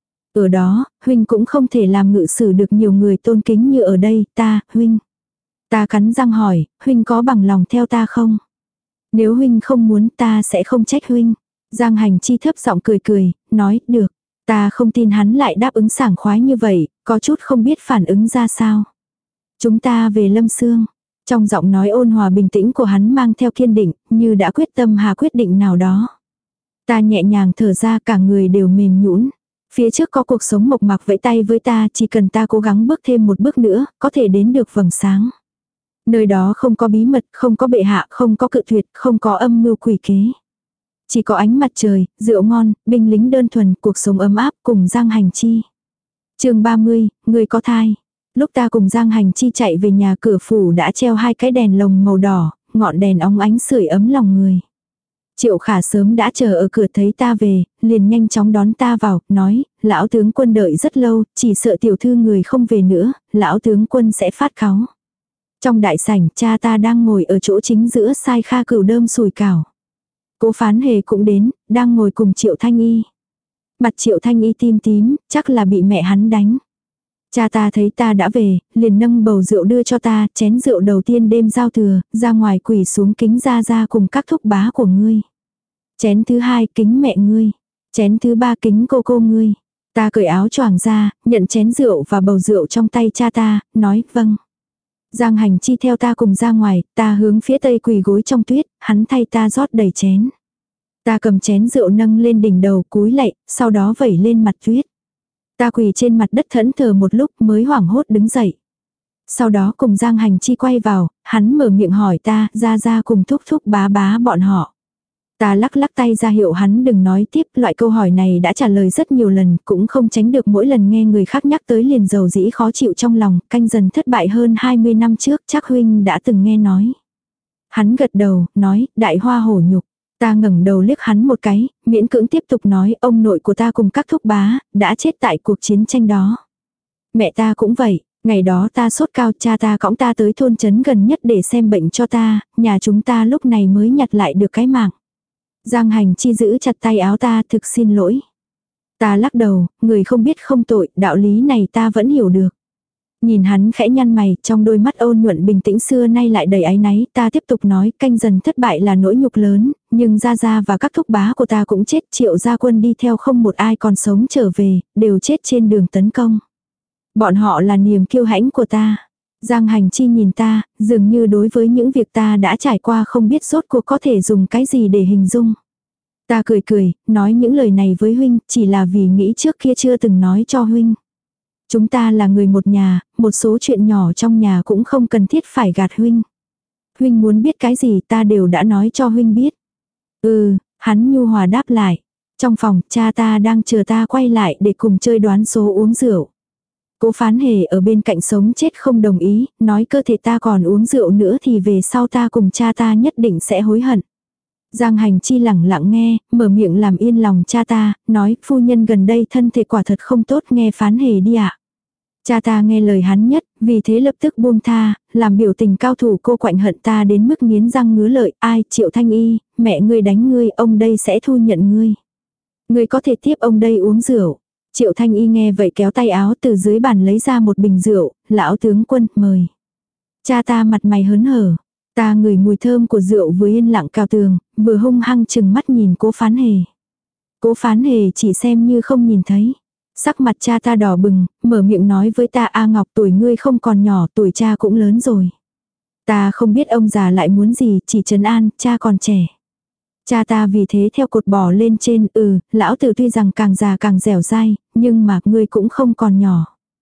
Ở đó, huynh cũng không thể làm ngự sử được nhiều người tôn kính như ở đây, ta, huynh. Ta cắn răng hỏi, huynh có bằng lòng theo ta không? Nếu huynh không muốn ta sẽ không trách huynh. Giang Hành Chi thấp giọng cười cười, nói, được. Ta không tin hắn lại đáp ứng sảng khoái như vậy, có chút không biết phản ứng ra sao. Chúng ta về Lâm Xương. Trong giọng nói ôn hòa bình tĩnh của hắn mang theo kiên định, như đã quyết tâm hà quyết định nào đó. Ta nhẹ nhàng thở ra, cả người đều mềm nhũn. Phía trước có cuộc sống mộc mạc vẫy tay với ta, chỉ cần ta cố gắng bước thêm một bước nữa, có thể đến được vầng sáng. Nơi đó không có bí mật, không có bệ hạ, không có cự tuyệt, không có âm mưu quỷ kế. Chỉ có ánh mặt trời, rượu ngon, binh lính đơn thuần, cuộc sống ấm áp cùng Giang Hành Chi. Chương ba mươi, người có thai. Lúc ta cùng Giang Hành Chi chạy về nhà, cửa phủ đã treo hai cái đèn lồng màu đỏ, ngọn đèn óng ánh sưởi ấm lòng người. Triệu Khả sớm đã chờ ở cửa thấy ta về, liền nhanh chóng đón ta vào, nói, lão tướng quân đợi rất lâu, chỉ sợ tiểu thư người không về nữa, lão tướng quân sẽ phát cáu. Trong đại sảnh, cha ta đang ngồi ở chỗ chính giữa sai kha cửu đơm sùi cảo. Cố Phán Hề cũng đến, đang ngồi cùng Triệu Thanh Y. Mặt Triệu Thanh Y tím tím, chắc là bị mẹ hắn đánh. Cha ta thấy ta đã về, liền nâng bầu rượu đưa cho ta, chén rượu đầu tiên đêm giao thừa, ra ngoài quỳ xuống kính ra ra cùng các thúc bá của ngươi. Chén thứ hai kính mẹ ngươi. Chén thứ ba kính cô cô ngươi. Ta cởi áo choàng ra, nhận chén rượu và bầu rượu trong tay cha ta, nói vâng. Giang Hành Chi theo ta cùng ra ngoài, ta hướng phía tây quỳ gối trong tuyết, hắn thay ta rót đầy chén. Ta cầm chén rượu nâng lên đỉnh đầu cúi lạy, sau đó vẩy lên mặt tuyết. Ta quỳ trên mặt đất thẫn thờ một lúc mới hoảng hốt đứng dậy. Sau đó cùng Giang Hành Chi quay vào, hắn mở miệng hỏi ta, ra ra cùng thúc thúc bá bá bọn họ. Ta lắc lắc tay ra hiệu hắn đừng nói tiếp, loại câu hỏi này đã trả lời rất nhiều lần, cũng không tránh được mỗi lần nghe người khác nhắc tới liền dầu dĩ khó chịu trong lòng, canh dần thất bại hơn hai mươi năm trước, chắc huynh đã từng nghe nói. Hắn gật đầu, nói, đại hoa hổ nhục. Ta ngẩng đầu liếc hắn một cái, miễn cưỡng tiếp tục nói, ông nội của ta cùng các thúc bá, đã chết tại cuộc chiến tranh đó. Mẹ ta cũng vậy, ngày đó ta sốt cao, cha ta cõng ta tới thôn trấn gần nhất để xem bệnh cho ta, nhà chúng ta lúc này mới nhặt lại được cái mạng. Giang Hành Chi giữ chặt tay áo ta, thực xin lỗi. Ta lắc đầu, người không biết không tội, đạo lý này ta vẫn hiểu được. Nhìn hắn khẽ nhăn mày, trong đôi mắt ôn nhuận bình tĩnh xưa nay lại đầy áy náy, ta tiếp tục nói, canh dần thất bại là nỗi nhục lớn, nhưng gia gia và các thúc bá của ta cũng chết, Triệu gia quân đi theo không một ai còn sống trở về, đều chết trên đường tấn công. Bọn họ là niềm kiêu hãnh của ta. Giang Hành Chi nhìn ta, dường như đối với những việc ta đã trải qua không biết rốt cuộc có thể dùng cái gì để hình dung. Ta cười cười, nói những lời này với huynh, chỉ là vì nghĩ trước kia chưa từng nói cho huynh. Chúng ta là người một nhà, một số chuyện nhỏ trong nhà cũng không cần thiết phải gạt huynh. Huynh muốn biết cái gì ta đều đã nói cho huynh biết. Ừ, hắn nhu hòa đáp lại. Trong phòng, cha ta đang chờ ta quay lại để cùng chơi đoán số uống rượu. Cố Phán Hề ở bên cạnh sống chết không đồng ý, nói cơ thể ta còn uống rượu nữa thì về sau ta cùng cha ta nhất định sẽ hối hận. Giang Hành Chi lẳng lặng nghe, mở miệng làm yên lòng cha ta, nói phu nhân gần đây thân thể quả thật không tốt, nghe Phán Hề đi ạ. Cha ta nghe lời hắn nhất, vì thế lập tức buông tha, làm biểu tình cao thủ cô quạnh hận ta đến mức nghiến răng ngứa lợi, ai Triệu Thanh Y, mẹ ngươi đánh ngươi, ông đây sẽ thu nhận ngươi. Ngươi có thể tiếp ông đây uống rượu. Triệu Thanh Y nghe vậy kéo tay áo từ dưới bàn lấy ra một bình rượu, lão tướng quân, mời. Cha ta mặt mày hớn hở, ta ngửi mùi thơm của rượu vừa yên lặng cao tường, vừa hung hăng chừng mắt nhìn Cố Phán Hề. Cố Phán Hề chỉ xem như không nhìn thấy. Sắc mặt cha ta đỏ bừng, mở miệng nói với ta, A Ngọc, tuổi ngươi không còn nhỏ, tuổi cha cũng lớn rồi. Ta không biết ông già lại muốn gì, chỉ trấn an, cha còn trẻ. Cha ta vì thế theo cột bò lên trên, ừ, lão tử tuy rằng càng già càng dẻo dai, nhưng mà ngươi cũng không còn nhỏ.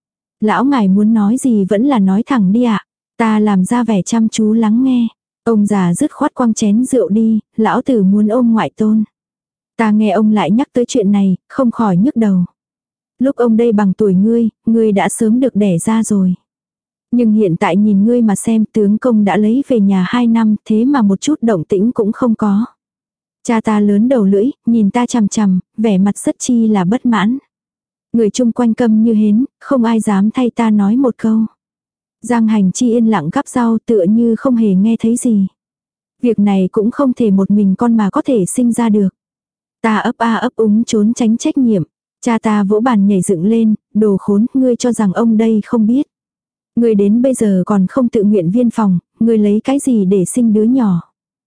Lão ngài muốn nói gì vẫn là nói thẳng đi ạ. Ta làm ra vẻ chăm chú lắng nghe. Ông già dứt khoát quăng chén rượu đi, lão tử muốn ôm ngoại tôn. Ta nghe ông lại nhắc tới chuyện này, không khỏi nhức đầu. Lúc ông đây bằng tuổi ngươi, ngươi đã sớm được đẻ ra rồi. Nhưng hiện tại nhìn ngươi mà xem, tướng công đã lấy về nhà hai năm, thế mà một chút động tĩnh cũng không có. Cha ta lớn đầu lưỡi, nhìn ta chằm chằm, vẻ mặt rất chi là bất mãn. Người chung quanh câm như hến, không ai dám thay ta nói một câu. Giang Hành Chi yên lặng gắp rau tựa như không hề nghe thấy gì. Việc này cũng không thể một mình con mà có thể sinh ra được. Ta ấp a ấp úng trốn tránh trách nhiệm. Cha ta vỗ bàn nhảy dựng lên, đồ khốn, ngươi cho rằng ông đây không biết. Ngươi đến bây giờ còn không tự nguyện viên phòng, ngươi lấy cái gì để sinh đứa nhỏ.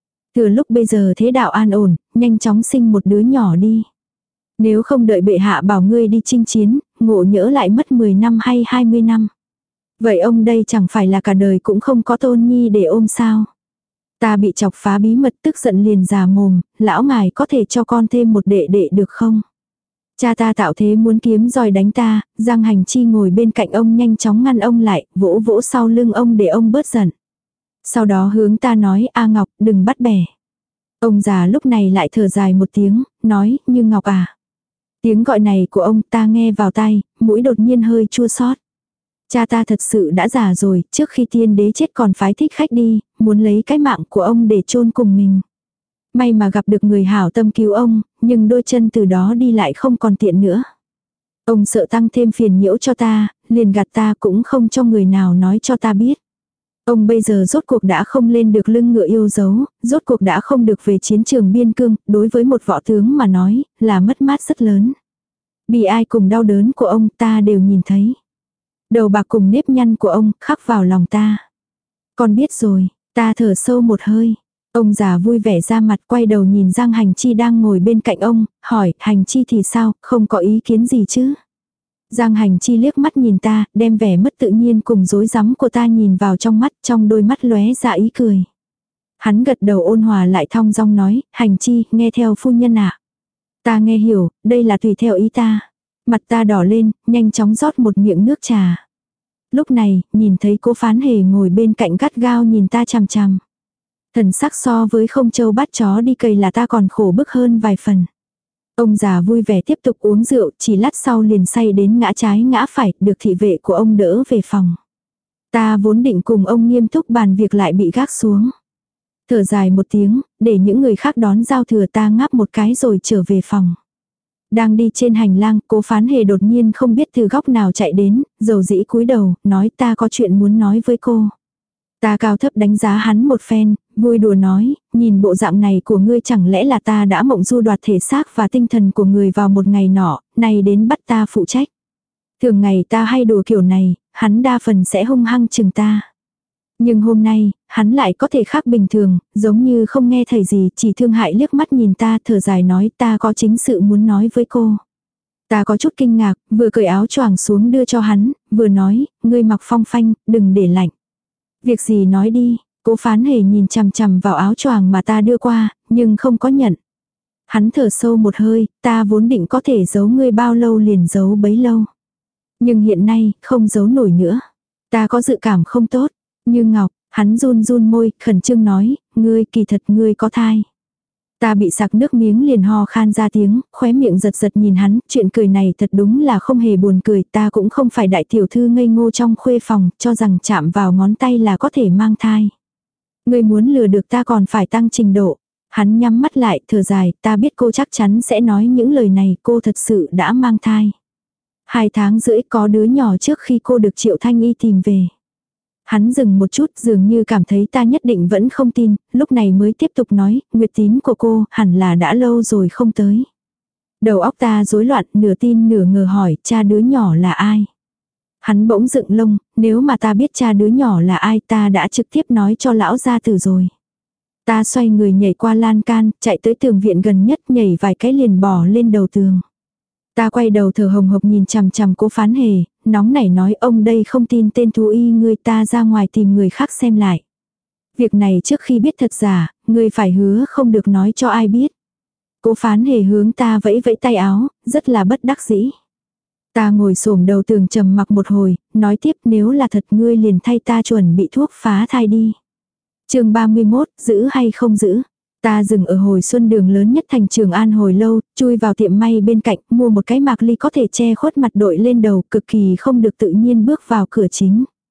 Từ lúc bây giờ thế đạo an ổn, nhanh chóng sinh một đứa nhỏ đi. Nếu không đợi bệ hạ bảo ngươi đi chinh chiến, ngộ nhỡ lại mất mười năm hay hai mươi năm. Vậy ông đây chẳng phải là cả đời cũng không có tôn nhi để ôm sao. Ta bị chọc phá bí mật tức giận liền già mồm, lão ngài có thể cho con thêm một đệ đệ được không? Cha ta tạo thế muốn kiếm roi đánh ta, Giang Hành Chi ngồi bên cạnh ông nhanh chóng ngăn ông lại, vỗ vỗ sau lưng ông để ông bớt giận. Sau đó hướng ta nói, A Ngọc, đừng bắt bẻ. Ông già lúc này lại thở dài một tiếng, nói, như Ngọc à. Tiếng gọi này của ông ta nghe vào tai, mũi đột nhiên hơi chua xót. Cha ta thật sự đã già rồi, trước khi tiên đế chết còn phái thích khách đi, muốn lấy cái mạng của ông để chôn cùng mình. May mà gặp được người hảo tâm cứu ông, nhưng đôi chân từ đó đi lại không còn tiện nữa. Ông sợ tăng thêm phiền nhiễu cho ta, liền gạt ta cũng không cho người nào nói cho ta biết. Ông bây giờ rốt cuộc đã không lên được lưng ngựa yêu dấu, rốt cuộc đã không được về chiến trường biên cương, đối với một võ tướng mà nói, là mất mát rất lớn. Bi ai cùng đau đớn của ông ta đều nhìn thấy. Đầu bạc cùng nếp nhăn của ông khắc vào lòng ta. Con biết rồi, ta thở sâu một hơi. Ông già vui vẻ ra mặt quay đầu nhìn Giang Hành Chi đang ngồi bên cạnh ông, hỏi, Hành Chi thì sao, không có ý kiến gì chứ? Giang Hành Chi liếc mắt nhìn ta, đem vẻ mất tự nhiên cùng rối rắm của ta nhìn vào trong mắt, trong đôi mắt lóe ra ý cười. Hắn gật đầu ôn hòa lại thong dong nói, Hành Chi, nghe theo phu nhân ạ. Ta nghe hiểu, đây là tùy theo ý ta. Mặt ta đỏ lên, nhanh chóng rót một miệng nước trà. Lúc này, nhìn thấy Cố Phán Hề ngồi bên cạnh gắt gao nhìn ta chằm chằm. Thần sắc so với không châu bắt chó đi cầy là ta còn khổ bức hơn vài phần. Ông già vui vẻ tiếp tục uống rượu, chỉ lát sau liền say đến ngã trái ngã phải, được thị vệ của ông đỡ về phòng. Ta vốn định cùng ông nghiêm túc bàn việc lại bị gác xuống. Thở dài một tiếng, để những người khác đón giao thừa ta ngáp một cái rồi trở về phòng. Đang đi trên hành lang, Cố Phán Hề đột nhiên không biết từ góc nào chạy đến, dầu dĩ cúi đầu, nói ta có chuyện muốn nói với cô. Ta cao thấp đánh giá hắn một phen, vui đùa nói, nhìn bộ dạng này của ngươi chẳng lẽ là ta đã mộng du đoạt thể xác và tinh thần của người vào một ngày nọ, này đến bắt ta phụ trách. Thường ngày ta hay đùa kiểu này, hắn đa phần sẽ hung hăng chừng ta. Nhưng hôm nay, hắn lại có thể khác bình thường, giống như không nghe thầy gì, chỉ thương hại liếc mắt nhìn ta thở dài nói ta có chính sự muốn nói với cô. Ta có chút kinh ngạc, vừa cởi áo choàng xuống đưa cho hắn, vừa nói, ngươi mặc phong phanh, đừng để lạnh. Việc gì nói đi, Cố Phán Hề nhìn chằm chằm vào áo choàng mà ta đưa qua, nhưng không có nhận. Hắn thở sâu một hơi, ta vốn định có thể giấu ngươi bao lâu liền giấu bấy lâu. Nhưng hiện nay, không giấu nổi nữa. Ta có dự cảm không tốt. Như Ngọc, hắn run run môi, khẩn trương nói, ngươi kỳ thật ngươi có thai. Ta bị sặc nước miếng liền ho khan ra tiếng, khóe miệng giật giật nhìn hắn, chuyện cười này thật đúng là không hề buồn cười, ta cũng không phải đại tiểu thư ngây ngô trong khuê phòng, cho rằng chạm vào ngón tay là có thể mang thai. Ngươi muốn lừa được ta còn phải tăng trình độ. Hắn nhắm mắt lại, thở dài, ta biết cô chắc chắn sẽ nói những lời này, cô thật sự đã mang thai. Hai tháng rưỡi có đứa nhỏ trước khi cô được Triệu Thanh Y tìm về. Hắn dừng một chút dường như cảm thấy ta nhất định vẫn không tin, lúc này mới tiếp tục nói, nguyệt tín của cô hẳn là đã lâu rồi không tới. Đầu óc ta rối loạn, nửa tin nửa ngờ hỏi, cha đứa nhỏ là ai? Hắn bỗng dựng lông, nếu mà ta biết cha đứa nhỏ là ai ta đã trực tiếp nói cho lão gia tử rồi. Ta xoay người nhảy qua lan can, chạy tới tường viện gần nhất nhảy vài cái liền bò lên đầu tường. Ta quay đầu thở hồng hộc nhìn chằm chằm Cố Phán Hề, nóng nảy nói ông đây không tin tên thú y ngươi ta ra ngoài tìm người khác xem lại. Việc này trước khi biết thật giả, ngươi phải hứa không được nói cho ai biết. Cố Phán Hề hướng ta vẫy vẫy tay áo, rất là bất đắc dĩ. Ta ngồi xổm đầu tường trầm mặc một hồi, nói tiếp nếu là thật ngươi liền thay ta chuẩn bị thuốc phá thai đi. Chương ba mươi mốt, giữ hay không giữ? Ta dừng ở hồi xuân đường lớn nhất thành Trường An hồi lâu, chui vào tiệm may bên cạnh, mua một cái mạc ly có thể che khuất mặt đội lên đầu, cực kỳ không được tự nhiên bước vào cửa chính.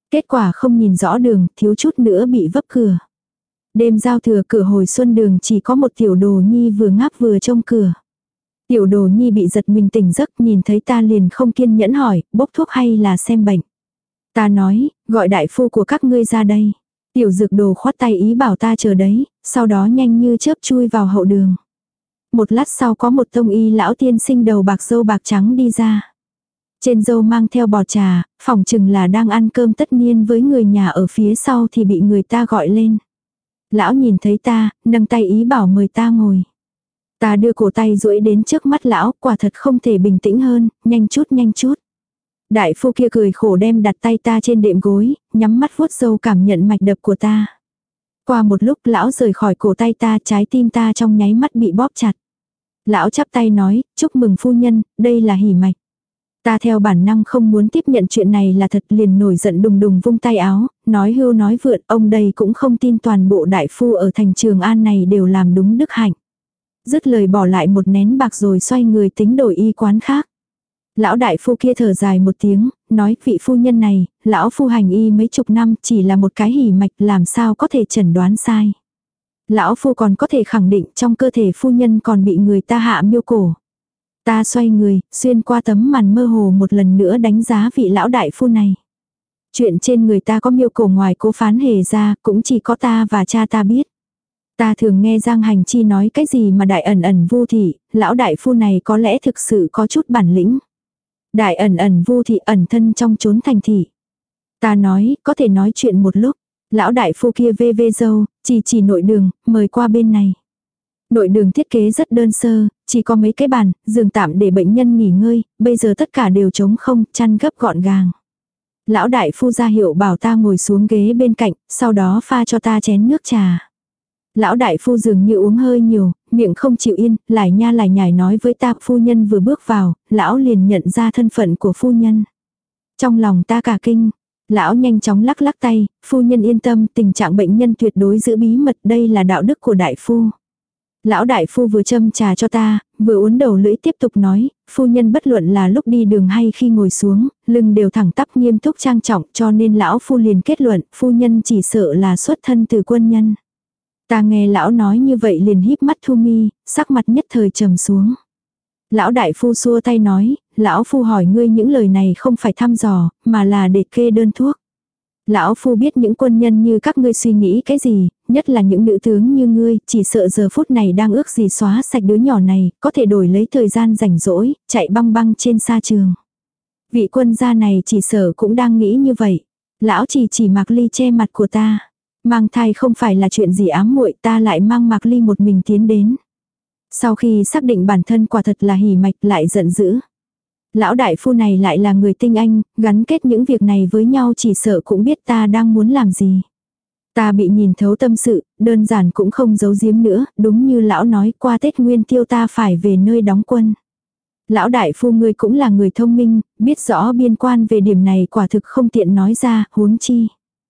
Kết quả không nhìn rõ đường, thiếu chút nữa bị vấp cửa. Đêm giao thừa cửa hồi xuân đường chỉ có một tiểu đồ nhi vừa ngáp vừa trông cửa. Tiểu đồ nhi bị giật mình tỉnh giấc, nhìn thấy ta liền không kiên nhẫn hỏi, bốc thuốc hay là xem bệnh. Ta nói, gọi đại phu của các ngươi ra đây. Tiểu dược đồ khoát tay ý bảo ta chờ đấy, sau đó nhanh như chớp chui vào hậu đường. Một lát sau có một tông y lão tiên sinh đầu bạc râu bạc trắng đi ra. Trên râu mang theo bò trà, phỏng chừng là đang ăn cơm tất niên với người nhà ở phía sau thì bị người ta gọi lên. Lão nhìn thấy ta, nâng tay ý bảo mời ta ngồi. Ta đưa cổ tay duỗi đến trước mắt lão, quả thật không thể bình tĩnh hơn, nhanh chút nhanh chút. Đại phu kia cười khổ đem đặt tay ta trên đệm gối, nhắm mắt vuốt râu cảm nhận mạch đập của ta. Qua một lúc lão rời khỏi cổ tay ta, trái tim ta trong nháy mắt bị bóp chặt. Lão chắp tay nói, chúc mừng phu nhân, đây là hỉ mạch. Ta theo bản năng không muốn tiếp nhận chuyện này là thật, liền nổi giận đùng đùng vung tay áo, nói hưu nói vượn, ông đây cũng không tin toàn bộ đại phu ở thành Trường An này đều làm đúng đức hạnh. Dứt lời bỏ lại một nén bạc rồi xoay người tính đổi y quán khác. Lão đại phu kia thở dài một tiếng, nói vị phu nhân này, lão phu hành y mấy chục năm chỉ là một cái hỉ mạch làm sao có thể chẩn đoán sai. Lão phu còn có thể khẳng định trong cơ thể phu nhân còn bị người ta hạ miêu cổ. Ta xoay người, xuyên qua tấm màn mơ hồ một lần nữa đánh giá vị lão đại phu này. Chuyện trên người ta có miêu cổ ngoài Cố Phán Hề ra, cũng chỉ có ta và cha ta biết. Ta thường nghe Giang Hành Chi nói cái gì mà đại ẩn ẩn vu thị, lão đại phu này có lẽ thực sự có chút bản lĩnh. Đại ẩn ẩn vu thị ẩn thân trong chốn thành thị. Ta nói, có thể nói chuyện một lúc. Lão đại phu kia vê vê râu, chỉ chỉ nội đường, mời qua bên này. Nội đường thiết kế rất đơn sơ, chỉ có mấy cái bàn, giường tạm để bệnh nhân nghỉ ngơi, bây giờ tất cả đều trống không, chăn gấp gọn gàng. Lão đại phu ra hiệu bảo ta ngồi xuống ghế bên cạnh, sau đó pha cho ta chén nước trà. Lão đại phu dường như uống hơi nhiều, miệng không chịu yên, lải nha lải nhải nói với ta, phu nhân vừa bước vào, lão liền nhận ra thân phận của phu nhân. Trong lòng ta cả kinh, lão nhanh chóng lắc lắc tay, phu nhân yên tâm, tình trạng bệnh nhân tuyệt đối giữ bí mật, đây là đạo đức của đại phu. Lão đại phu vừa châm trà cho ta, vừa uốn đầu lưỡi tiếp tục nói, phu nhân bất luận là lúc đi đường hay khi ngồi xuống, lưng đều thẳng tắp nghiêm túc trang trọng, cho nên lão phu liền kết luận, phu nhân chỉ sợ là xuất thân từ quân nhân. Ta nghe lão nói như vậy liền híp mắt thu mi, sắc mặt nhất thời trầm xuống. Lão đại phu xua tay nói, lão phu hỏi ngươi những lời này không phải thăm dò, mà là để kê đơn thuốc. Lão phu biết những quân nhân như các ngươi suy nghĩ cái gì, nhất là những nữ tướng như ngươi, chỉ sợ giờ phút này đang ước gì xóa sạch đứa nhỏ này, có thể đổi lấy thời gian rảnh rỗi, chạy băng băng trên sa trường. Vị quân gia này chỉ sợ cũng đang nghĩ như vậy. Lão chỉ chỉ Mạc Ly che mặt của ta. Mang thai không phải là chuyện gì ám muội, ta lại mang Mạc Ly một mình tiến đến. Sau khi xác định bản thân quả thật là hỉ mạch lại giận dữ. Lão đại phu này lại là người tinh anh, gắn kết những việc này với nhau chỉ sợ cũng biết ta đang muốn làm gì. Ta bị nhìn thấu tâm sự, đơn giản cũng không giấu giếm nữa, đúng như lão nói qua Tết Nguyên Tiêu ta phải về nơi đóng quân. Lão đại phu ngươi cũng là người thông minh, biết rõ biên quan về điểm này quả thực không tiện nói ra, huống chi.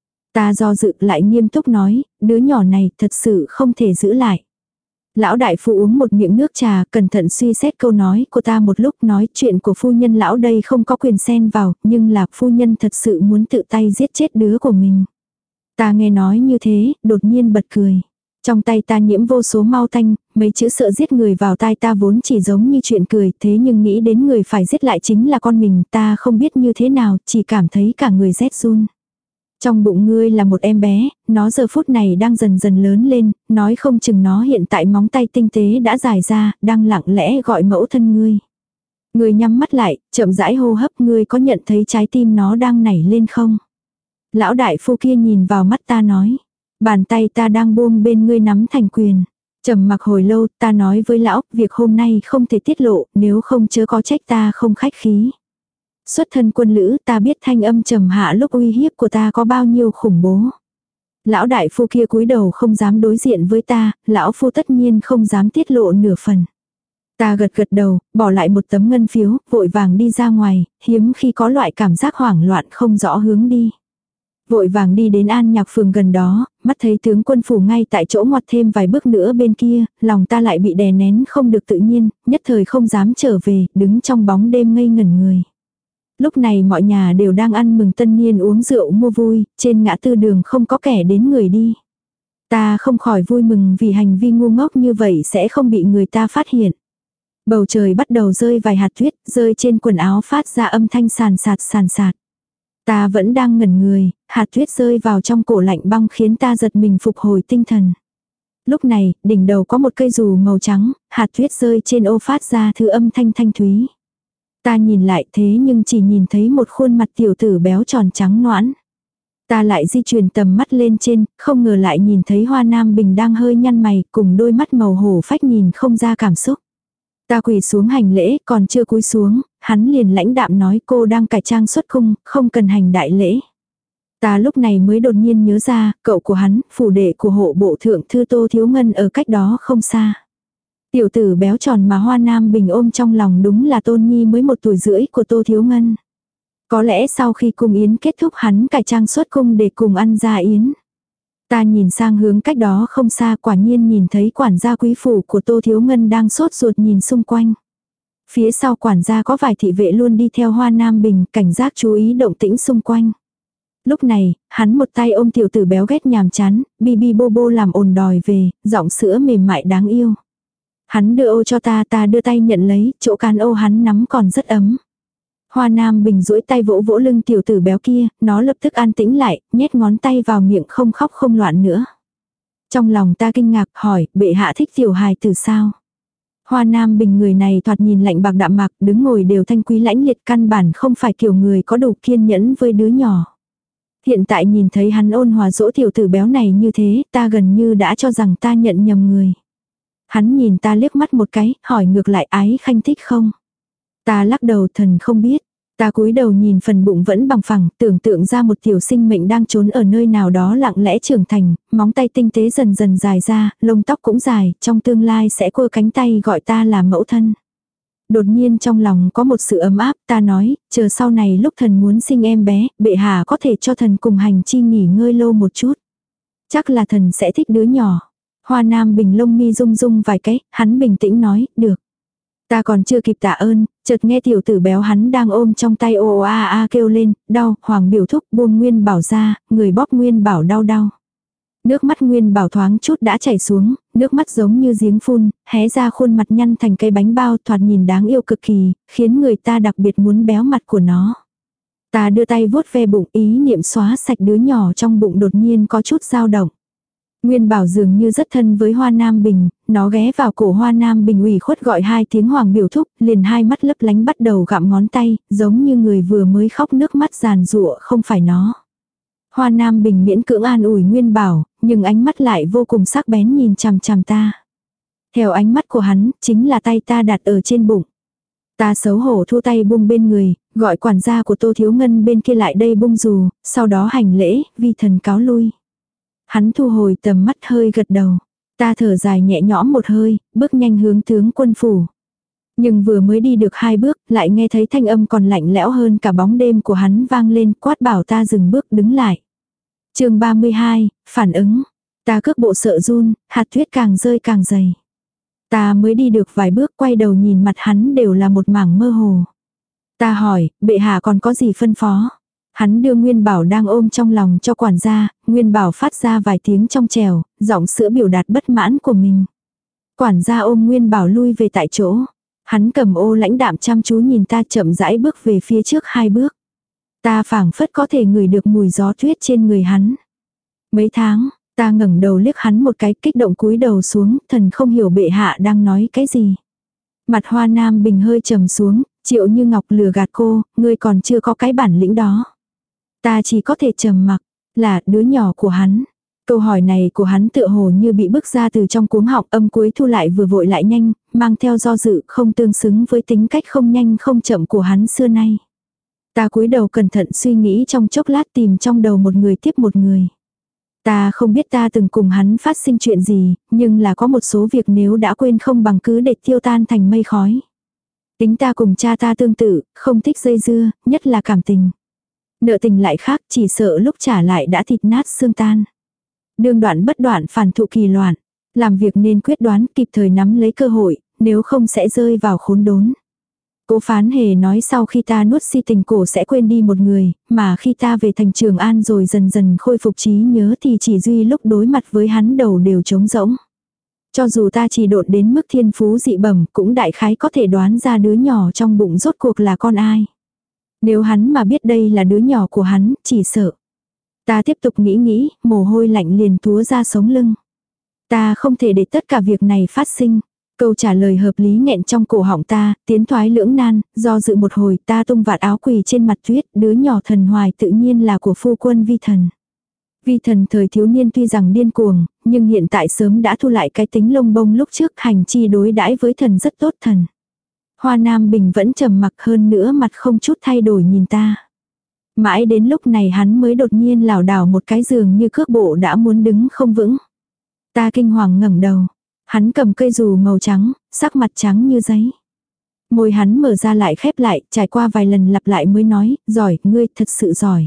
Ta do dự lại nghiêm túc nói, đứa nhỏ này thật sự không thể giữ lại. Lão đại phu uống một miệng nước trà, cẩn thận suy xét câu nói của ta một lúc, nói chuyện của phu nhân lão đây không có quyền xen vào, nhưng là phu nhân thật sự muốn tự tay giết chết đứa của mình. Ta nghe nói như thế, đột nhiên bật cười. Trong tay ta nhiễm vô số mau tanh, mấy chữ sợ giết người vào tai ta vốn chỉ giống như chuyện cười, thế nhưng nghĩ đến người phải giết lại chính là con mình, ta không biết như thế nào, chỉ cảm thấy cả người rét run. Trong bụng ngươi là một em bé, nó giờ phút này đang dần dần lớn lên, nói không chừng nó hiện tại móng tay tinh tế đã dài ra, đang lặng lẽ gọi mẫu thân ngươi. Ngươi nhắm mắt lại, chậm rãi hô hấp, ngươi có nhận thấy trái tim nó đang nảy lên không? Lão đại phu kia nhìn vào mắt ta nói, bàn tay ta đang buông bên ngươi nắm thành quyền. Trầm mặc hồi lâu, ta nói với lão, việc hôm nay không thể tiết lộ, nếu không chớ có trách ta không khách khí. Xuất thân quân lữ, ta biết thanh âm trầm hạ lúc uy hiếp của ta có bao nhiêu khủng bố. Lão đại phu kia cúi đầu không dám đối diện với ta, lão phu tất nhiên không dám tiết lộ nửa phần. Ta gật gật đầu, bỏ lại một tấm ngân phiếu, vội vàng đi ra ngoài, hiếm khi có loại cảm giác hoảng loạn không rõ hướng đi. Vội vàng đi đến An Nhạc phường gần đó, mắt thấy tướng quân phủ ngay tại chỗ ngoặt thêm vài bước nữa bên kia, lòng ta lại bị đè nén không được tự nhiên, nhất thời không dám trở về, đứng trong bóng đêm ngây ngẩn người. Lúc này mọi nhà đều đang ăn mừng tân niên uống rượu mua vui, trên ngã tư đường không có kẻ đến người đi. Ta không khỏi vui mừng vì hành vi ngu ngốc như vậy sẽ không bị người ta phát hiện. Bầu trời bắt đầu rơi vài hạt tuyết, rơi trên quần áo phát ra âm thanh sàn sạt sàn sạt. Ta vẫn đang ngẩn người, hạt tuyết rơi vào trong cổ lạnh băng khiến ta giật mình phục hồi tinh thần. Lúc này, đỉnh đầu có một cây dù màu trắng, hạt tuyết rơi trên ô phát ra thứ âm thanh thanh thúy. Ta nhìn lại thế nhưng chỉ nhìn thấy một khuôn mặt tiểu tử béo tròn trắng noãn. Ta lại di chuyển tầm mắt lên trên, không ngờ lại nhìn thấy Hoa Nam Bình đang hơi nhăn mày cùng đôi mắt màu hổ phách nhìn không ra cảm xúc. Ta quỳ xuống hành lễ, còn chưa cúi xuống, hắn liền lãnh đạm nói cô đang cải trang xuất cung, không cần hành đại lễ. Ta lúc này mới đột nhiên nhớ ra, cậu của hắn, phủ đệ của hộ bộ thượng thư Tô Thiếu Ngân ở cách đó không xa. Tiểu tử béo tròn mà Hoa Nam Bình ôm trong lòng đúng là Tôn Nhi mới một tuổi rưỡi của Tô Thiếu Ngân. Có lẽ sau khi cung yến kết thúc hắn cải trang xuất cung để cùng ăn gia yến. Ta nhìn sang hướng cách đó không xa, quả nhiên nhìn thấy quản gia quý phủ của Tô Thiếu Ngân đang sốt ruột nhìn xung quanh. Phía sau quản gia có vài thị vệ luôn đi theo Hoa Nam Bình, cảnh giác chú ý động tĩnh xung quanh. Lúc này, hắn một tay ôm tiểu tử béo ghét nhàm chán, bi bi bô bô làm ồn đòi về, giọng sữa mềm mại đáng yêu. Hắn đưa ô cho ta, ta đưa tay nhận lấy, chỗ can ô hắn nắm còn rất ấm. Hoa Nam Bình duỗi tay vỗ vỗ lưng tiểu tử béo kia, nó lập tức an tĩnh lại, nhét ngón tay vào miệng không khóc không loạn nữa. Trong lòng ta kinh ngạc hỏi, bệ hạ thích tiểu hài từ sao? Hoa Nam Bình người này thoạt nhìn lạnh bạc đạm mạc, đứng ngồi đều thanh quý lãnh liệt, căn bản không phải kiểu người có đủ kiên nhẫn với đứa nhỏ. Hiện tại nhìn thấy hắn ôn hòa dỗ tiểu tử béo này như thế, ta gần như đã cho rằng ta nhận nhầm người. Hắn nhìn ta liếc mắt một cái, hỏi ngược lại ái khanh thích không? Ta lắc đầu thần không biết. Ta cúi đầu nhìn phần bụng vẫn bằng phẳng, tưởng tượng ra một tiểu sinh mệnh đang trốn ở nơi nào đó lặng lẽ trưởng thành, móng tay tinh tế dần dần dài ra, lông tóc cũng dài, trong tương lai sẽ cua cánh tay gọi ta là mẫu thân. Đột nhiên trong lòng có một sự ấm áp, ta nói, chờ sau này lúc thần muốn sinh em bé, bệ hạ có thể cho thần cùng hành chi nghỉ ngơi lâu một chút. Chắc là thần sẽ thích đứa nhỏ. Hoa Nam Bình lông mi rung rung vài cái, hắn bình tĩnh nói, được. Ta còn chưa kịp tạ ơn, chợt nghe tiểu tử béo hắn đang ôm trong tay ô ô a a kêu lên, đau, Hoàng biểu thúc buông Nguyên Bảo ra, người bóp Nguyên Bảo đau đau. Nước mắt Nguyên Bảo thoáng chút đã chảy xuống, nước mắt giống như giếng phun, hé ra khuôn mặt nhăn thành cây bánh bao thoạt nhìn đáng yêu cực kỳ, khiến người ta đặc biệt muốn béo mặt của nó. Ta đưa tay vuốt ve bụng, ý niệm xóa sạch đứa nhỏ trong bụng đột nhiên có chút dao động. Nguyên Bảo dường như rất thân với Hoa Nam Bình, nó ghé vào cổ Hoa Nam Bình ủy khuất gọi hai tiếng Hoàng biểu thúc, liền hai mắt lấp lánh bắt đầu gặm ngón tay, giống như người vừa mới khóc nước mắt giàn giụa không phải nó. Hoa Nam Bình miễn cưỡng an ủi Nguyên Bảo, nhưng ánh mắt lại vô cùng sắc bén nhìn chằm chằm ta. Theo ánh mắt của hắn, chính là tay ta đặt ở trên bụng. Ta xấu hổ thu tay buông bên người, gọi quản gia của Tô Thiếu Ngân bên kia lại đây bung dù, sau đó hành lễ, vi thần cáo lui. Hắn thu hồi tầm mắt hơi gật đầu. Ta thở dài nhẹ nhõm một hơi, bước nhanh hướng tướng quân phủ. Nhưng vừa mới đi được hai bước, lại nghe thấy thanh âm còn lạnh lẽo hơn cả bóng đêm của hắn vang lên, quát bảo ta dừng bước đứng lại. Chương ba mươi hai, phản ứng. Ta cước bộ sợ run, hạt tuyết càng rơi càng dày. Ta mới đi được vài bước quay đầu nhìn mặt hắn đều là một mảng mơ hồ. Ta hỏi, bệ hạ còn có gì phân phó? Hắn đưa Nguyên Bảo đang ôm trong lòng cho quản gia, Nguyên Bảo phát ra vài tiếng trong trèo, giọng sữa biểu đạt bất mãn của mình. Quản gia ôm Nguyên Bảo lui về tại chỗ. Hắn cầm ô lãnh đạm chăm chú nhìn ta chậm rãi bước về phía trước hai bước. Ta phảng phất có thể ngửi được mùi gió tuyết trên người hắn. Mấy tháng, ta ngẩng đầu liếc hắn một cái kích động cúi đầu xuống, thần không hiểu bệ hạ đang nói cái gì. Mặt Hoa Nam Bình hơi trầm xuống, Triệu Như Ngọc lừa gạt cô, ngươi còn chưa có cái bản lĩnh đó. Ta chỉ có thể trầm mặc, là đứa nhỏ của hắn. Câu hỏi này của hắn tựa hồ như bị bức ra từ trong cuống họng, âm cuối thu lại vừa vội lại nhanh, mang theo do dự không tương xứng với tính cách không nhanh không chậm của hắn xưa nay. Ta cúi đầu cẩn thận suy nghĩ trong chốc lát tìm trong đầu một người tiếp một người. Ta không biết ta từng cùng hắn phát sinh chuyện gì, nhưng là có một số việc nếu đã quên không bằng cứ để tiêu tan thành mây khói. Tính ta cùng cha ta tương tự, không thích dây dưa, nhất là cảm tình. Nợ tình lại khác, chỉ sợ lúc trả lại đã thịt nát xương tan. Đương đoạn bất đoạn phản thụ kỳ loạn. Làm việc nên quyết đoán kịp thời nắm lấy cơ hội, nếu không sẽ rơi vào khốn đốn. Cố Phán Hề nói sau khi ta nuốt si tình cổ sẽ quên đi một người, mà khi ta về thành Trường An rồi dần dần khôi phục trí nhớ thì chỉ duy lúc đối mặt với hắn đầu đều trống rỗng. Cho dù ta chỉ độn đến mức thiên phú dị bẩm cũng đại khái có thể đoán ra đứa nhỏ trong bụng rốt cuộc là con ai. Nếu hắn mà biết đây là đứa nhỏ của hắn, chỉ sợ. Ta tiếp tục nghĩ nghĩ, mồ hôi lạnh liền túa ra sống lưng. Ta không thể để tất cả việc này phát sinh. Câu trả lời hợp lý nghẹn trong cổ họng ta, tiến thoái lưỡng nan, do dự một hồi ta tung vạt áo quỳ trên mặt tuyết, đứa nhỏ thần hoài tự nhiên là của phu quân Vi Thần. Vi Thần thời thiếu niên tuy rằng điên cuồng, nhưng hiện tại sớm đã thu lại cái tính lông bông lúc trước, hành chi đối đãi với thần rất tốt thần. Hoa Nam Bình vẫn trầm mặc, hơn nữa mặt không chút thay đổi nhìn ta. Mãi đến lúc này hắn mới đột nhiên lảo đảo một cái giường như cước bộ đã muốn đứng không vững. Ta kinh hoàng ngẩng đầu. Hắn cầm cây dù màu trắng, sắc mặt trắng như giấy. Môi hắn mở ra lại khép lại, trải qua vài lần lặp lại mới nói, giỏi, ngươi thật sự giỏi.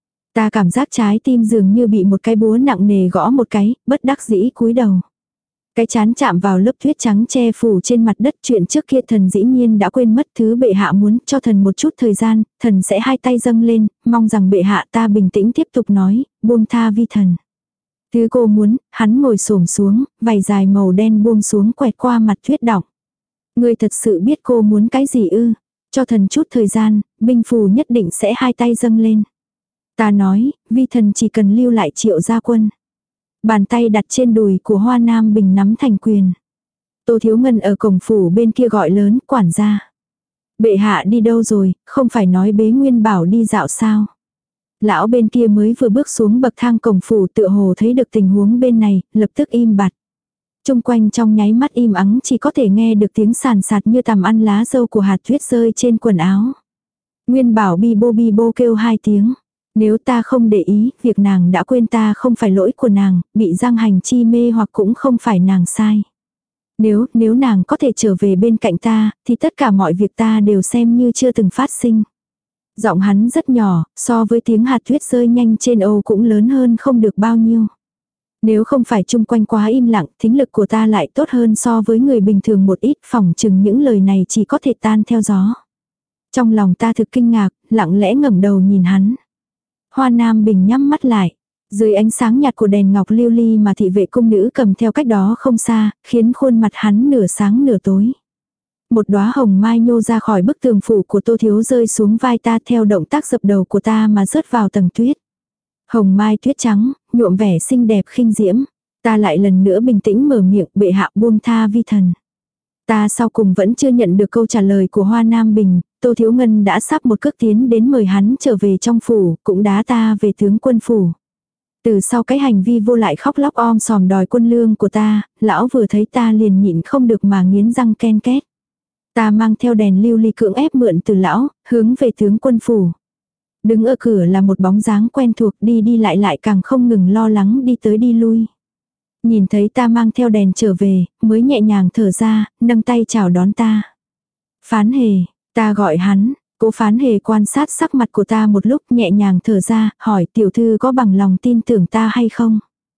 Ta cảm giác trái tim dường như bị một cái búa nặng nề gõ một cái, bất đắc dĩ cúi đầu. Cái chán chạm vào lớp tuyết trắng che phủ trên mặt đất, chuyện trước kia thần dĩ nhiên đã quên mất, thứ bệ hạ muốn cho thần một chút thời gian, thần sẽ hai tay dâng lên, mong rằng bệ hạ. Ta bình tĩnh tiếp tục nói, buông tha Vi Thần. Thứ cô muốn, hắn ngồi xổm xuống, vảy dài màu đen buông xuống quẹt qua mặt tuyết đọng. Ngươi thật sự biết cô muốn cái gì ư? Cho thần chút thời gian, binh phù nhất định sẽ hai tay dâng lên. Ta nói, Vi Thần chỉ cần lưu lại Triệu gia quân. Bàn tay đặt trên đùi của Hoa Nam Bình nắm thành quyền. Tô Thiếu Ngân ở cổng phủ bên kia gọi lớn, quản gia. Bệ hạ đi đâu rồi, không phải nói bế Nguyên Bảo đi dạo sao? Lão bên kia mới vừa bước xuống bậc thang cổng phủ, tựa hồ thấy được tình huống bên này, lập tức im bặt. Trung quanh trong nháy mắt im ắng, chỉ có thể nghe được tiếng sàn sạt như tằm ăn lá dâu của hạt tuyết rơi trên quần áo. Nguyên Bảo bi bô bi bô kêu hai tiếng. Nếu ta không để ý, việc nàng đã quên ta không phải lỗi của nàng, bị Giang Hành Chi mê hoặc cũng không phải nàng sai. Nếu, nếu nàng có thể trở về bên cạnh ta, thì tất cả mọi việc ta đều xem như chưa từng phát sinh. Giọng hắn rất nhỏ, so với tiếng hạt tuyết rơi nhanh trên Âu cũng lớn hơn không được bao nhiêu. Nếu không phải chung quanh quá im lặng, thính lực của ta lại tốt hơn so với người bình thường một ít, phỏng chừng những lời này chỉ có thể tan theo gió. Trong lòng ta thực kinh ngạc, lặng lẽ ngẩng đầu nhìn hắn. Hoa Nam Bình nhắm mắt lại. Dưới ánh sáng nhạt của đèn ngọc lưu ly mà thị vệ cung nữ cầm theo cách đó không xa, khiến khuôn mặt hắn nửa sáng nửa tối. Một đóa hồng mai nhô ra khỏi bức tường phủ của Tô Thiếu rơi xuống vai ta theo động tác dập đầu của ta mà rớt vào tầng tuyết. Hồng mai tuyết trắng, nhuộm vẻ xinh đẹp khinh diễm. Ta lại lần nữa bình tĩnh mở miệng, bệ hạ buông tha Vi Thần. Ta sau cùng vẫn chưa nhận được câu trả lời của Hoa Nam Bình. Tô Thiếu Ngân đã sắp một cước tiến đến mời hắn trở về trong phủ, cũng đá ta về tướng quân phủ. Từ sau cái hành vi vô lại khóc lóc om sòm đòi quân lương của ta, lão vừa thấy ta liền nhịn không được mà nghiến răng ken két. Ta mang theo đèn lưu ly cưỡng ép mượn từ lão, hướng về tướng quân phủ. Đứng ở cửa là một bóng dáng quen thuộc, đi đi lại lại càng không ngừng lo lắng đi tới đi lui. Nhìn thấy ta mang theo đèn trở về, mới nhẹ nhàng thở ra, nâng tay chào đón ta. Phán Hề, ta gọi hắn. Cố Phán Hề quan sát sắc mặt của ta một lúc, nhẹ nhàng thở ra, hỏi tiểu thư có bằng lòng tin tưởng ta hay không.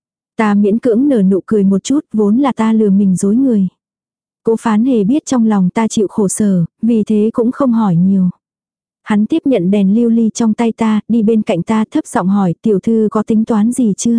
Ta miễn cưỡng nở nụ cười một chút, vốn là ta lừa mình dối người. Cố Phán Hề biết trong lòng ta chịu khổ sở, vì thế cũng không hỏi nhiều. Hắn tiếp nhận đèn lưu ly trong tay ta, đi bên cạnh ta thấp giọng hỏi tiểu thư có tính toán gì chưa.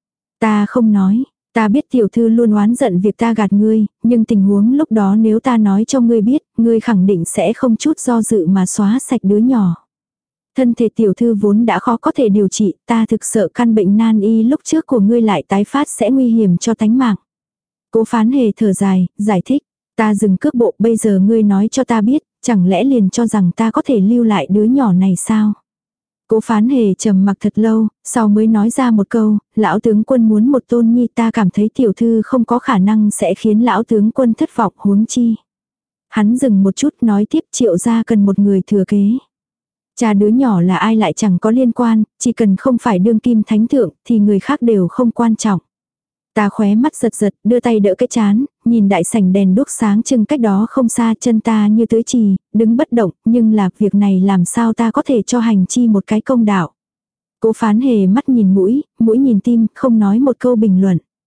Ta không nói. Ta biết tiểu thư luôn oán giận việc ta gạt ngươi, nhưng tình huống lúc đó nếu ta nói cho ngươi biết, ngươi khẳng định sẽ không chút do dự mà xóa sạch đứa nhỏ. Thân thể tiểu thư vốn đã khó có thể điều trị, ta thực sợ căn bệnh nan y lúc trước của ngươi lại tái phát sẽ nguy hiểm cho tánh mạng. Cố Phán Hề thở dài, giải thích, ta dừng cước bộ, bây giờ ngươi nói cho ta biết, chẳng lẽ liền cho rằng ta có thể lưu lại đứa nhỏ này sao? Cố Phán Hề trầm mặc thật lâu, sau mới nói ra một câu, lão tướng quân muốn một tôn nhi, ta cảm thấy tiểu thư không có khả năng sẽ khiến lão tướng quân thất vọng, huống chi. Hắn dừng một chút nói tiếp, Triệu gia cần một người thừa kế. Cha đứa nhỏ là ai lại chẳng có liên quan, chỉ cần không phải đương kim thánh thượng thì người khác đều không quan trọng. Ta khóe mắt giật giật, đưa tay đỡ cái chán, nhìn đại sảnh đèn đuốc sáng trưng cách đó không xa, chân ta như tưới trì, đứng bất động, nhưng là việc này làm sao ta có thể cho Hành Chi một cái công đạo. Cố Phán Hề mắt nhìn mũi, mũi nhìn tim, không nói một câu bình luận.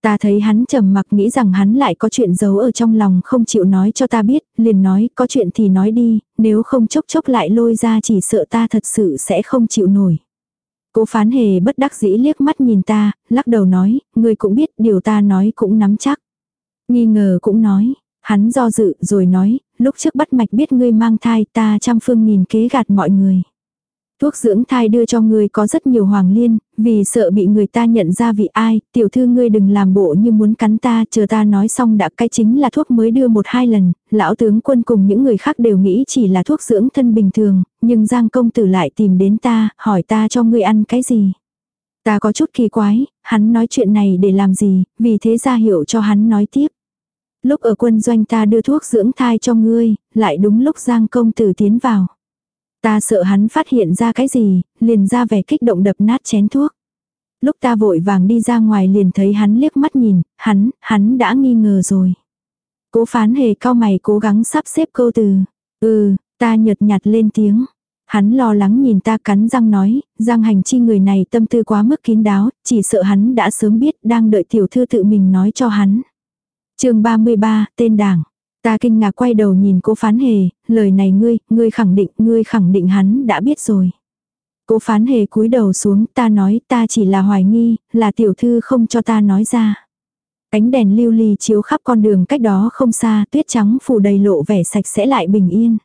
Ta thấy hắn trầm mặc, nghĩ rằng hắn lại có chuyện giấu ở trong lòng không chịu nói cho ta biết, liền nói có chuyện thì nói đi, nếu không chốc chốc lại lôi ra chỉ sợ ta thật sự sẽ không chịu nổi. Cố Phán Hề bất đắc dĩ liếc mắt nhìn ta, lắc đầu nói, ngươi cũng biết điều ta nói cũng nắm chắc. Nghi ngờ cũng nói, hắn do dự rồi nói, lúc trước bắt mạch biết ngươi mang thai ta trăm phương nghìn kế gạt mọi người. Thuốc dưỡng thai đưa cho ngươi có rất nhiều hoàng liên, vì sợ bị người ta nhận ra vì ai, tiểu thư ngươi đừng làm bộ như muốn cắn ta, chờ ta nói xong đã, cái chính là thuốc mới đưa một hai lần, lão tướng quân cùng những người khác đều nghĩ chỉ là thuốc dưỡng thân bình thường, nhưng Giang công tử lại tìm đến ta, hỏi ta cho ngươi ăn cái gì. Ta có chút kỳ quái, hắn nói chuyện này để làm gì, vì thế ra hiệu cho hắn nói tiếp. Lúc ở quân doanh ta đưa thuốc dưỡng thai cho ngươi, lại đúng lúc Giang công tử tiến vào. Ta sợ hắn phát hiện ra cái gì, liền ra vẻ kích động đập nát chén thuốc. Lúc ta vội vàng đi ra ngoài liền thấy hắn liếc mắt nhìn, hắn, hắn đã nghi ngờ rồi. Cố Phán Hề cau mày cố gắng sắp xếp câu từ. Ừ, ta nhợt nhạt lên tiếng. Hắn lo lắng nhìn ta cắn răng nói, Giang Hành Chi người này tâm tư quá mức kín đáo, chỉ sợ hắn đã sớm biết, đang đợi tiểu thư tự mình nói cho hắn. Chương ba mươi ba, tên đảng. Ta kinh ngạc quay đầu nhìn Cố Phán Hề, lời này ngươi, ngươi khẳng định, ngươi khẳng định hắn đã biết rồi. Cố Phán Hề cúi đầu xuống, ta nói ta chỉ là hoài nghi, là tiểu thư không cho ta nói ra. Ánh đèn lưu ly chiếu khắp con đường cách đó không xa, tuyết trắng phủ đầy lộ vẻ sạch sẽ lại bình yên.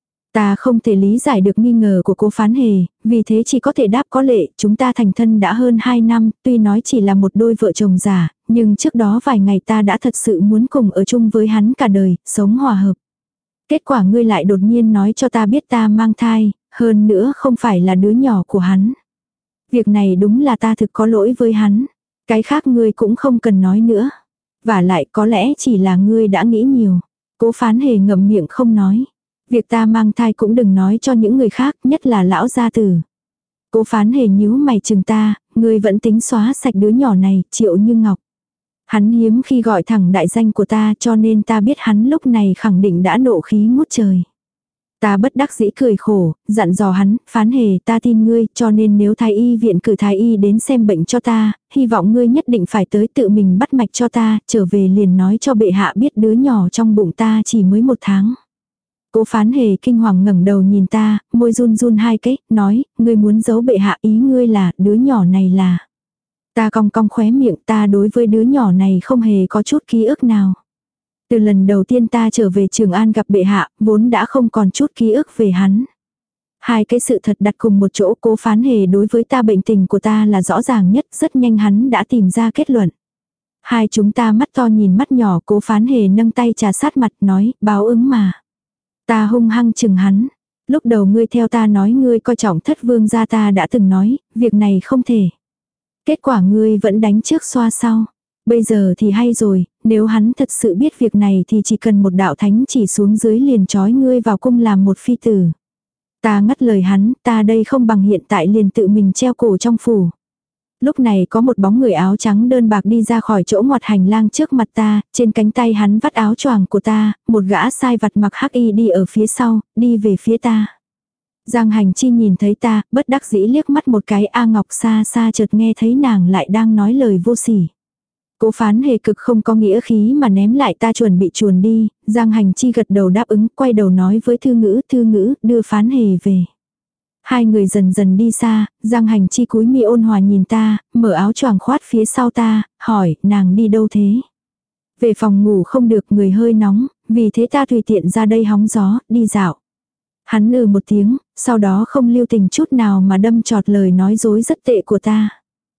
Ta không thể lý giải được nghi ngờ của Cố Phán Hề, vì thế chỉ có thể đáp có lệ, chúng ta thành thân đã hơn hai năm, tuy nói chỉ là một đôi vợ chồng già, nhưng trước đó vài ngày ta đã thật sự muốn cùng ở chung với hắn cả đời, sống hòa hợp. Kết quả ngươi lại đột nhiên nói cho ta biết ta mang thai, hơn nữa không phải là đứa nhỏ của hắn. Việc này đúng là ta thực có lỗi với hắn, cái khác ngươi cũng không cần nói nữa. Và lại có lẽ chỉ là ngươi đã nghĩ nhiều. Cố Phán Hề ngậm miệng không nói. Việc ta mang thai cũng đừng nói cho những người khác, nhất là lão gia tử. Cố Phán Hề nhíu mày chừng ta, ngươi vẫn tính xóa sạch đứa nhỏ này, Triệu Như Ngọc. Hắn hiếm khi gọi thẳng đại danh của ta cho nên ta biết hắn lúc này khẳng định đã nộ khí ngút trời. Ta bất đắc dĩ cười khổ, dặn dò hắn, Phán Hề ta tin ngươi cho nên nếu thái y viện cử thái y đến xem bệnh cho ta, hy vọng ngươi nhất định phải tới tự mình bắt mạch cho ta, trở về liền nói cho bệ hạ biết đứa nhỏ trong bụng ta chỉ mới một tháng. Cố Phán Hề kinh hoàng ngẩng đầu nhìn ta, môi run run hai cái, nói, ngươi muốn giấu bệ hạ, ý ngươi là, đứa nhỏ này là. Ta cong cong khóe miệng, ta đối với đứa nhỏ này không hề có chút ký ức nào. Từ lần đầu tiên ta trở về Trường An gặp bệ hạ, vốn đã không còn chút ký ức về hắn. Hai cái sự thật đặt cùng một chỗ, Cố Phán Hề đối với ta bệnh tình của ta là rõ ràng nhất, rất nhanh hắn đã tìm ra kết luận. Hai chúng ta mắt to nhìn mắt nhỏ, Cố Phán Hề nâng tay trà sát mặt nói, báo ứng mà. Ta hung hăng chừng hắn. Lúc đầu ngươi theo ta nói ngươi coi trọng Thất vương gia, ta đã từng nói, việc này không thể. Kết quả ngươi vẫn đánh trước xoa sau. Bây giờ thì hay rồi, nếu hắn thật sự biết việc này thì chỉ cần một đạo thánh chỉ xuống dưới liền trói ngươi vào cung làm một phi tử. Ta ngắt lời hắn, ta đây không bằng hiện tại liền tự mình treo cổ trong phủ. Lúc này có một bóng người áo trắng đơn bạc đi ra khỏi chỗ ngoặt hành lang trước mặt ta, trên cánh tay hắn vắt áo choàng của ta, một gã sai vặt mặc hắc y đi ở phía sau, đi về phía ta. Giang Hành Chi nhìn thấy ta, bất đắc dĩ liếc mắt một cái, A Ngọc xa xa chợt nghe thấy nàng lại đang nói lời vô sỉ. Cố Phán Hề cực không có nghĩa khí mà ném lại ta chuẩn bị chuồn đi, Giang Hành Chi gật đầu đáp ứng, quay đầu nói với Thư Ngữ, Thư Ngữ, đưa Phán Hề về. Hai người dần dần đi xa, Giang Hành Chi cúi mi ôn hòa nhìn ta, mở áo choàng khoát phía sau ta, hỏi, nàng đi đâu thế? Về phòng ngủ không được, người hơi nóng, vì thế ta tùy tiện ra đây hóng gió, đi dạo. Hắn ừ một tiếng, sau đó không lưu tình chút nào mà đâm chọt lời nói dối rất tệ của ta.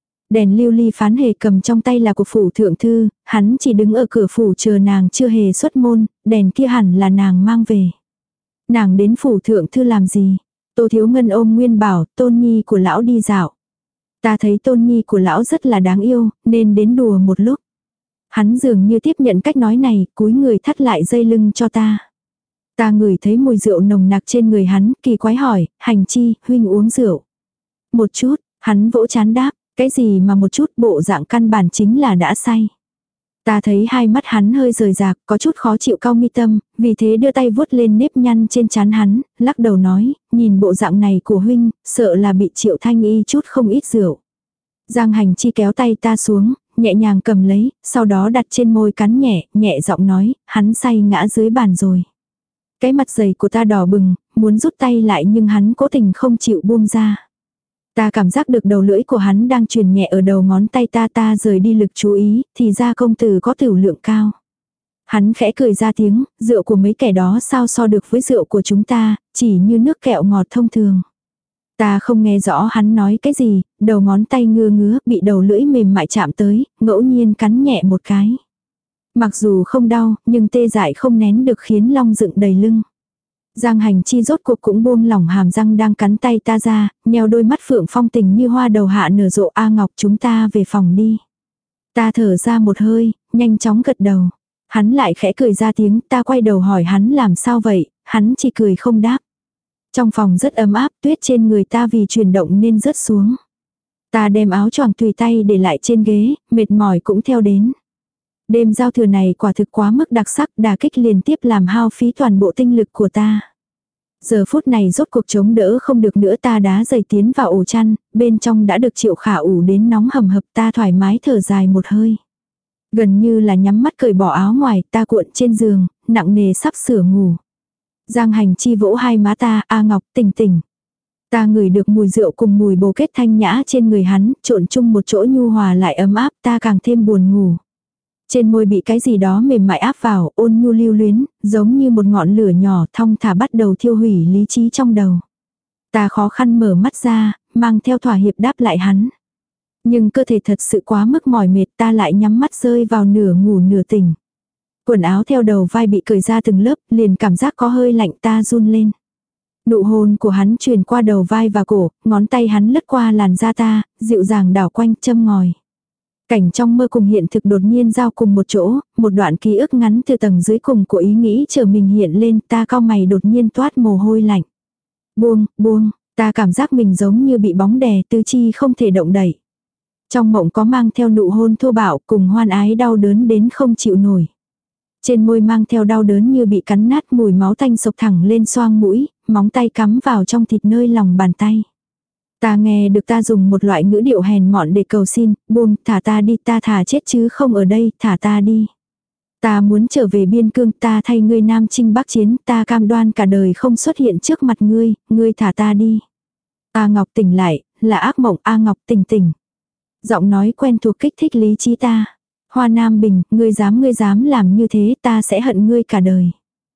Đèn lưu ly Phán Hề cầm trong tay là của phủ thượng thư, hắn chỉ đứng ở cửa phủ chờ nàng chưa hề xuất môn, đèn kia hẳn là nàng mang về. Nàng đến phủ thượng thư làm gì? Tô Thiếu Ngân ôm Nguyên bảo, tôn nhi của lão đi dạo. Ta thấy tôn nhi của lão rất là đáng yêu, nên đến đùa một lúc. Hắn dường như tiếp nhận cách nói này, cúi người thắt lại dây lưng cho ta. Ta ngửi thấy mùi rượu nồng nặc trên người hắn, kỳ quái hỏi, Hành Chi, huynh uống rượu. Một chút, hắn vỗ chán đáp, cái gì mà một chút, bộ dạng căn bản chính là đã say. Ta thấy hai mắt hắn hơi rời rạc, có chút khó chịu cau mi tâm, vì thế đưa tay vuốt lên nếp nhăn trên trán hắn, lắc đầu nói, nhìn bộ dạng này của huynh, sợ là bị Triệu Thanh Y chút không ít rượu. Giang Hành Chi kéo tay ta xuống, nhẹ nhàng cầm lấy, sau đó đặt trên môi cắn nhẹ, nhẹ giọng nói, hắn say ngã dưới bàn rồi. Cái mặt dày của ta đỏ bừng, muốn rút tay lại nhưng hắn cố tình không chịu buông ra. Ta cảm giác được đầu lưỡi của hắn đang truyền nhẹ ở đầu ngón tay ta ta rời đi lực chú ý, thì ra công tử có tửu lượng cao. Hắn khẽ cười ra tiếng, rượu của mấy kẻ đó sao so được với rượu của chúng ta, chỉ như nước kẹo ngọt thông thường. Ta không nghe rõ hắn nói cái gì, đầu ngón tay ngưa ngứa, bị đầu lưỡi mềm mại chạm tới, ngẫu nhiên cắn nhẹ một cái. Mặc dù không đau, nhưng tê dại không nén được khiến long dựng đầy lưng. Giang Hành Chi rốt cuộc cũng buông lỏng hàm răng đang cắn tay ta ra, nheo đôi mắt phượng phong tình như hoa đầu hạ nở rộ. A Ngọc, chúng ta về phòng đi. Ta thở ra một hơi, nhanh chóng gật đầu. Hắn lại khẽ cười ra tiếng, ta quay đầu hỏi hắn làm sao vậy, hắn chỉ cười không đáp. Trong phòng rất ấm áp, tuyết trên người ta vì chuyển động nên rớt xuống. Ta đem áo choàng tùy tay để lại trên ghế, mệt mỏi cũng theo đến. Đêm giao thừa này quả thực quá mức đặc sắc, đả kích liên tiếp làm hao phí toàn bộ tinh lực của ta. Giờ phút này rốt cuộc chống đỡ không được nữa, ta đá giày tiến vào ổ chăn, bên trong đã được Triệu Khả ủ đến nóng hầm hập, ta thoải mái thở dài một hơi. Gần như là nhắm mắt cởi bỏ áo ngoài, ta cuộn trên giường, nặng nề sắp sửa ngủ. Giang Hành Chi vỗ hai má ta, A Ngọc tỉnh tỉnh. Ta ngửi được mùi rượu cùng mùi bồ kết thanh nhã trên người hắn, trộn chung một chỗ nhu hòa lại ấm áp, ta càng thêm buồn ngủ. Trên môi bị cái gì đó mềm mại áp vào, ôn nhu lưu luyến, giống như một ngọn lửa nhỏ thong thả bắt đầu thiêu hủy lý trí trong đầu. Ta khó khăn mở mắt ra, mang theo thỏa hiệp đáp lại hắn. Nhưng cơ thể thật sự quá mức mỏi mệt, ta lại nhắm mắt rơi vào nửa ngủ nửa tỉnh. Quần áo theo đầu vai bị cởi ra từng lớp, liền cảm giác có hơi lạnh, ta run lên. Nụ hôn của hắn truyền qua đầu vai và cổ, ngón tay hắn lướt qua làn da ta, dịu dàng đảo quanh châm ngòi. Cảnh trong mơ cùng hiện thực đột nhiên giao cùng một chỗ, một đoạn ký ức ngắn từ tầng dưới cùng của ý nghĩ chờ mình hiện lên, ta cau mày đột nhiên toát mồ hôi lạnh. Buông, buông, ta cảm giác mình giống như bị bóng đè, tứ chi không thể động đậy. Trong mộng có mang theo nụ hôn thô bạo cùng hoan ái đau đớn đến không chịu nổi. Trên môi mang theo đau đớn như bị cắn nát, mùi máu tanh sộc thẳng lên xoang mũi, móng tay cắm vào trong thịt nơi lòng bàn tay. Ta nghe được ta dùng một loại ngữ điệu hèn mọn để cầu xin, buông, thả ta đi, ta thả chết chứ không ở đây, thả ta đi. Ta muốn trở về biên cương, ta thay ngươi nam chinh bắc chiến, ta cam đoan cả đời không xuất hiện trước mặt ngươi, ngươi thả ta đi. A Ngọc tỉnh lại, là ác mộng, A Ngọc tỉnh tỉnh. Giọng nói quen thuộc kích thích lý trí ta. Hoa Nam Bình, ngươi dám ngươi dám làm như thế, ta sẽ hận ngươi cả đời.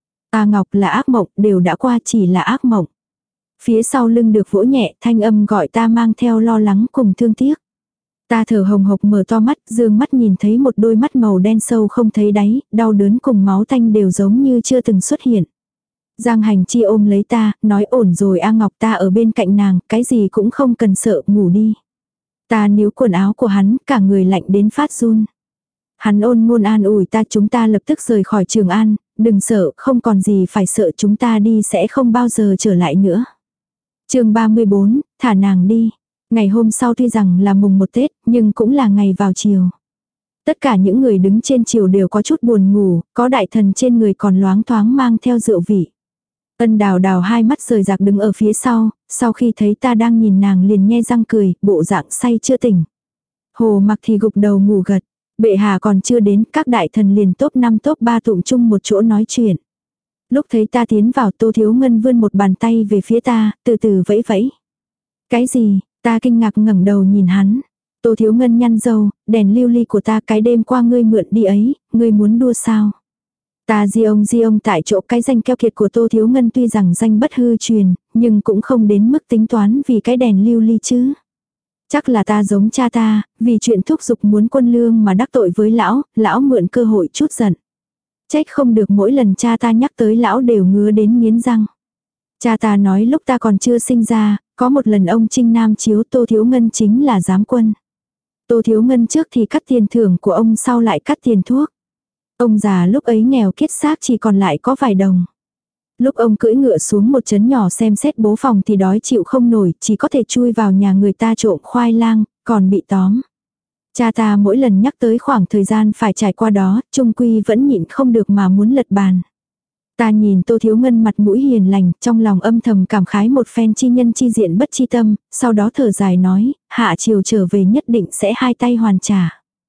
A Ngọc là ác mộng, đều đã qua, chỉ là ác mộng. Phía sau lưng được vỗ nhẹ, thanh âm gọi ta mang theo lo lắng cùng thương tiếc. Ta thở hồng hộc mở to mắt, dương mắt nhìn thấy một đôi mắt màu đen sâu không thấy đáy, đau đớn cùng máu tanh đều giống như chưa từng xuất hiện. Giang Hành Chi ôm lấy ta, nói ổn rồi A Ngọc, ta ở bên cạnh nàng, cái gì cũng không cần sợ, ngủ đi. Ta níu quần áo của hắn, cả người lạnh đến phát run. Hắn ôn ngôn an ủi ta, chúng ta lập tức rời khỏi Trường An, đừng sợ, không còn gì phải sợ, chúng ta đi sẽ không bao giờ trở lại nữa. Chương ba mươi bốn, thả nàng đi. Ngày hôm sau tuy rằng là mùng một Tết, nhưng cũng là ngày vào chiều. Tất cả những người đứng trên chiều đều có chút buồn ngủ, có đại thần trên người còn loáng thoáng mang theo rượu vị. Ân Đào Đào hai mắt rời rạc đứng ở phía sau, sau khi thấy ta đang nhìn nàng liền nhe răng cười, bộ dạng say chưa tỉnh. Hồ Mặc thì gục đầu ngủ gật, bệ hạ còn chưa đến, các đại thần liền top năm top ba tụm chung một chỗ nói chuyện. Lúc thấy ta tiến vào, Tô Thiếu Ngân vươn một bàn tay về phía ta, từ từ vẫy vẫy. Cái gì? Ta kinh ngạc ngẩng đầu nhìn hắn. Tô Thiếu Ngân nhăn râu, đèn lưu ly của ta cái đêm qua ngươi mượn đi ấy, ngươi muốn đua sao? Ta di ông di ông tại chỗ, cái danh keo kiệt của Tô Thiếu Ngân tuy rằng danh bất hư truyền, nhưng cũng không đến mức tính toán vì cái đèn lưu ly chứ. Chắc là ta giống cha ta, vì chuyện thúc giục muốn quân lương mà đắc tội với lão, lão mượn cơ hội chút giận. Trách không được mỗi lần cha ta nhắc tới lão đều ngứa đến nghiến răng. Cha ta nói lúc ta còn chưa sinh ra, có một lần ông Trinh Nam chiếu Tô Thiếu Ngân chính là giám quân. Tô Thiếu Ngân trước thì cắt tiền thưởng của ông, sau lại cắt tiền thuốc. Ông già lúc ấy nghèo kiết xác chỉ còn lại có vài đồng. Lúc ông cưỡi ngựa xuống một trấn nhỏ xem xét bố phòng thì đói chịu không nổi, chỉ có thể chui vào nhà người ta trộm khoai lang, còn bị tóm. Cha ta mỗi lần nhắc tới khoảng thời gian phải trải qua đó, trung quy vẫn nhịn không được mà muốn lật bàn. Ta nhìn Tô Thiếu Ngân mặt mũi hiền lành, trong lòng âm thầm cảm khái một phen chi nhân chi diện bất chi tâm, sau đó thở dài nói, hạ chiều trở về nhất định sẽ hai tay hoàn trả.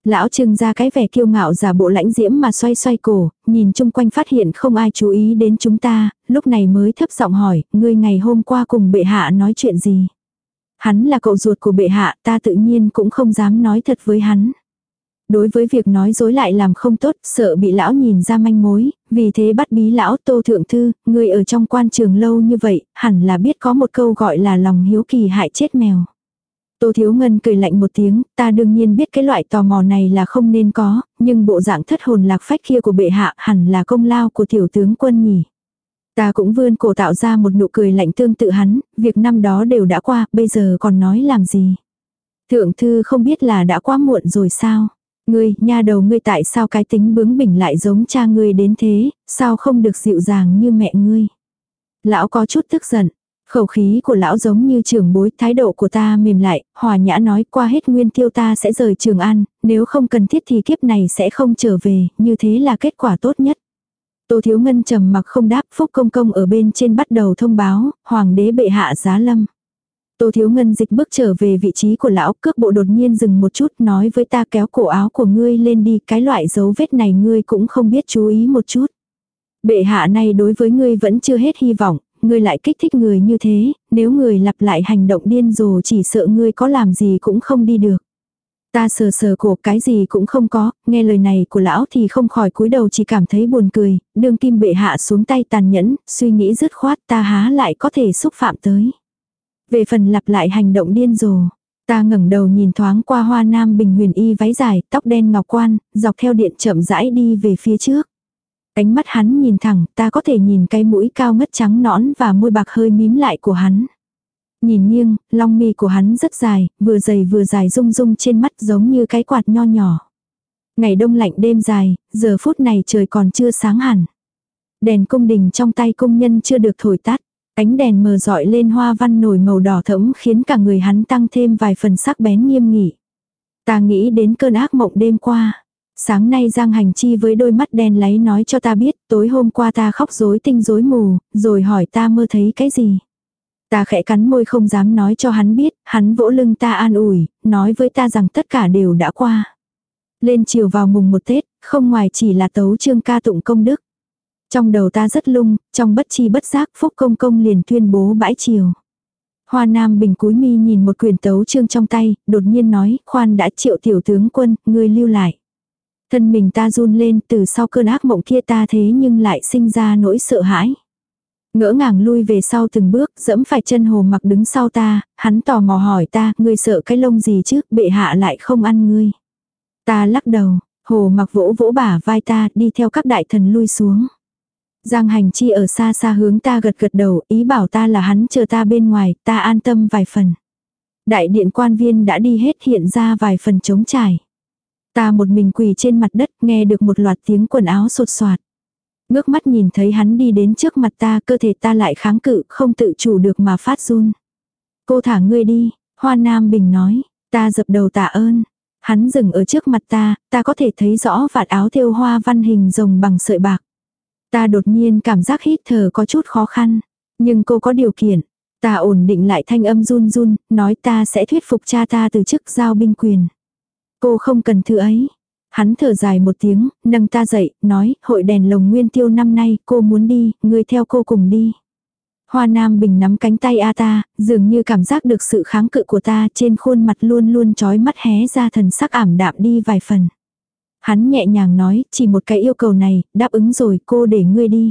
Lão Trương ra cái vẻ kiêu ngạo giả bộ lãnh diễm mà xoay xoay cổ, nhìn chung quanh phát hiện không ai chú ý đến chúng ta, lúc này mới thấp giọng hỏi, ngươi ngày hôm qua cùng bệ hạ nói chuyện gì? Hắn là cậu ruột của bệ hạ, ta tự nhiên cũng không dám nói thật với hắn. Đối với việc nói dối lại làm không tốt, sợ bị lão nhìn ra manh mối, vì thế bắt bí lão. Tô thượng thư, người ở trong quan trường lâu như vậy, hẳn là biết có một câu gọi là lòng hiếu kỳ hại chết mèo. Tô Thiếu Ngân cười lạnh một tiếng, ta đương nhiên biết cái loại tò mò này là không nên có, nhưng bộ dạng thất hồn lạc phách kia của bệ hạ hẳn là công lao của tiểu tướng quân nhỉ. Ta cũng vươn cổ tạo ra một nụ cười lạnh tương tự hắn, việc năm đó đều đã qua, bây giờ còn nói làm gì. Thượng thư không biết là đã quá muộn rồi sao? Ngươi, nha đầu ngươi tại sao cái tính bướng bỉnh lại giống cha ngươi đến thế, sao không được dịu dàng như mẹ ngươi? Lão có chút tức giận, khẩu khí của lão giống như trưởng bối, thái độ của ta mềm lại, hòa nhã nói qua hết nguyên tiêu ta sẽ rời Trường An, nếu không cần thiết thì kiếp này sẽ không trở về, như thế là kết quả tốt nhất. Tô Thiếu Ngân trầm mặc không đáp, Phúc Công Công ở bên trên bắt đầu thông báo, Hoàng đế bệ hạ giá lâm. Tô Thiếu Ngân dịch bước trở về vị trí của lão, cước bộ đột nhiên dừng một chút, nói với ta kéo cổ áo của ngươi lên đi, cái loại dấu vết này ngươi cũng không biết chú ý một chút. Bệ hạ này đối với ngươi vẫn chưa hết hy vọng, ngươi lại kích thích người như thế, nếu người lặp lại hành động điên rồ chỉ sợ ngươi có làm gì cũng không đi được. Ta sờ sờ cổ, cái gì cũng không có, nghe lời này của lão thì không khỏi cúi đầu, chỉ cảm thấy buồn cười, đương kim bệ hạ xuống tay tàn nhẫn, suy nghĩ dứt khoát, ta há lại có thể xúc phạm tới. Về phần lặp lại hành động điên rồ, ta ngẩng đầu nhìn thoáng qua Hoa Nam Bình huyền y váy dài, tóc đen ngọc quan, dọc theo điện chậm rãi đi về phía trước. Ánh mắt hắn nhìn thẳng, ta có thể nhìn cái mũi cao ngất trắng nõn và môi bạc hơi mím lại của hắn. Nhìn nghiêng, long mi của hắn rất dài, vừa dày vừa dài rung rung trên mắt giống như cái quạt nho nhỏ. Ngày đông lạnh đêm dài, giờ phút này trời còn chưa sáng hẳn. Đèn cung đình trong tay công nhân chưa được thổi tắt. Ánh đèn mờ dọi lên hoa văn nổi màu đỏ thẫm khiến cả người hắn tăng thêm vài phần sắc bén nghiêm nghị. Ta nghĩ đến cơn ác mộng đêm qua. Sáng nay Giang Hành Chi với đôi mắt đen láy nói cho ta biết tối hôm qua ta khóc rối tinh rối mù, rồi hỏi ta mơ thấy cái gì. Ta khẽ cắn môi không dám nói cho hắn biết, hắn vỗ lưng ta an ủi, nói với ta rằng tất cả đều đã qua. Lên chiều vào mùng một Tết, không ngoài chỉ là tấu chương ca tụng công đức. Trong đầu ta rất lung, trong bất chi bất giác Phúc Công Công liền tuyên bố bãi chiều. Hoa Nam Bình cúi mi nhìn một quyển tấu chương trong tay, đột nhiên nói, khoan đã, Triệu tiểu tướng quân, ngươi lưu lại. Thân mình ta run lên, từ sau cơn ác mộng kia ta thế nhưng lại sinh ra nỗi sợ hãi. Ngỡ ngàng lui về sau từng bước, dẫm phải chân Hồ Mặc đứng sau ta, hắn tò mò hỏi ta, ngươi sợ cái lông gì chứ, bệ hạ lại không ăn ngươi. Ta lắc đầu, Hồ Mặc vỗ vỗ bả vai ta, đi theo các đại thần lui xuống. Giang Hành Chi ở xa xa hướng ta gật gật đầu, ý bảo ta là hắn chờ ta bên ngoài, ta an tâm vài phần. Đại điện quan viên đã đi hết, hiện ra vài phần trống trải. Ta một mình quỳ trên mặt đất, nghe được một loạt tiếng quần áo sột soạt. Ngước mắt nhìn thấy hắn đi đến trước mặt ta, cơ thể ta lại kháng cự, không tự chủ được mà phát run. Cô thả ngươi đi, Hoa Nam Bình nói, ta dập đầu tạ ơn. Hắn dừng ở trước mặt ta, ta có thể thấy rõ vạt áo thêu hoa văn hình rồng bằng sợi bạc. Ta đột nhiên cảm giác hít thở có chút khó khăn, nhưng cô có điều kiện. Ta ổn định lại thanh âm run run, nói ta sẽ thuyết phục cha ta từ chức giao binh quyền. Cô không cần thứ ấy. Hắn thở dài một tiếng, nâng ta dậy, nói, hội đèn lồng nguyên tiêu năm nay, cô muốn đi, ngươi theo cô cùng đi. Hoa Nam Bình nắm cánh tay A ta, dường như cảm giác được sự kháng cự của ta, trên khuôn mặt luôn luôn trói mắt hé ra thần sắc ảm đạm đi vài phần. Hắn nhẹ nhàng nói, chỉ một cái yêu cầu này, đáp ứng rồi, cô để ngươi đi.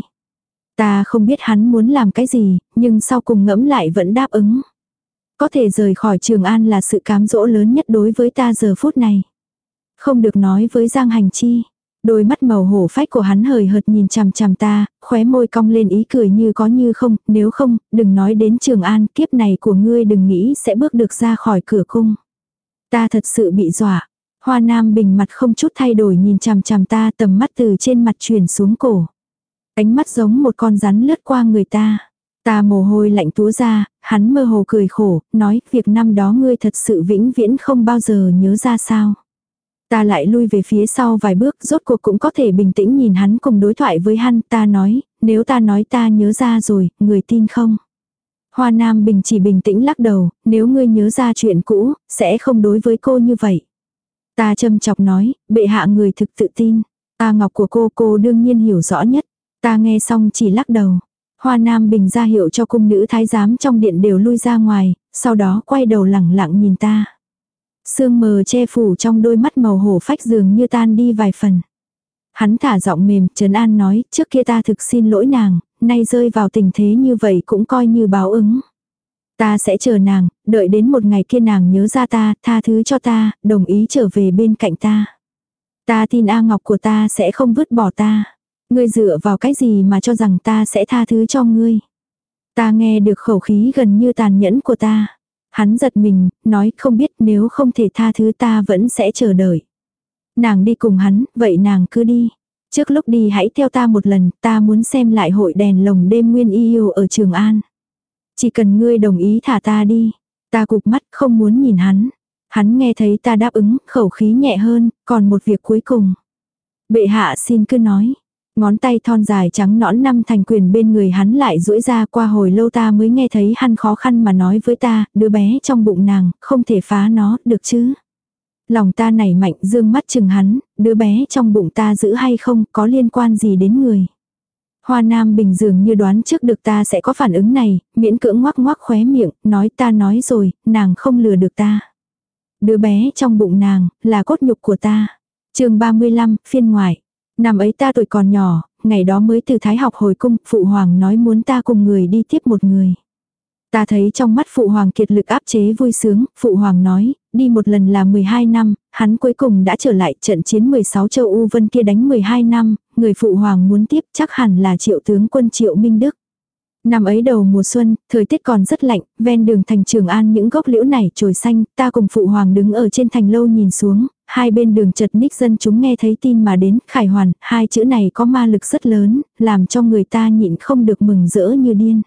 Ta không biết hắn muốn làm cái gì, nhưng sau cùng ngẫm lại vẫn đáp ứng. Có thể rời khỏi Trường An là sự cám dỗ lớn nhất đối với ta giờ phút này. Không được nói với Giang Hành Chi. Đôi mắt màu hổ phách của hắn hời hợt nhìn chằm chằm ta, khóe môi cong lên ý cười như có như không, nếu không, đừng nói đến Trường An, kiếp này của ngươi đừng nghĩ sẽ bước được ra khỏi cửa cung. Ta thật sự bị dọa. Hoa Nam Bình mặt không chút thay đổi nhìn chằm chằm ta, tầm mắt từ trên mặt chuyển xuống cổ. Ánh mắt giống một con rắn lướt qua người ta. Ta mồ hôi lạnh túa ra, hắn mơ hồ cười khổ, nói, việc năm đó ngươi thật sự vĩnh viễn không bao giờ nhớ ra sao. Ta lại lui về phía sau vài bước, rốt cuộc cũng có thể bình tĩnh nhìn hắn cùng đối thoại với hắn. Ta nói, nếu ta nói ta nhớ ra rồi, người tin không? Hoa Nam Bình chỉ bình tĩnh lắc đầu, nếu ngươi nhớ ra chuyện cũ, sẽ không đối với cô như vậy. Ta châm chọc nói, bệ hạ người thực tự tin. Ta ngọc của cô cô đương nhiên hiểu rõ nhất. Ta nghe xong chỉ lắc đầu. Hoa Nam Bình ra hiệu cho cung nữ thái giám trong điện đều lui ra ngoài, sau đó quay đầu lẳng lặng nhìn ta. Sương mờ che phủ trong đôi mắt màu hổ phách dường như tan đi vài phần. Hắn thả giọng mềm, trấn an nói, trước kia ta thực xin lỗi nàng, nay rơi vào tình thế như vậy cũng coi như báo ứng. Ta sẽ chờ nàng, đợi đến một ngày kia nàng nhớ ra ta, tha thứ cho ta, đồng ý trở về bên cạnh ta. Ta tin A Ngọc của ta sẽ không vứt bỏ ta. Ngươi dựa vào cái gì mà cho rằng ta sẽ tha thứ cho ngươi. Ta nghe được khẩu khí gần như tàn nhẫn của ta. Hắn giật mình, nói không biết nếu không thể tha thứ ta vẫn sẽ chờ đợi. Nàng đi cùng hắn, vậy nàng cứ đi. Trước lúc đi hãy theo ta một lần, ta muốn xem lại hội đèn lồng đêm nguyên yêu ở Trường An. Chỉ cần ngươi đồng ý thả ta đi. Ta cụp mắt không muốn nhìn hắn. Hắn nghe thấy ta đáp ứng, khẩu khí nhẹ hơn, còn một việc cuối cùng. Bệ hạ xin cứ nói. Ngón tay thon dài trắng nõn năm thành quyền bên người hắn lại duỗi ra, qua hồi lâu ta mới nghe thấy hắn khó khăn mà nói với ta, đứa bé trong bụng nàng, không thể phá nó, được chứ. Lòng ta nảy mạnh dương mắt chừng hắn, đứa bé trong bụng ta giữ hay không, có liên quan gì đến người. Hoa Nam Bình dường như đoán trước được ta sẽ có phản ứng này, miễn cưỡng ngoác ngoác khóe miệng, nói ta nói rồi, nàng không lừa được ta. Đứa bé trong bụng nàng, là cốt nhục của ta. Chương ba mươi lăm, phiên ngoại. Năm ấy ta tuổi còn nhỏ, ngày đó mới từ Thái học hồi cung, phụ hoàng nói muốn ta cùng người đi tiếp một người. Ta thấy trong mắt phụ hoàng kiệt lực áp chế vui sướng, phụ hoàng nói, đi một lần là mười hai năm, hắn cuối cùng đã trở lại, trận chiến mười sáu châu U Vân kia đánh mười hai năm, người phụ hoàng muốn tiếp chắc hẳn là Triệu tướng quân Triệu Minh Đức. Năm ấy đầu mùa xuân, thời tiết còn rất lạnh, ven đường thành Trường An những gốc liễu nảy chồi xanh, ta cùng phụ hoàng đứng ở trên thành lâu nhìn xuống, hai bên đường chật ních dân chúng nghe thấy tin mà đến, Khải Hoàn, hai chữ này có ma lực rất lớn, làm cho người ta nhịn không được mừng rỡ như điên.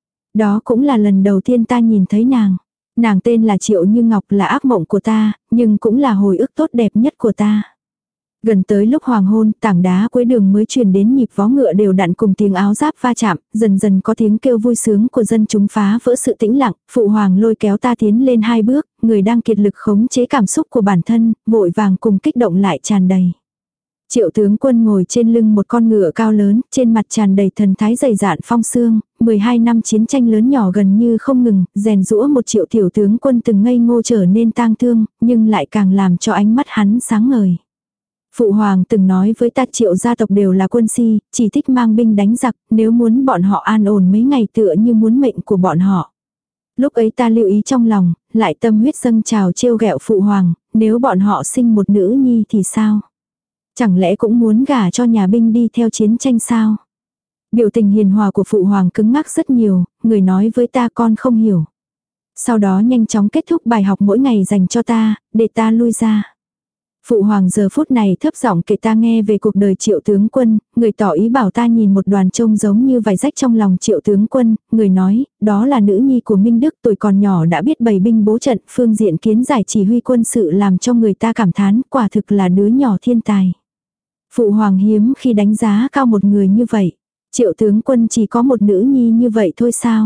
Đó cũng là lần đầu tiên ta nhìn thấy nàng. Nàng tên là Triệu Như Ngọc, là ác mộng của ta, nhưng cũng là hồi ức tốt đẹp nhất của ta. Gần tới lúc hoàng hôn, tảng đá cuối đường mới truyền đến nhịp vó ngựa đều đặn cùng tiếng áo giáp va chạm, dần dần có tiếng kêu vui sướng của dân chúng phá vỡ sự tĩnh lặng, phụ hoàng lôi kéo ta tiến lên hai bước, người đang kiệt lực khống chế cảm xúc của bản thân, vội vàng cùng kích động lại tràn đầy. Triệu tướng quân ngồi trên lưng một con ngựa cao lớn, trên mặt tràn đầy thần thái dày dạn phong sương, mười hai năm chiến tranh lớn nhỏ gần như không ngừng, rèn rũa một Triệu tiểu tướng quân từng ngây ngô trở nên tang thương, nhưng lại càng làm cho ánh mắt hắn sáng ngời. Phụ hoàng từng nói với ta Triệu gia tộc đều là quân si, chỉ thích mang binh đánh giặc, nếu muốn bọn họ an ổn mấy ngày tựa như muốn mệnh của bọn họ. Lúc ấy ta lưu ý trong lòng, lại tâm huyết dâng trào trêu ghẹo phụ hoàng, nếu bọn họ sinh một nữ nhi thì sao? Chẳng lẽ cũng muốn gả cho nhà binh đi theo chiến tranh sao? Biểu tình hiền hòa của phụ hoàng cứng ngắc rất nhiều, người nói với ta con không hiểu. Sau đó nhanh chóng kết thúc bài học mỗi ngày dành cho ta, để ta lui ra. Phụ hoàng giờ phút này thấp giọng kể ta nghe về cuộc đời Triệu tướng quân, người tỏ ý bảo ta nhìn một đoàn trông giống như vài rách trong lòng Triệu tướng quân, người nói, đó là nữ nhi của Minh Đức, tuổi còn nhỏ đã biết bày binh bố trận, phương diện kiến giải chỉ huy quân sự làm cho người ta cảm thán, quả thực là đứa nhỏ thiên tài. Phụ hoàng hiếm khi đánh giá cao một người như vậy. Triệu tướng quân chỉ có một nữ nhi như vậy thôi sao?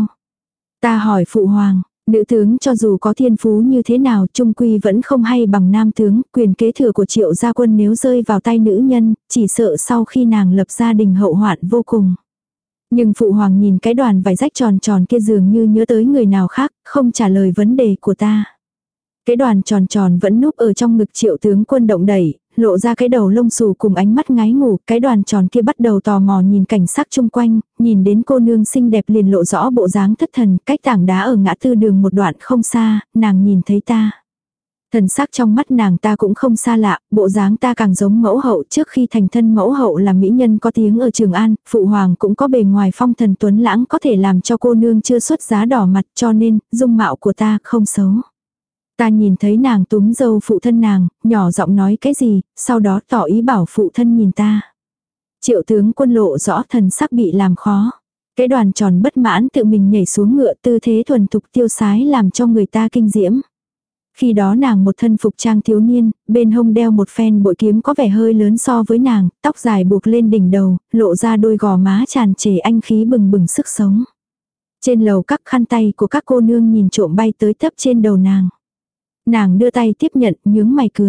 Ta hỏi phụ hoàng, nữ tướng cho dù có thiên phú như thế nào trung quy vẫn không hay bằng nam tướng, quyền kế thừa của Triệu gia quân nếu rơi vào tay nữ nhân, chỉ sợ sau khi nàng lập gia đình hậu hoạn vô cùng. Nhưng phụ hoàng nhìn cái đoàn vải rách tròn tròn kia dường như nhớ tới người nào khác, không trả lời vấn đề của ta. Cái đoàn tròn tròn vẫn núp ở trong ngực Triệu tướng quân động đẩy, lộ ra cái đầu lông xù cùng ánh mắt ngái ngủ, cái đoàn tròn kia bắt đầu tò mò nhìn cảnh sắc chung quanh, nhìn đến cô nương xinh đẹp liền lộ rõ bộ dáng thất thần, cách tảng đá ở ngã tư đường một đoạn không xa, nàng nhìn thấy ta. Thần sắc trong mắt nàng ta cũng không xa lạ, bộ dáng ta càng giống mẫu hậu, trước khi thành thân mẫu hậu là mỹ nhân có tiếng ở Trường An, phụ hoàng cũng có bề ngoài phong thần tuấn lãng có thể làm cho cô nương chưa xuất giá đỏ mặt, cho nên dung mạo của ta không xấu. Ta nhìn thấy nàng túm dâu phụ thân nàng, nhỏ giọng nói cái gì, sau đó tỏ ý bảo phụ thân nhìn ta. Triệu tướng quân lộ rõ thần sắc bị làm khó. Cái đoàn tròn bất mãn tự mình nhảy xuống ngựa, tư thế thuần thục tiêu sái làm cho người ta kinh diễm. Khi đó nàng một thân phục trang thiếu niên, bên hông đeo một phen bội kiếm có vẻ hơi lớn so với nàng, tóc dài buộc lên đỉnh đầu, lộ ra đôi gò má tràn trề anh khí bừng bừng sức sống. Trên lầu các khăn tay của các cô nương nhìn trộm bay tới tấp trên đầu nàng. Nàng đưa tay tiếp nhận, nhướng mày cười.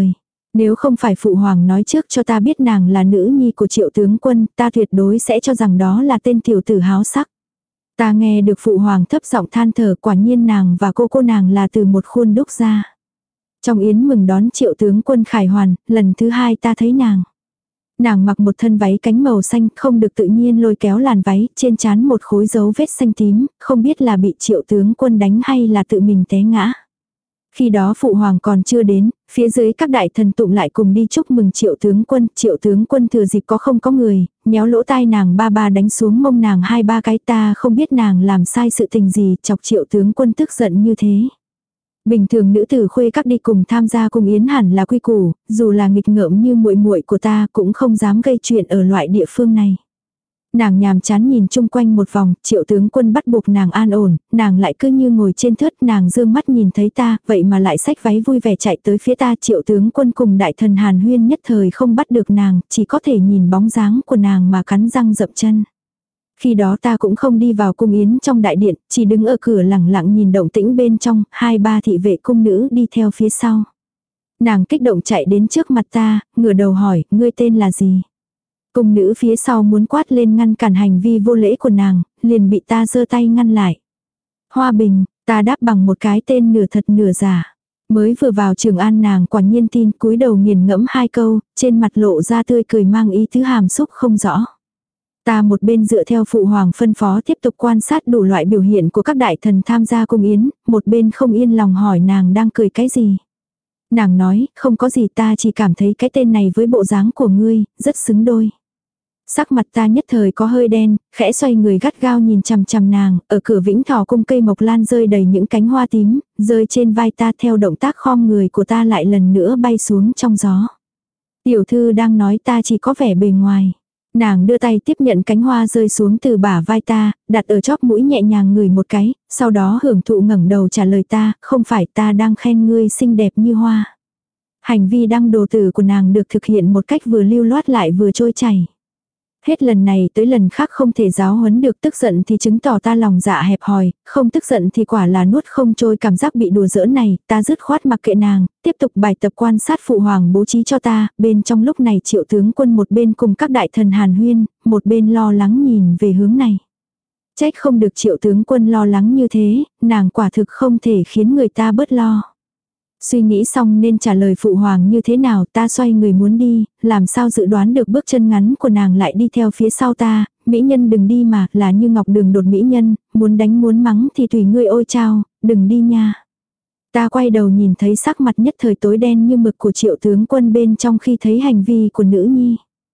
Nếu không phải phụ hoàng nói trước cho ta biết nàng là nữ nhi của Triệu tướng quân, ta tuyệt đối sẽ cho rằng đó là tên tiểu tử háo sắc. Ta nghe được phụ hoàng thấp giọng than thở, quả nhiên nàng và cô cô nàng là từ một khuôn đúc ra. Trong yến mừng đón Triệu tướng quân khải hoàn, lần thứ hai ta thấy nàng. Nàng mặc một thân váy cánh màu xanh, không được tự nhiên lôi kéo làn váy, trên trán một khối dấu vết xanh tím, không biết là bị Triệu tướng quân đánh hay là tự mình té ngã. Khi đó phụ hoàng còn chưa đến, phía dưới các đại thần tụng lại cùng đi chúc mừng Triệu tướng quân. Triệu tướng quân thừa dịp có không có người, nhéo lỗ tai nàng ba ba đánh xuống mông nàng hai ba cái, ta không biết nàng làm sai sự tình gì, chọc Triệu tướng quân tức giận như thế. Bình thường nữ tử khuê các đi cùng tham gia cung yến hẳn là quy củ, dù là nghịch ngợm như muội muội của ta cũng không dám gây chuyện ở loại địa phương này. Nàng nhàm chán nhìn chung quanh một vòng, Triệu tướng quân bắt buộc nàng an ổn, nàng lại cứ như ngồi trên thớt, nàng dương mắt nhìn thấy ta, vậy mà lại xách váy vui vẻ chạy tới phía ta. Triệu tướng quân cùng đại thần Hàn Huyên nhất thời không bắt được nàng, chỉ có thể nhìn bóng dáng của nàng mà cắn răng dậm chân. Khi đó ta cũng không đi vào cung yến trong đại điện, chỉ đứng ở cửa lẳng lặng nhìn động tĩnh bên trong, hai ba thị vệ cung nữ đi theo phía sau. Nàng kích động chạy đến trước mặt ta, ngửa đầu hỏi, ngươi tên là gì? Cung nữ phía sau muốn quát lên ngăn cản hành vi vô lễ của nàng, liền bị ta giơ tay ngăn lại. Hoa Bình, ta đáp bằng một cái tên nửa thật nửa giả. Mới vừa vào Trường An nàng quả nhiên tin, cúi đầu nghiền ngẫm hai câu, trên mặt lộ ra tươi cười mang ý tứ hàm xúc không rõ. Ta một bên dựa theo phụ hoàng phân phó tiếp tục quan sát đủ loại biểu hiện của các đại thần tham gia cung yến, một bên không yên lòng hỏi nàng đang cười cái gì. Nàng nói, không có gì, ta chỉ cảm thấy cái tên này với bộ dáng của ngươi, rất xứng đôi. Sắc mặt ta nhất thời có hơi đen, khẽ xoay người gắt gao nhìn chằm chằm nàng, ở cửa Vĩnh Thọ cung cây mộc lan rơi đầy những cánh hoa tím, rơi trên vai ta, theo động tác khom người của ta lại lần nữa bay xuống trong gió. Tiểu thư đang nói ta chỉ có vẻ bề ngoài. Nàng đưa tay tiếp nhận cánh hoa rơi xuống từ bả vai ta, đặt ở chóp mũi nhẹ nhàng ngửi một cái, sau đó hưởng thụ ngẩng đầu trả lời ta, không phải, ta đang khen ngươi xinh đẹp như hoa. Hành vi đăng đồ tử của nàng được thực hiện một cách vừa lưu loát lại vừa trôi chảy. Hết lần này tới lần khác không thể giáo huấn được, tức giận thì chứng tỏ ta lòng dạ hẹp hòi, không tức giận thì quả là nuốt không trôi cảm giác bị đùa giỡn này, ta dứt khoát mặc kệ nàng, tiếp tục bài tập quan sát phụ hoàng bố trí cho ta, bên trong lúc này Triệu tướng quân một bên cùng các đại thần Hàn Huyên, một bên lo lắng nhìn về hướng này. Trách không được Triệu tướng quân lo lắng như thế, nàng quả thực không thể khiến người ta bớt lo. Suy nghĩ xong nên trả lời phụ hoàng như thế nào, ta xoay người muốn đi, làm sao dự đoán được bước chân ngắn của nàng lại đi theo phía sau ta, mỹ nhân đừng đi mà, là như ngọc đường đột mỹ nhân, muốn đánh muốn mắng thì tùy ngươi ôi chao, đừng đi nha. Ta quay đầu nhìn thấy sắc mặt nhất thời tối đen như mực của Triệu tướng quân bên trong khi thấy hành vi của nữ nhi.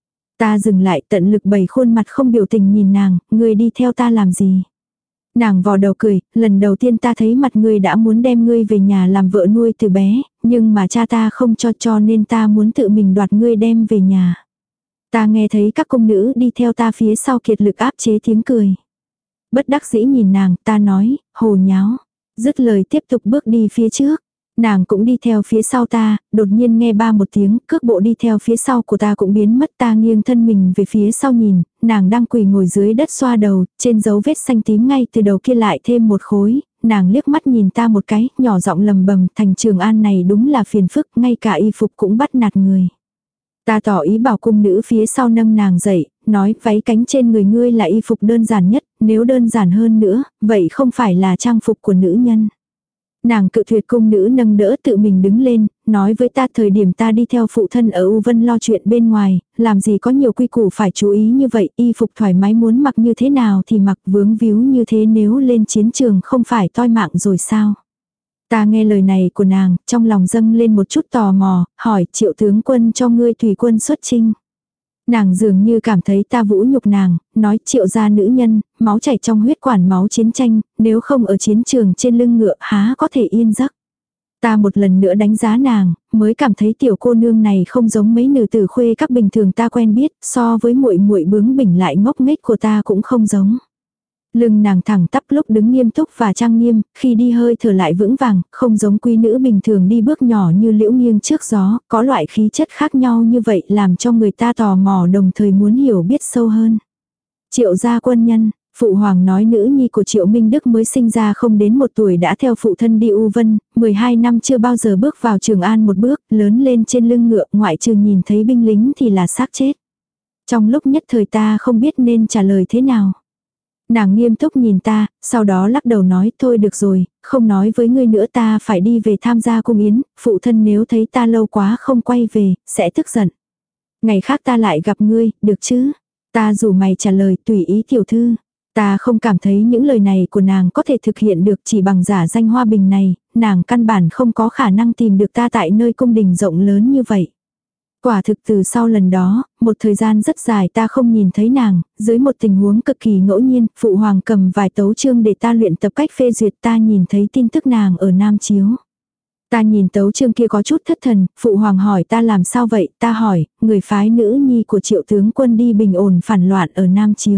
Ta dừng lại tận lực bày khuôn mặt không biểu tình nhìn nàng, ngươi đi theo ta làm gì. Nàng vò đầu cười, lần đầu tiên ta thấy mặt ngươi đã muốn đem ngươi về nhà làm vợ nuôi từ bé, nhưng mà cha ta không cho cho nên ta muốn tự mình đoạt ngươi đem về nhà. Ta nghe thấy các cung nữ đi theo ta phía sau kiệt lực áp chế tiếng cười. Bất đắc dĩ nhìn nàng, ta nói, hồ nháo. Dứt lời tiếp tục bước đi phía trước. Nàng cũng đi theo phía sau ta, đột nhiên nghe ba một tiếng, cước bộ đi theo phía sau của ta cũng biến mất. Ta nghiêng thân mình về phía sau nhìn, nàng đang quỳ ngồi dưới đất xoa đầu, trên dấu vết xanh tím ngay từ đầu kia lại thêm một khối. Nàng liếc mắt nhìn ta một cái, nhỏ giọng lầm bầm, thành Trường An này đúng là phiền phức, ngay cả y phục cũng bắt nạt người. Ta tỏ ý bảo cung nữ phía sau nâng nàng dậy, nói váy cánh trên người ngươi là y phục đơn giản nhất, nếu đơn giản hơn nữa, vậy không phải là trang phục của nữ nhân. Nàng cự tuyệt, cung nữ nâng đỡ tự mình đứng lên, nói với ta thời điểm ta đi theo phụ thân ở U Vân lo chuyện bên ngoài, làm gì có nhiều quy củ phải chú ý như vậy, y phục thoải mái muốn mặc như thế nào thì mặc, vướng víu như thế nếu lên chiến trường không phải toi mạng rồi sao. Ta nghe lời này của nàng, trong lòng dâng lên một chút tò mò, hỏi Triệu tướng quân cho ngươi tùy quân xuất chinh. Nàng dường như cảm thấy ta vũ nhục nàng, nói Triệu gia nữ nhân, máu chảy trong huyết quản máu chiến tranh, nếu không ở chiến trường trên lưng ngựa há có thể yên giấc. Ta một lần nữa đánh giá nàng, mới cảm thấy tiểu cô nương này không giống mấy nữ tử khuê các bình thường ta quen biết, so với muội muội bướng bỉnh lại ngốc nghếch của ta cũng không giống. Lưng nàng thẳng tắp lúc đứng nghiêm túc và trang nghiêm, khi đi hơi thở lại vững vàng, không giống quý nữ bình thường đi bước nhỏ như liễu nghiêng trước gió, có loại khí chất khác nhau như vậy làm cho người ta tò mò đồng thời muốn hiểu biết sâu hơn. Triệu gia quân nhân, Phụ hoàng nói nữ nhi của Triệu Minh Đức mới sinh ra không đến một tuổi đã theo phụ thân đi U Vân, mười hai năm chưa bao giờ bước vào Trường An một bước, lớn lên trên lưng ngựa ngoại trừ nhìn thấy binh lính thì là xác chết. Trong lúc nhất thời ta không biết nên trả lời thế nào. Nàng nghiêm túc nhìn ta, sau đó lắc đầu nói thôi được rồi, không nói với ngươi nữa, ta phải đi về tham gia cung yến, phụ thân nếu thấy ta lâu quá không quay về, sẽ tức giận. Ngày khác ta lại gặp ngươi, được chứ? Ta rủ mày trả lời tùy ý tiểu thư. Ta không cảm thấy những lời này của nàng có thể thực hiện được, chỉ bằng giả danh Hoa Bình này, nàng căn bản không có khả năng tìm được ta tại nơi cung đình rộng lớn như vậy. Quả thực từ sau lần đó, một thời gian rất dài ta không nhìn thấy nàng, dưới một tình huống cực kỳ ngẫu nhiên, phụ hoàng cầm vài tấu chương để ta luyện tập cách phê duyệt, ta nhìn thấy tin tức nàng ở Nam Chiếu. Ta nhìn tấu chương kia có chút thất thần, phụ hoàng hỏi ta làm sao vậy, ta hỏi, người phái nữ nhi của Triệu tướng quân đi bình ổn phản loạn ở Nam Chiếu.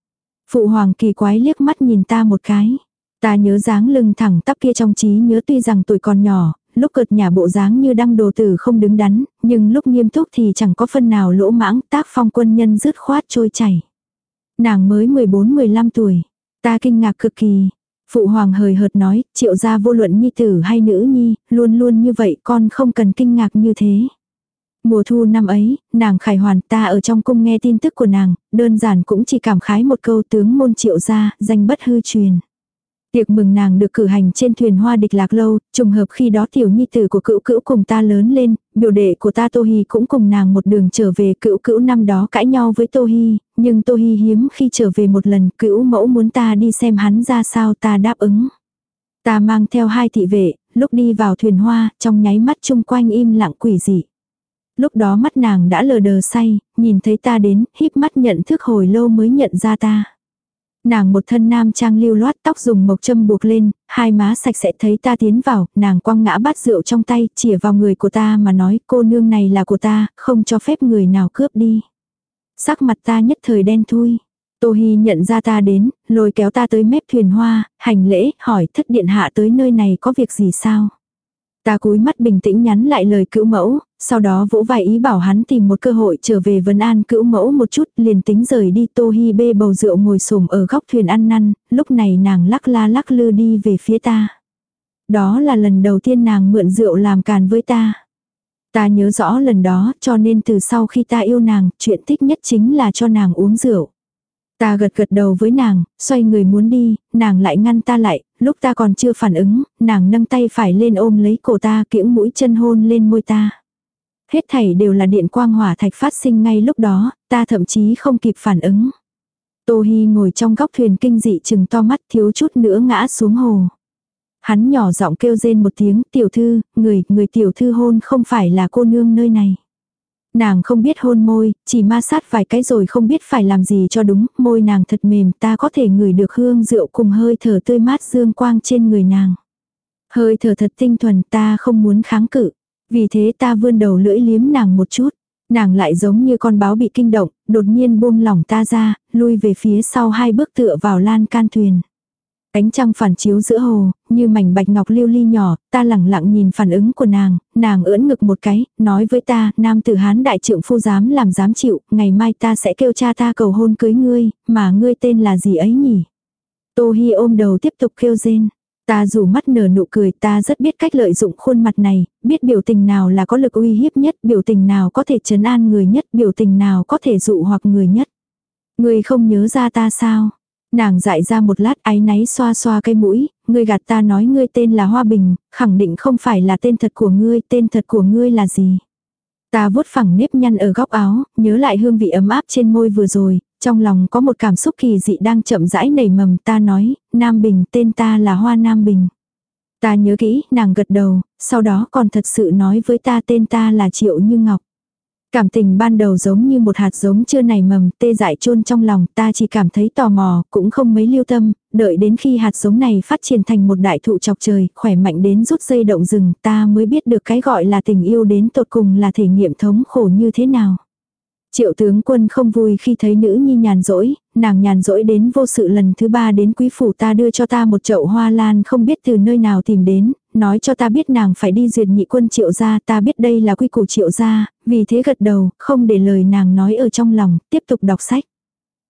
Phụ hoàng kỳ quái liếc mắt nhìn ta một cái. Ta nhớ dáng lưng thẳng tắp kia trong trí nhớ, tuy rằng tuổi còn nhỏ, lúc cợt nhả bộ dáng như đăng đồ tử không đứng đắn, nhưng lúc nghiêm túc thì chẳng có phân nào lỗ mãng, tác phong quân nhân dứt khoát trôi chảy. Nàng mới mười bốn mười lăm tuổi. Ta kinh ngạc cực kỳ. Phụ hoàng hời hợt nói, Triệu gia vô luận nhi tử hay nữ nhi, luôn luôn như vậy, con không cần kinh ngạc như thế. Mùa thu năm ấy, nàng khải hoàn, ta ở trong cung nghe tin tức của nàng, đơn giản cũng chỉ cảm khái một câu tướng môn Triệu gia, danh bất hư truyền. Tiệc mừng nàng được cử hành trên thuyền hoa Địch Lạc Lâu, trùng hợp khi đó tiểu nhi tử của Cữu Cữu cùng ta lớn lên, biểu đệ của ta Tô Hi cũng cùng nàng một đường trở về. Cữu Cữu năm đó cãi nhau với Tô Hi, nhưng Tô Hi hiếm khi trở về một lần, Cữu mẫu muốn ta đi xem hắn ra sao, ta đáp ứng. Ta mang theo hai thị vệ, lúc đi vào thuyền hoa, trong nháy mắt chung quanh im lặng quỷ dị. Lúc đó mắt nàng đã lờ đờ say, nhìn thấy ta đến, híp mắt nhận thức hồi lâu mới nhận ra ta. Nàng một thân nam trang lưu loát, tóc dùng mộc châm buộc lên, hai má sạch sẽ. Thấy ta tiến vào, nàng quăng ngã bát rượu trong tay, chìa vào người của ta mà nói, cô nương này là của ta, không cho phép người nào cướp đi. Sắc mặt ta nhất thời đen thui. Tô Hi nhận ra ta đến, lôi kéo ta tới mép thuyền hoa, hành lễ, hỏi thất điện hạ tới nơi này có việc gì sao? Ta cúi mắt bình tĩnh nhắn lại lời Cữu mẫu, sau đó vỗ vai ý bảo hắn tìm một cơ hội trở về vấn an Cữu mẫu một chút, liền tính rời đi. Tô Hi bê bầu rượu ngồi xổm ở góc thuyền ăn năn, lúc này nàng lắc la lắc lư đi về phía ta. Đó là lần đầu tiên nàng mượn rượu làm càn với ta. Ta nhớ rõ lần đó, cho nên từ sau khi ta yêu nàng, chuyện thích nhất chính là cho nàng uống rượu. Ta gật gật đầu với nàng, xoay người muốn đi, nàng lại ngăn ta lại, lúc ta còn chưa phản ứng, nàng nâng tay phải lên ôm lấy cổ ta, kiễng mũi chân hôn lên môi ta. Hết thảy đều là điện quang hỏa thạch phát sinh ngay lúc đó, ta thậm chí không kịp phản ứng. Tô Hi ngồi trong góc thuyền kinh dị chừng to mắt, thiếu chút nữa ngã xuống hồ. Hắn nhỏ giọng kêu rên một tiếng, tiểu thư, người, người tiểu thư hôn không phải là cô nương nơi này. Nàng không biết hôn môi, chỉ ma sát vài cái rồi không biết phải làm gì cho đúng, môi nàng thật mềm, ta có thể ngửi được hương rượu cùng hơi thở tươi mát dương quang trên người nàng. Hơi thở thật tinh thuần, ta không muốn kháng cự. Vì thế ta vươn đầu lưỡi liếm nàng một chút. Nàng lại giống như con báo bị kinh động, đột nhiên buông lỏng ta ra, lui về phía sau hai bước tựa vào lan can thuyền. Ánh trăng phản chiếu giữa hồ, như mảnh bạch ngọc lưu ly nhỏ, ta lẳng lặng nhìn phản ứng của nàng, nàng ưỡn ngực một cái, nói với ta, nam tử Hán đại trượng phu dám làm dám chịu, ngày mai ta sẽ kêu cha ta cầu hôn cưới ngươi, mà ngươi tên là gì ấy nhỉ? Tô Hi ôm đầu tiếp tục kêu rên. Ta rủ mắt nở nụ cười, ta rất biết cách lợi dụng khuôn mặt này, biết biểu tình nào là có lực uy hiếp nhất, biểu tình nào có thể trấn an người nhất, biểu tình nào có thể dụ hoặc người nhất. Ngươi không nhớ ra ta sao? Nàng dại ra một lát, áy náy xoa xoa cái mũi, ngươi gạt ta nói ngươi tên là Hoa Bình, khẳng định không phải là tên thật của ngươi, tên thật của ngươi là gì? Ta vuốt phẳng nếp nhăn ở góc áo, nhớ lại hương vị ấm áp trên môi vừa rồi, trong lòng có một cảm xúc kỳ dị đang chậm rãi nảy mầm. Ta nói, Nam Bình, tên ta là Hoa Nam Bình. Ta nhớ kỹ, nàng gật đầu, sau đó còn thật sự nói với ta tên ta là Triệu Như Ngọc. Cảm tình ban đầu giống như một hạt giống chưa nảy mầm, tê dại chôn trong lòng, ta chỉ cảm thấy tò mò, cũng không mấy lưu tâm, đợi đến khi hạt giống này phát triển thành một đại thụ chọc trời, khỏe mạnh đến rút dây động rừng, ta mới biết được cái gọi là tình yêu đến tột cùng là thể nghiệm thống khổ như thế nào. Triệu tướng quân không vui khi thấy nữ nhi nhàn rỗi, nàng nhàn rỗi đến vô sự lần thứ ba đến quý phủ ta đưa cho ta một chậu hoa lan không biết từ nơi nào tìm đến, nói cho ta biết nàng phải đi duyệt nhị quân Triệu gia, ta biết đây là quy củ Triệu gia, vì thế gật đầu, không để lời nàng nói ở trong lòng, tiếp tục đọc sách.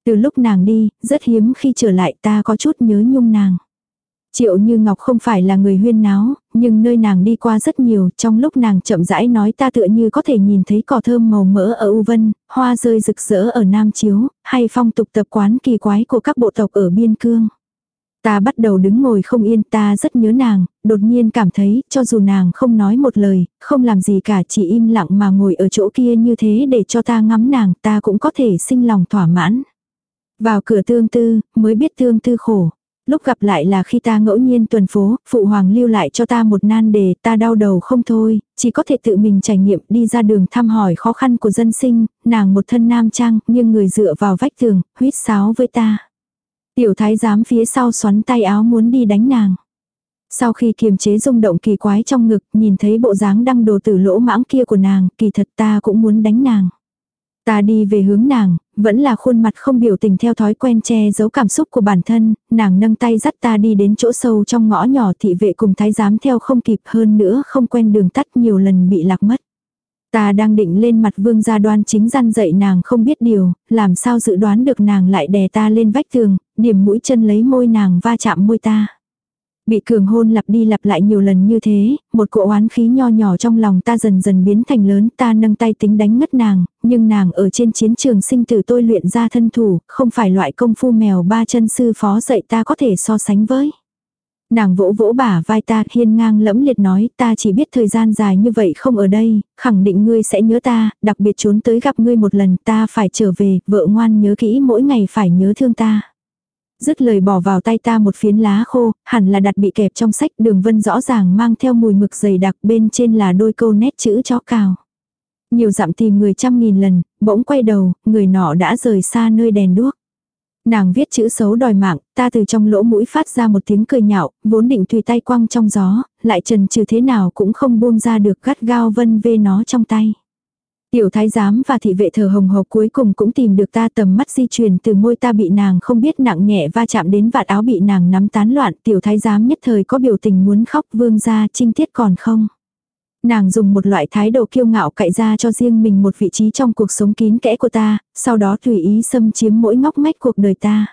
Từ lúc nàng đi, rất hiếm khi trở lại ta có chút nhớ nhung nàng. Triệu Như Ngọc không phải là người huyên náo, nhưng nơi nàng đi qua rất nhiều, trong lúc nàng chậm rãi nói ta tựa như có thể nhìn thấy cỏ thơm màu mỡ ở U Vân, hoa rơi rực rỡ ở Nam Chiếu, hay phong tục tập quán kỳ quái của các bộ tộc ở Biên Cương. Ta bắt đầu đứng ngồi không yên, ta rất nhớ nàng, đột nhiên cảm thấy, cho dù nàng không nói một lời, không làm gì cả, chỉ im lặng mà ngồi ở chỗ kia như thế để cho ta ngắm nàng, ta cũng có thể sinh lòng thỏa mãn. Vào cửa Tương Tư, mới biết Tương Tư khổ. Lúc gặp lại là khi ta ngẫu nhiên tuần phố, phụ hoàng lưu lại cho ta một nan đề, ta đau đầu không thôi, chỉ có thể tự mình trải nghiệm đi ra đường thăm hỏi khó khăn của dân sinh, nàng một thân nam trang, nhưng người dựa vào vách tường, huýt sáo với ta. Tiểu thái giám phía sau xoắn tay áo muốn đi đánh nàng. Sau khi kiềm chế rung động kỳ quái trong ngực, nhìn thấy bộ dáng đăng đồ tử lỗ mãng kia của nàng, kỳ thật ta cũng muốn đánh nàng. Ta đi về hướng nàng, vẫn là khuôn mặt không biểu tình theo thói quen che giấu cảm xúc của bản thân, nàng nâng tay dắt ta đi đến chỗ sâu trong ngõ nhỏ, thị vệ cùng thái giám theo không kịp, hơn nữa không quen đường tắt, nhiều lần bị lạc mất. Ta đang định lên mặt Vương gia đoan chính răn dạy nàng không biết điều, làm sao dự đoán được nàng lại đè ta lên vách tường, điểm mũi chân lấy môi nàng va chạm môi ta. Bị cường hôn lặp đi lặp lại nhiều lần như thế, một cỗ oán khí nho nhỏ trong lòng ta dần dần biến thành lớn, ta nâng tay tính đánh ngất nàng, nhưng nàng ở trên chiến trường sinh tử tôi luyện ra thân thủ, không phải loại công phu mèo ba chân sư phó dạy ta có thể so sánh với. Nàng vỗ vỗ bả vai ta, hiên ngang lẫm liệt nói, ta chỉ biết thời gian dài như vậy không ở đây, khẳng định ngươi sẽ nhớ ta, đặc biệt trốn tới gặp ngươi một lần, ta phải trở về, vợ ngoan nhớ kỹ mỗi ngày phải nhớ thương ta. Dứt lời bỏ vào tay ta một phiến lá khô, hẳn là đặt bị kẹp trong sách, đường vân rõ ràng mang theo mùi mực dày đặc, bên trên là đôi câu nét chữ chó cào. Nhiều dặm tìm người trăm nghìn lần, bỗng quay đầu, người nọ đã rời xa nơi đèn đuốc. Nàng viết chữ xấu đòi mạng, ta từ trong lỗ mũi phát ra một tiếng cười nhạo, vốn định tùy tay quăng trong gió, lại chần chừ thế nào cũng không buông ra được, gắt gao vân vê nó trong tay. Tiểu thái giám và thị vệ thờ hồng hộc cuối cùng cũng tìm được ta, tầm mắt di chuyển từ môi ta bị nàng không biết nặng nhẹ va chạm đến vạt áo bị nàng nắm tán loạn, tiểu thái giám nhất thời có biểu tình muốn khóc, Vương gia trinh tiết còn không. Nàng dùng một loại thái độ kiêu ngạo cậy ra cho riêng mình một vị trí trong cuộc sống kín kẽ của ta, sau đó tùy ý xâm chiếm mỗi ngóc ngách cuộc đời ta.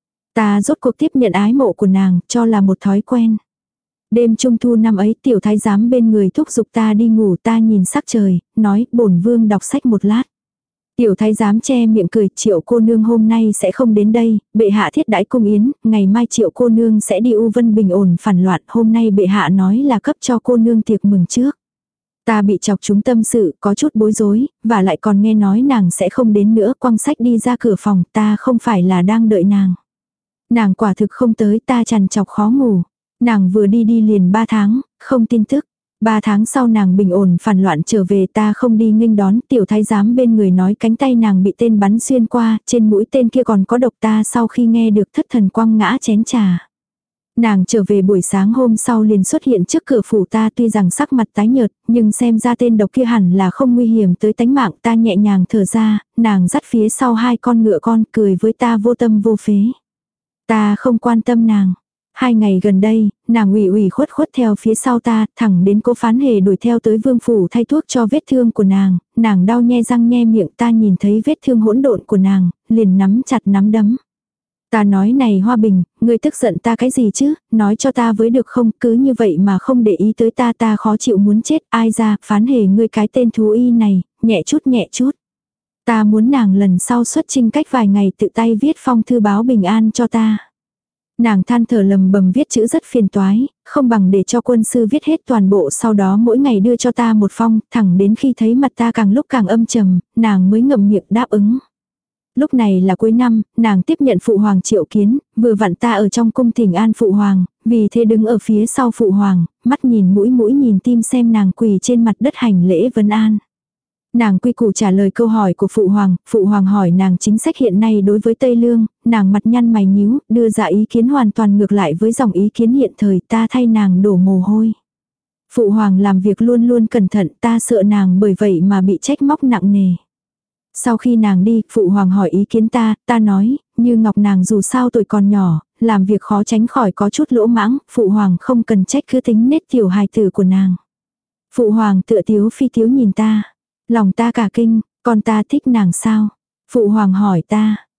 Ta rốt cuộc tiếp nhận ái mộ của nàng, cho là một thói quen. Đêm trung thu năm ấy, tiểu thái giám bên người thúc giục ta đi ngủ, ta nhìn sắc trời, nói, bổn vương đọc sách một lát. Tiểu thái giám che miệng cười, Triệu cô nương hôm nay sẽ không đến đây, bệ hạ thiết đãi cung yến, ngày mai Triệu cô nương sẽ đi U Vân bình ổn phản loạn, hôm nay bệ hạ nói là cấp cho cô nương tiệc mừng trước. Ta bị chọc chúng tâm sự, có chút bối rối, và lại còn nghe nói nàng sẽ không đến nữa, quăng sách đi ra cửa phòng, ta không phải là đang đợi nàng. Nàng quả thực không tới, ta trằn trọc khó ngủ. Nàng vừa đi đi liền ba tháng, không tin tức. Ba tháng sau nàng bình ổn phản loạn trở về, ta không đi nghênh đón, tiểu thái giám bên người nói cánh tay nàng bị tên bắn xuyên qua, trên mũi tên kia còn có độc, ta sau khi nghe được thất thần quăng ngã chén trà. Nàng trở về buổi sáng hôm sau liền xuất hiện trước cửa phủ ta, tuy rằng sắc mặt tái nhợt, nhưng xem ra tên độc kia hẳn là không nguy hiểm tới tánh mạng, ta nhẹ nhàng thở ra, nàng dắt phía sau hai con ngựa con, cười với ta vô tâm vô phế. Ta không quan tâm nàng. Hai ngày gần đây, nàng ủy ủy khuất khuất theo phía sau ta, thẳng đến Cố Phán Hề đuổi theo tới vương phủ thay thuốc cho vết thương của nàng, nàng đau nhe răng nhe miệng, ta nhìn thấy vết thương hỗn độn của nàng, liền nắm chặt nắm đấm. Ta nói này Hoa Bình, ngươi tức giận ta cái gì chứ, nói cho ta với được không, cứ như vậy mà không để ý tới ta, ta khó chịu muốn chết, ai ra, Phán Hề ngươi cái tên thú y này, nhẹ chút nhẹ chút. Ta muốn nàng lần sau xuất chinh cách vài ngày tự tay viết phong thư báo bình an cho ta. Nàng than thở lầm bầm viết chữ rất phiền toái, không bằng để cho quân sư viết hết toàn bộ, sau đó mỗi ngày đưa cho ta một phong, thẳng đến khi thấy mặt ta càng lúc càng âm trầm, nàng mới ngậm miệng đáp ứng. Lúc này là cuối năm, nàng tiếp nhận phụ hoàng triệu kiến, vừa vặn ta ở trong cung thỉnh an phụ hoàng, vì thế đứng ở phía sau phụ hoàng, mắt nhìn mũi mũi nhìn tim xem nàng quỳ trên mặt đất hành lễ vân an. Nàng quy củ trả lời câu hỏi của phụ hoàng, phụ hoàng hỏi nàng chính sách hiện nay đối với Tây Lương, nàng mặt nhăn mày nhíu, đưa ra ý kiến hoàn toàn ngược lại với dòng ý kiến hiện thời, ta thay nàng đổ mồ hôi. Phụ hoàng làm việc luôn luôn cẩn thận, ta sợ nàng bởi vậy mà bị trách móc nặng nề. Sau khi nàng đi, phụ hoàng hỏi ý kiến ta, ta nói, như Ngọc nàng dù sao tuổi còn nhỏ, làm việc khó tránh khỏi có chút lỗ mãng, phụ hoàng không cần trách cứ tính nết tiểu hài tử của nàng. Phụ hoàng tựa tiếu phi tiếu nhìn ta. Lòng ta cả kinh, con ta thích nàng sao? Phụ hoàng hỏi ta,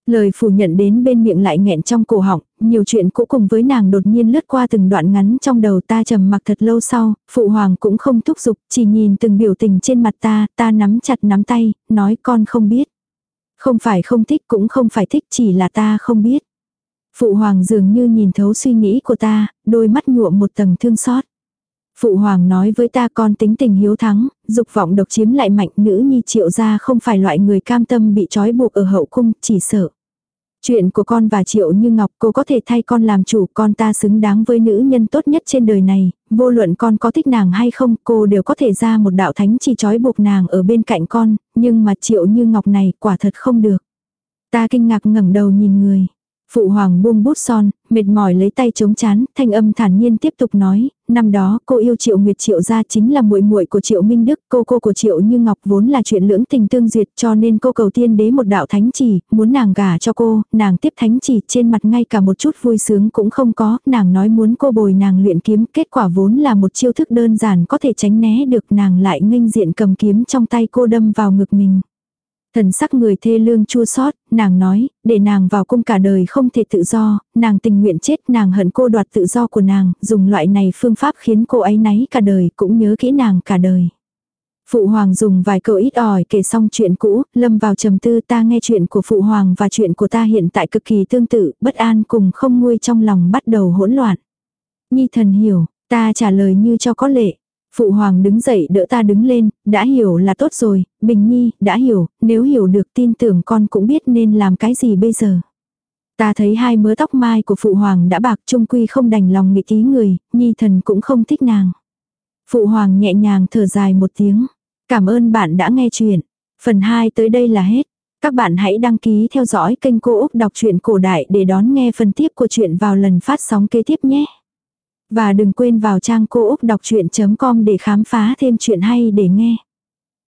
Lời phủ nhận đến bên miệng lại nghẹn trong cổ họng, nhiều chuyện cũ cùng với nàng đột nhiên lướt qua từng đoạn ngắn trong đầu ta trầm mặc thật lâu sau, phụ hoàng cũng không thúc giục, chỉ nhìn từng biểu tình trên mặt ta, ta nắm chặt nắm tay, nói con không biết. Không phải không thích cũng không phải thích, chỉ là ta không biết. Phụ hoàng dường như nhìn thấu suy nghĩ của ta, đôi mắt nhuộm một tầng thương xót. Phụ hoàng nói với ta con tính tình hiếu thắng, dục vọng độc chiếm lại mạnh, nữ nhi Triệu gia không phải loại người cam tâm bị trói buộc ở hậu cung, chỉ sợ. Chuyện của con và Triệu Như Ngọc cô có thể thay con làm chủ, con ta xứng đáng với nữ nhân tốt nhất trên đời này, vô luận con có thích nàng hay không, cô đều có thể ra một đạo thánh chỉ trói buộc nàng ở bên cạnh con, nhưng mà Triệu Như Ngọc này quả thật không được. Ta kinh ngạc ngẩng đầu nhìn người. Phụ hoàng buông bút son, mệt mỏi lấy tay chống chán, thanh âm thản nhiên tiếp tục nói, năm đó cô yêu Triệu Nguyệt Triệu gia chính là muội muội của Triệu Minh Đức, cô cô của Triệu Như Ngọc vốn là chuyện lưỡng tình tương duyệt, cho nên cô cầu tiên đế một đạo thánh chỉ, muốn nàng gả cho cô, nàng tiếp thánh chỉ, trên mặt ngay cả một chút vui sướng cũng không có, nàng nói muốn cô bồi nàng luyện kiếm, kết quả vốn là một chiêu thức đơn giản có thể tránh né được, nàng lại nghênh diện cầm kiếm trong tay cô đâm vào ngực mình. Thần sắc người thê lương chua xót, nàng nói, để nàng vào cung cả đời không thể tự do, nàng tình nguyện chết, nàng hận cô đoạt tự do của nàng, dùng loại này phương pháp khiến cô ấy náy cả đời, cũng nhớ kỹ nàng cả đời. Phụ hoàng dùng vài câu ít ỏi kể xong chuyện cũ, lâm vào trầm tư. Ta nghe chuyện của phụ hoàng và chuyện của ta hiện tại cực kỳ tương tự, bất an cùng không nguôi trong lòng bắt đầu hỗn loạn. Nhi thần hiểu, ta trả lời như cho có lệ. Phụ hoàng đứng dậy đỡ ta đứng lên, đã hiểu là tốt rồi, Bình Nhi, đã hiểu, nếu hiểu được tin tưởng con cũng biết nên làm cái gì bây giờ. Ta thấy hai mớ tóc mai của phụ hoàng đã bạc, trung quy không đành lòng nghịch ý người, Nhi thần cũng không thích nàng. Phụ hoàng nhẹ nhàng thở dài một tiếng. Cảm ơn bạn đã nghe chuyện. Phần hai tới đây là hết. Các bạn hãy đăng ký theo dõi kênh Cô Úc Đọc truyện cổ đại để đón nghe phần tiếp của chuyện vào lần phát sóng kế tiếp nhé. Và đừng quên vào trang cô úc đọc chuyện chấm com để khám phá thêm chuyện hay để nghe.